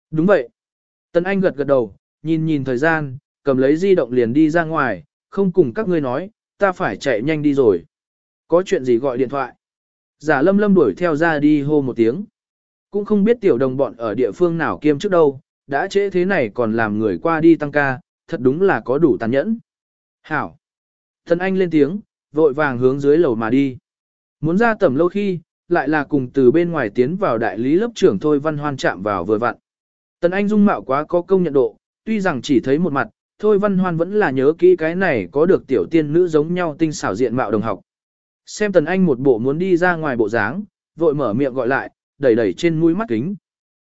Đúng vậy. Tần Anh gật gật đầu, nhìn nhìn thời gian, cầm lấy di động liền đi ra ngoài, không cùng các ngươi nói, ta phải chạy nhanh đi rồi. Có chuyện gì gọi điện thoại. Giả Lâm Lâm đuổi theo ra đi hô một tiếng. Cũng không biết tiểu đồng bọn ở địa phương nào kiêm trước đâu, đã trễ thế này còn làm người qua đi tăng ca, thật đúng là có đủ tàn nhẫn. Hảo. Tần Anh lên tiếng, vội vàng hướng dưới lầu mà đi. Muốn ra tầm lâu khi, lại là cùng từ bên ngoài tiến vào đại lý lớp trưởng Thôi Văn Hoan chạm vào vừa vặn. Tần Anh dung mạo quá có công nhận độ, tuy rằng chỉ thấy một mặt, Thôi Văn Hoan vẫn là nhớ kỹ cái này có được tiểu tiên nữ giống nhau tinh xảo diện mạo đồng học. Xem Tần Anh một bộ muốn đi ra ngoài bộ dáng, vội mở miệng gọi lại, đẩy đẩy trên mũi mắt kính.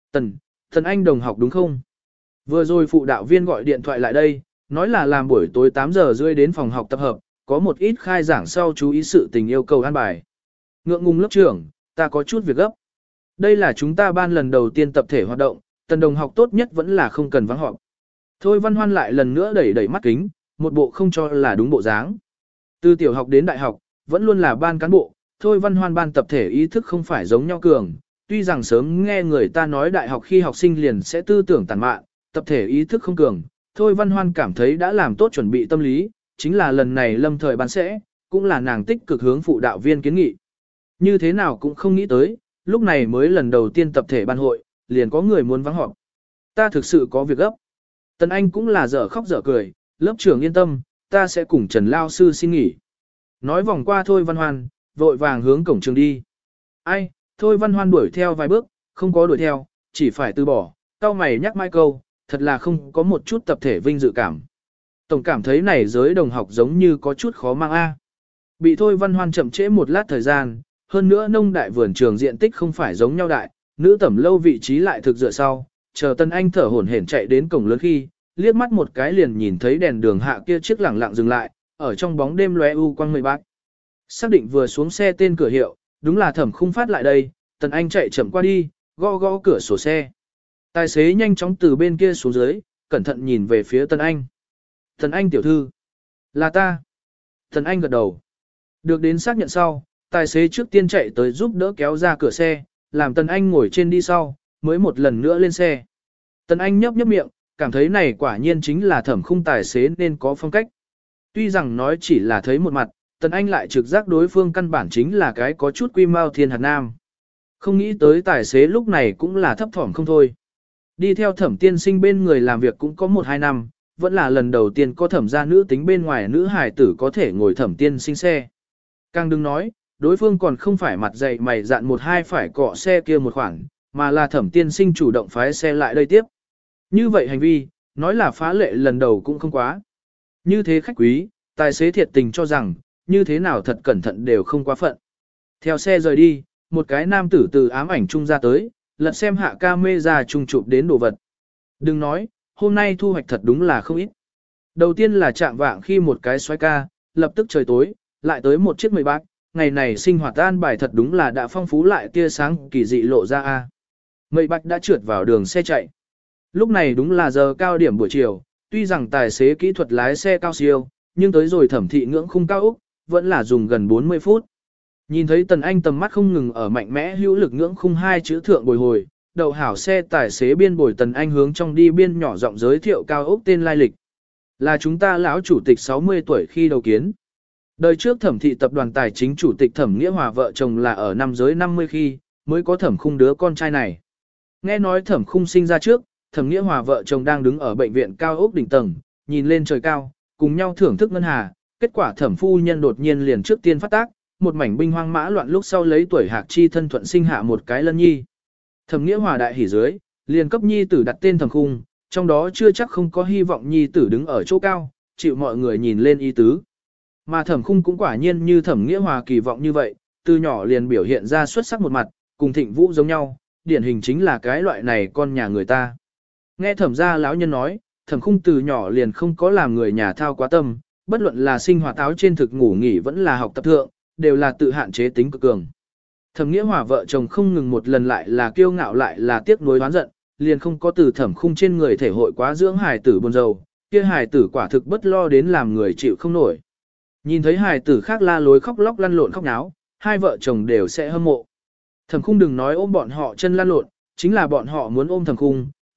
Tần Anh đồng học đúng không? Vừa rồi phụ đạo viên gọi điện thoại lại đây, nói là làm buổi tối 8 giờ rưỡi đến phòng học tập hợp, có một ít khai giảng sau chú ý sự tình yêu cầu an bài. Ngượng ngùng lớp trưởng, ta có chút việc gấp. Đây là chúng ta ban lần đầu tiên tập thể hoạt động, Tần đồng học tốt nhất vẫn là không cần vắng họp. Thôi Văn Hoan lại lần nữa đẩy đẩy mắt kính, một bộ không cho là đúng bộ dáng. Từ tiểu học đến đại học, vẫn luôn là ban cán bộ, Thôi Văn Hoan ban tập thể ý thức không phải giống nhau cường. Tuy rằng sớm nghe người ta nói đại học khi học sinh liền sẽ tư tưởng tàn mạn, tập thể ý thức không cường, Thôi Văn Hoan cảm thấy đã làm tốt chuẩn bị tâm lý, chính là lần này lâm thời ban sẽ, cũng là nàng tích cực hướng phụ đạo viên kiến nghị. Như thế nào cũng không nghĩ tới, lúc này mới lần đầu tiên tập thể ban hội, liền có người muốn vắng họp. Ta thực sự có việc gấp. Tần Anh cũng là dở khóc dở cười, lớp trưởng yên tâm, ta sẽ cùng Trần Lao Sư xin nghỉ. Nói vòng qua Thôi Văn Hoan, vội vàng hướng cổng trường đi. Ai, Thôi Văn Hoan đuổi theo vài bước, không có đuổi theo, chỉ phải từ bỏ, cao mày nhắc mai câu, thật là không có một chút tập thể vinh dự cảm. Tổng cảm thấy này giới đồng học giống như có chút khó mang A. Bị Thôi Văn Hoan chậm trễ một lát thời gian, hơn nữa nông đại vườn trường diện tích không phải giống nhau đại, nữ tẩm lâu vị trí lại thực dựa sau, chờ Tân Anh thở hổn hển chạy đến cổng lớn khi, liếc mắt một cái liền nhìn thấy đèn đường hạ kia chiếc lẳng lặng dừng lại, ở trong bóng đêm lóe u quang mây bạc. Xác định vừa xuống xe tên cửa hiệu, đúng là Thẩm Khung Phát lại đây, Tần Anh chạy chậm qua đi, gõ gõ cửa sổ xe. Tài xế nhanh chóng từ bên kia xuống dưới, cẩn thận nhìn về phía Tần Anh. Tần Anh tiểu thư, là ta. Tần Anh gật đầu. Được đến xác nhận sau, tài xế trước tiên chạy tới giúp đỡ kéo ra cửa xe, làm Tần Anh ngồi trên đi sau, mới một lần nữa lên xe. Tần Anh nhấp nhấp miệng, cảm thấy này quả nhiên chính là Thẩm Khung tài xế nên có phong cách. Tuy rằng nói chỉ là thấy một mặt, Tần Anh lại trực giác đối phương căn bản chính là cái có chút quy mao thiên hạt nam. Không nghĩ tới tài xế lúc này cũng là thấp thỏm không thôi. Đi theo Thẩm tiên sinh bên người làm việc cũng có 1-2 năm, vẫn là lần đầu tiên có Thẩm gia nữ tính bên ngoài nữ hài tử có thể ngồi Thẩm tiên sinh xe. Càng đừng nói, đối phương còn không phải mặt dày mày dạn 1-2 phải cọ xe kia một khoảng, mà là Thẩm tiên sinh chủ động phái xe lại đây tiếp. Như vậy hành vi, nói là phá lệ lần đầu cũng không quá. Như thế khách quý, tài xế thiệt tình cho rằng, như thế nào thật cẩn thận đều không quá phận. Theo xe rời đi, một cái nam tử từ ám ảnh trung ra tới, lật xem hạ ca mê ra trung chụp đến đồ vật. Đừng nói, hôm nay thu hoạch thật đúng là không ít. Đầu tiên là chạm vạng khi một cái xoay ca, lập tức trời tối, lại tới một chiếc 10 bạc, ngày này sinh hoạt an bài thật đúng là đã phong phú lại tia sáng kỳ dị lộ ra a. Mây bạch đã trượt vào đường xe chạy. Lúc này đúng là giờ cao điểm buổi chiều, tuy rằng tài xế kỹ thuật lái xe cao siêu, nhưng tới rồi Thẩm thị ngưỡng khung cao Úc, vẫn là dùng gần 40 phút. Nhìn thấy Tần Anh tầm mắt không ngừng ở mạnh mẽ hữu lực ngưỡng khung 2 chữ thượng bồi hồi, đậu hảo xe tài xế biên bồi Tần Anh hướng trong đi biên nhỏ giọng giới thiệu cao Úc tên lai lịch. Là chúng ta lão chủ tịch 60 tuổi khi đầu kiến. Đời trước Thẩm thị tập đoàn tài chính chủ tịch Thẩm Nghĩa Hòa vợ chồng là ở năm giới 50 khi, mới có Thẩm Khung đứa con trai này. Nghe nói Thẩm Khung sinh ra trước, Thẩm Nghĩa Hòa vợ chồng đang đứng ở bệnh viện cao ốc đỉnh tầng, nhìn lên trời cao, cùng nhau thưởng thức ngân hà, kết quả Thẩm phu nhân đột nhiên liền trước tiên phát tác, một mảnh binh hoang mã loạn lúc sau lấy tuổi hạc chi thân thuận sinh hạ một cái lân nhi. Thẩm Nghĩa Hòa đại hỉ dưới, liền cấp nhi tử đặt tên Thẩm Khung, trong đó chưa chắc không có hy vọng nhi tử đứng ở chỗ cao, chịu mọi người nhìn lên ý tứ. Mà Thẩm Khung cũng quả nhiên như Thẩm Nghĩa Hòa kỳ vọng như vậy, từ nhỏ liền biểu hiện ra xuất sắc một mặt, cùng Thịnh Vũ giống nhau, điển hình chính là cái loại này con nhà người ta. Nghe Thẩm gia lão nhân nói, Thẩm Khung từ nhỏ liền không có làm người nhà thao quá tâm, bất luận là sinh hoạt áo trên thực ngủ nghỉ vẫn là học tập thượng, đều là tự hạn chế tính cực cường. Thẩm Nghĩa Hòa vợ chồng không ngừng một lần lại là kiêu ngạo lại là tiếc nuối oán giận, liền không có từ Thẩm Khung trên người thể hội quá dưỡng hài tử buồn rầu, kia hài tử quả thực bất lo đến làm người chịu không nổi. Nhìn thấy hài tử khác la lối khóc lóc lăn lộn khóc náo, hai vợ chồng đều sẽ hâm mộ. Thẩm Khung đừng nói ôm bọn họ chân lăn lộn, chính là bọn họ muốn ôm Thẩm Khung,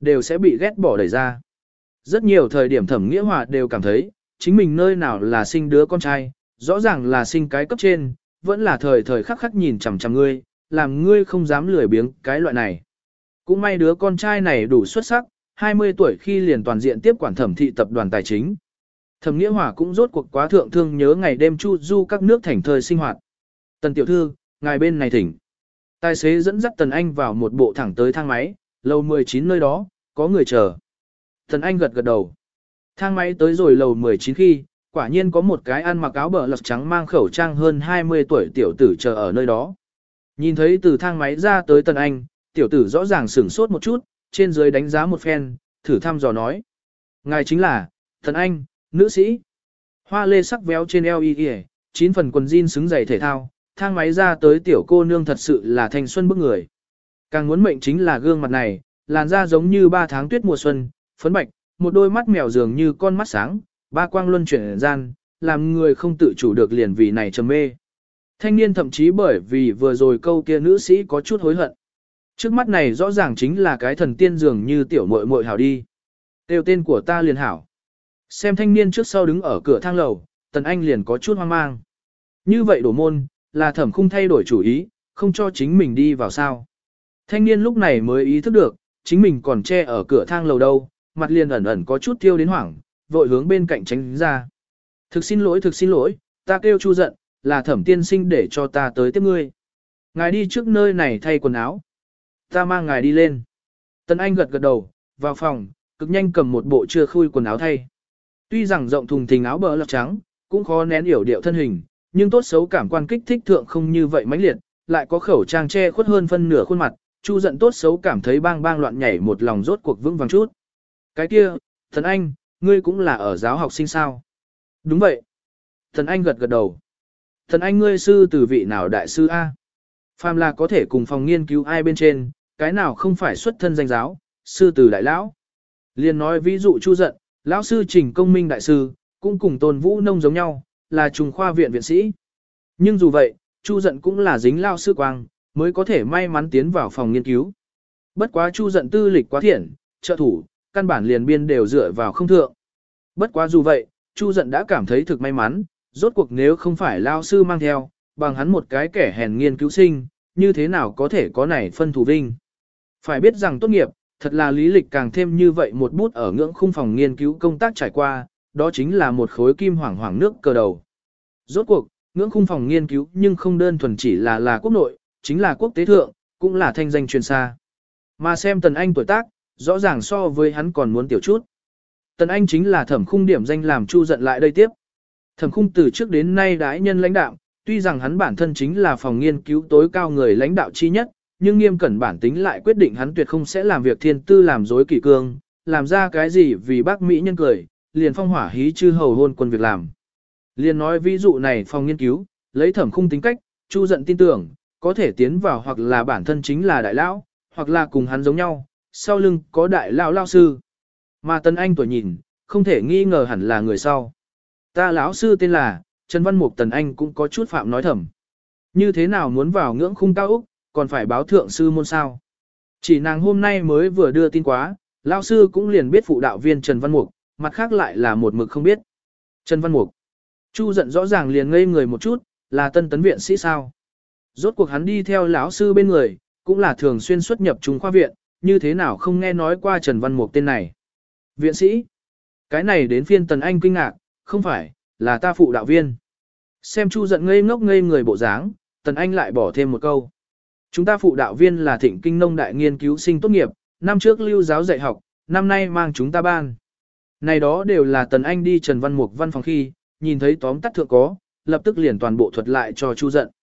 đều sẽ bị ghét bỏ đẩy ra. Rất nhiều thời điểm Thẩm Nghĩa Hòa đều cảm thấy, chính mình nơi nào là sinh đứa con trai, rõ ràng là sinh cái cấp trên, vẫn là thời thời khắc khắc nhìn chằm chằm ngươi, làm ngươi không dám lười biếng cái loại này. Cũng may đứa con trai này đủ xuất sắc, 20 tuổi khi liền toàn diện tiếp quản Thẩm thị tập đoàn tài chính. Thẩm Nghĩa Hòa cũng rốt cuộc quá thượng thương nhớ ngày đêm chu du các nước thành thời sinh hoạt. Tần tiểu thư, ngài bên này thỉnh. Tài xế dẫn dắt Tần Anh vào một bộ thẳng tới thang máy, lầu 19 nơi đó, có người chờ. Tần Anh gật gật đầu. Thang máy tới rồi lầu 19 khi, quả nhiên có một cái ăn mặc áo bờ lật trắng mang khẩu trang hơn 20 tuổi tiểu tử chờ ở nơi đó. Nhìn thấy từ thang máy ra tới Tần Anh, tiểu tử rõ ràng sửng sốt một chút, trên dưới đánh giá một phen, thử thăm dò nói. Ngài chính là, Tần Anh, nữ sĩ. Hoa lê sắc véo trên eo y 9 phần quần jean xứng giày thể thao, thang máy ra tới tiểu cô nương thật sự là thanh xuân bức người. Càng muốn mệnh chính là gương mặt này, làn da giống như 3 tháng tuyết mùa xuân, phấn bạch, một đôi mắt mèo dường như con mắt sáng, ba quang luân chuyển gian, làm người không tự chủ được liền vì này trầm mê. Thanh niên thậm chí bởi vì vừa rồi câu kia nữ sĩ có chút hối hận. Trước mắt này rõ ràng chính là cái thần tiên dường như tiểu muội muội hảo đi. Tiêu tên của ta liền hảo. Xem thanh niên trước sau đứng ở cửa thang lầu, Tần Anh liền có chút hoang mang. Như vậy đổ môn, là Thẩm Khung thay đổi chủ ý, không cho chính mình đi vào sao. Thanh niên lúc này mới ý thức được, chính mình còn che ở cửa thang lầu đâu, mặt liền ẩn ẩn có chút tiêu đến hoảng, vội hướng bên cạnh tránh ra. Thực xin lỗi, ta kêu Chu giận, là Thẩm tiên sinh để cho ta tới tiếp ngươi. Ngài đi trước nơi này thay quần áo. Ta mang ngài đi lên. Tần Anh gật gật đầu, vào phòng, cực nhanh cầm một bộ chưa khui quần áo thay. Tuy rằng rộng thùng thình áo bờ lọc trắng, cũng khó nén yểu điệu thân hình, nhưng tốt xấu cảm quan kích thích thượng không như vậy mãnh liệt, lại có khẩu trang che khuất hơn phân nửa khuôn mặt, Chu giận tốt xấu cảm thấy bang bang loạn nhảy một lòng rốt cuộc vững vàng chút. Cái kia, Thần Anh, ngươi cũng là ở giáo học sinh sao? Đúng vậy. Thần Anh gật gật đầu. Thần Anh ngươi sư từ vị nào đại sư A? Phàm là có thể cùng phòng nghiên cứu ai bên trên, cái nào không phải xuất thân danh giáo, sư từ đại lão. Liên nói ví dụ Chu giận, lão sư Trình Công Minh đại sư, cũng cùng Tôn Vũ Nông giống nhau, là trùng khoa viện viện sĩ. Nhưng dù vậy, Chu giận cũng là dính lao sư quang, mới có thể may mắn tiến vào phòng nghiên cứu. Bất quá Chu giận tư lịch quá thiện, trợ thủ, căn bản liền biên đều dựa vào không thượng. Bất quá dù vậy, Chu giận đã cảm thấy thực may mắn, rốt cuộc nếu không phải lao sư mang theo, bằng hắn một cái kẻ hèn nghiên cứu sinh, như thế nào có thể có này phân thủ vinh. Phải biết rằng tốt nghiệp, thật là lý lịch càng thêm như vậy một bút ở ngưỡng khung phòng nghiên cứu công tác trải qua, đó chính là một khối kim hoàng hoàng nước cờ đầu. Rốt cuộc, ngưỡng khung phòng nghiên cứu nhưng không đơn thuần chỉ là quốc nội, chính là quốc tế thượng, cũng là thanh danh truyền xa. Mà xem Tần Anh tuổi tác, rõ ràng so với hắn còn muốn tiểu chút. Tần Anh chính là Thẩm Khung điểm danh làm Chu giận lại đây tiếp. Thẩm Khung từ trước đến nay đãi nhân lãnh đạo, tuy rằng hắn bản thân chính là phòng nghiên cứu tối cao người lãnh đạo chi nhất, nhưng nghiêm cẩn bản tính lại quyết định hắn tuyệt không sẽ làm việc thiên tư làm dối kỷ cương, làm ra cái gì vì bác Mỹ nhân cười, liền phong hỏa hí chư hầu hôn quân việc làm. Liền nói ví dụ này phòng nghiên cứu, lấy Thẩm Khung tính cách, Chu giận tin tưởng, có thể tiến vào hoặc là bản thân chính là đại lão, hoặc là cùng hắn giống nhau, sau lưng có đại lão lao sư. Mà Tần Anh tuổi nhìn, không thể nghi ngờ hẳn là người sau. Ta lão sư tên là Trần Văn Mục. Tần Anh cũng có chút phạm nói thầm. Như thế nào muốn vào ngưỡng khung cao Úc, còn phải báo thượng sư môn sao? Chỉ nàng hôm nay mới vừa đưa tin quá, lão sư cũng liền biết phụ đạo viên Trần Văn Mục, mặt khác lại là một mực không biết. Trần Văn Mục. Chu giận rõ ràng liền ngây người một chút, là tân tấn viện sĩ sao? Rốt cuộc hắn đi theo lão sư bên người, cũng là thường xuyên xuất nhập trung khoa viện, như thế nào không nghe nói qua Trần Văn Mục tên này. Viện sĩ. Cái này đến phiên Tần Anh kinh ngạc, không phải, là ta phụ đạo viên. Xem Chu giận ngây ngốc ngây người bộ dáng, Tần Anh lại bỏ thêm một câu. Chúng ta phụ đạo viên là Thịnh Kinh Nông đại nghiên cứu sinh tốt nghiệp, năm trước lưu giáo dạy học, năm nay mang chúng ta ban. Này đó đều là Tần Anh đi Trần Văn Mục văn phòng khi, nhìn thấy tóm tắt thượng có, lập tức liền toàn bộ thuật lại cho Chu giận.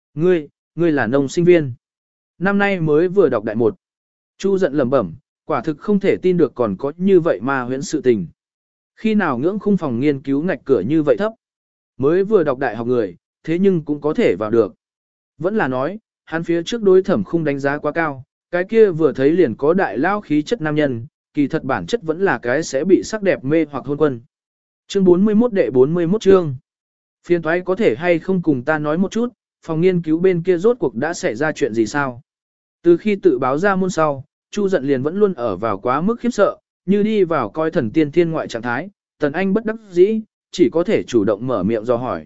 Ngươi là nông sinh viên. Năm nay mới vừa đọc đại một. Chu giận lẩm bẩm, quả thực không thể tin được còn có như vậy mà huyễn sự tình. Khi nào ngưỡng khung phòng nghiên cứu ngạch cửa như vậy thấp. Mới vừa đọc đại học người, thế nhưng cũng có thể vào được. Vẫn là nói, hắn phía trước đối Thẩm Khung đánh giá quá cao, cái kia vừa thấy liền có đại lao khí chất nam nhân, kỳ thật bản chất vẫn là cái sẽ bị sắc đẹp mê hoặc hôn quân. Chương 41 đệ 41 chương. Phiên thoái có thể hay không cùng ta nói một chút, phòng nghiên cứu bên kia rốt cuộc đã xảy ra chuyện gì sao? Từ khi tự báo ra môn sau, Chu Dận liền vẫn luôn ở vào quá mức khiếp sợ, như đi vào coi thần tiên thiên ngoại trạng thái, Tần Anh bất đắc dĩ, chỉ có thể chủ động mở miệng do hỏi.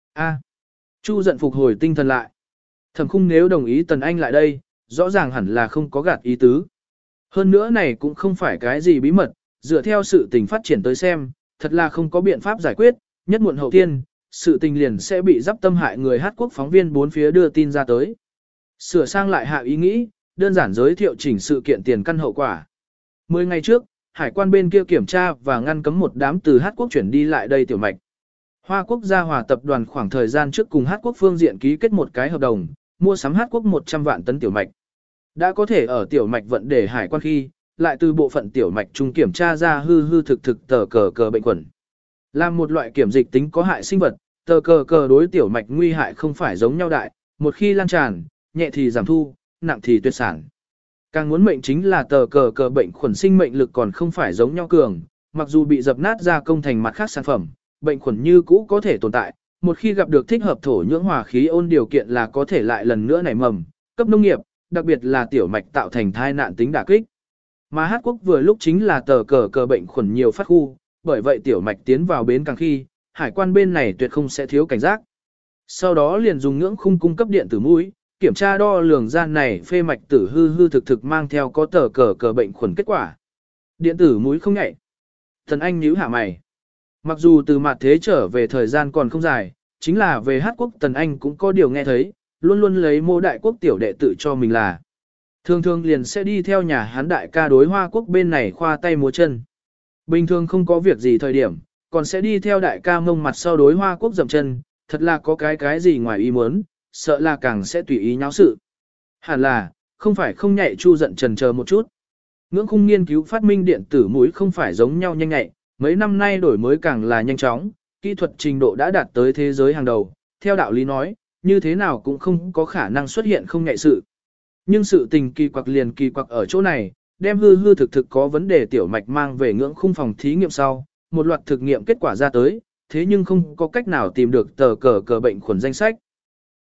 Chu Dận phục hồi tinh thần lại. Thẩm Khung nếu đồng ý Tần Anh lại đây, rõ ràng hẳn là không có gạt ý tứ. Hơn nữa này cũng không phải cái gì bí mật, dựa theo sự tình phát triển tới xem, thật là không có biện pháp giải quyết, nhất muộn hậu thiên, sự tình liền sẽ bị giáp tâm hại người Hát Quốc phóng viên bốn phía đưa tin ra tới. Sửa sang lại hạ ý nghĩ, đơn giản giới thiệu chỉnh sự kiện tiền căn hậu quả. 10 ngày trước, hải quan bên kia kiểm tra và ngăn cấm một đám từ Hát Quốc chuyển đi lại đây tiểu mạch. Hoa Quốc Gia Hòa tập đoàn khoảng thời gian trước cùng Hát Quốc phương diện ký kết một cái hợp đồng, mua sắm Hát Quốc 100 vạn tấn tiểu mạch. Đã có thể ở tiểu mạch vận để hải quan khi, lại từ bộ phận tiểu mạch trung kiểm tra ra hư thực tờ cờ bệnh khuẩn. Là một loại kiểm dịch tính có hại sinh vật, tờ cờ đối tiểu mạch nguy hại không phải giống nhau đại, một khi lan tràn, nhẹ thì giảm thu, nặng thì tuyệt sản. Càng muốn mệnh chính là tờ cờ bệnh khuẩn sinh mệnh lực còn không phải giống nhau cường, mặc dù bị dập nát ra công thành mặt khác sản phẩm, bệnh khuẩn như cũ có thể tồn tại, một khi gặp được thích hợp thổ nhưỡng hòa khí ôn điều kiện là có thể lại lần nữa nảy mầm, cấp nông nghiệp, đặc biệt là tiểu mạch tạo thành thai nạn tính đả kích. Mà Hát Quốc vừa lúc chính là tờ cờ bệnh khuẩn nhiều phát khu, bởi vậy tiểu mạch tiến vào bến càng khi, hải quan bên này tuyệt không sẽ thiếu cảnh giác. Sau đó liền dùng ngưỡng khung cung cấp điện tử mũi, kiểm tra đo lường gian này phê mạch tử hư thực mang theo có tờ cờ bệnh khuẩn kết quả. Điện tử mũi không nhạy. Thần Anh nhíu hạ mày. Mặc dù từ mặt thế trở về thời gian còn không dài, chính là về Hát Quốc Tần Anh cũng có điều nghe thấy, luôn luôn lấy mô đại quốc tiểu đệ tự cho mình là. Thường liền sẽ đi theo nhà hán đại ca đối Hoa Quốc bên này khoa tay múa chân. Bình thường không có việc gì thời điểm, còn sẽ đi theo đại ca mông mặt sau đối Hoa Quốc dậm chân, thật là có cái gì ngoài ý muốn, sợ là càng sẽ tùy ý nháo sự. Hẳn là, không phải không nhạy Chu Dận chần chờ một chút. Ngưỡng khung nghiên cứu phát minh điện tử mũi không phải giống nhau nhanh nhạy, mấy năm nay đổi mới càng là nhanh chóng, kỹ thuật trình độ đã đạt tới thế giới hàng đầu, theo đạo lý nói, như thế nào cũng không có khả năng xuất hiện không nhạy sự. Nhưng sự tình kỳ quặc liền kỳ quặc ở chỗ này, đem hư thực có vấn đề tiểu mạch mang về ngưỡng khung phòng thí nghiệm sau, một loạt thực nghiệm kết quả ra tới, thế nhưng không có cách nào tìm được tờ cờ bệnh khuẩn danh sách.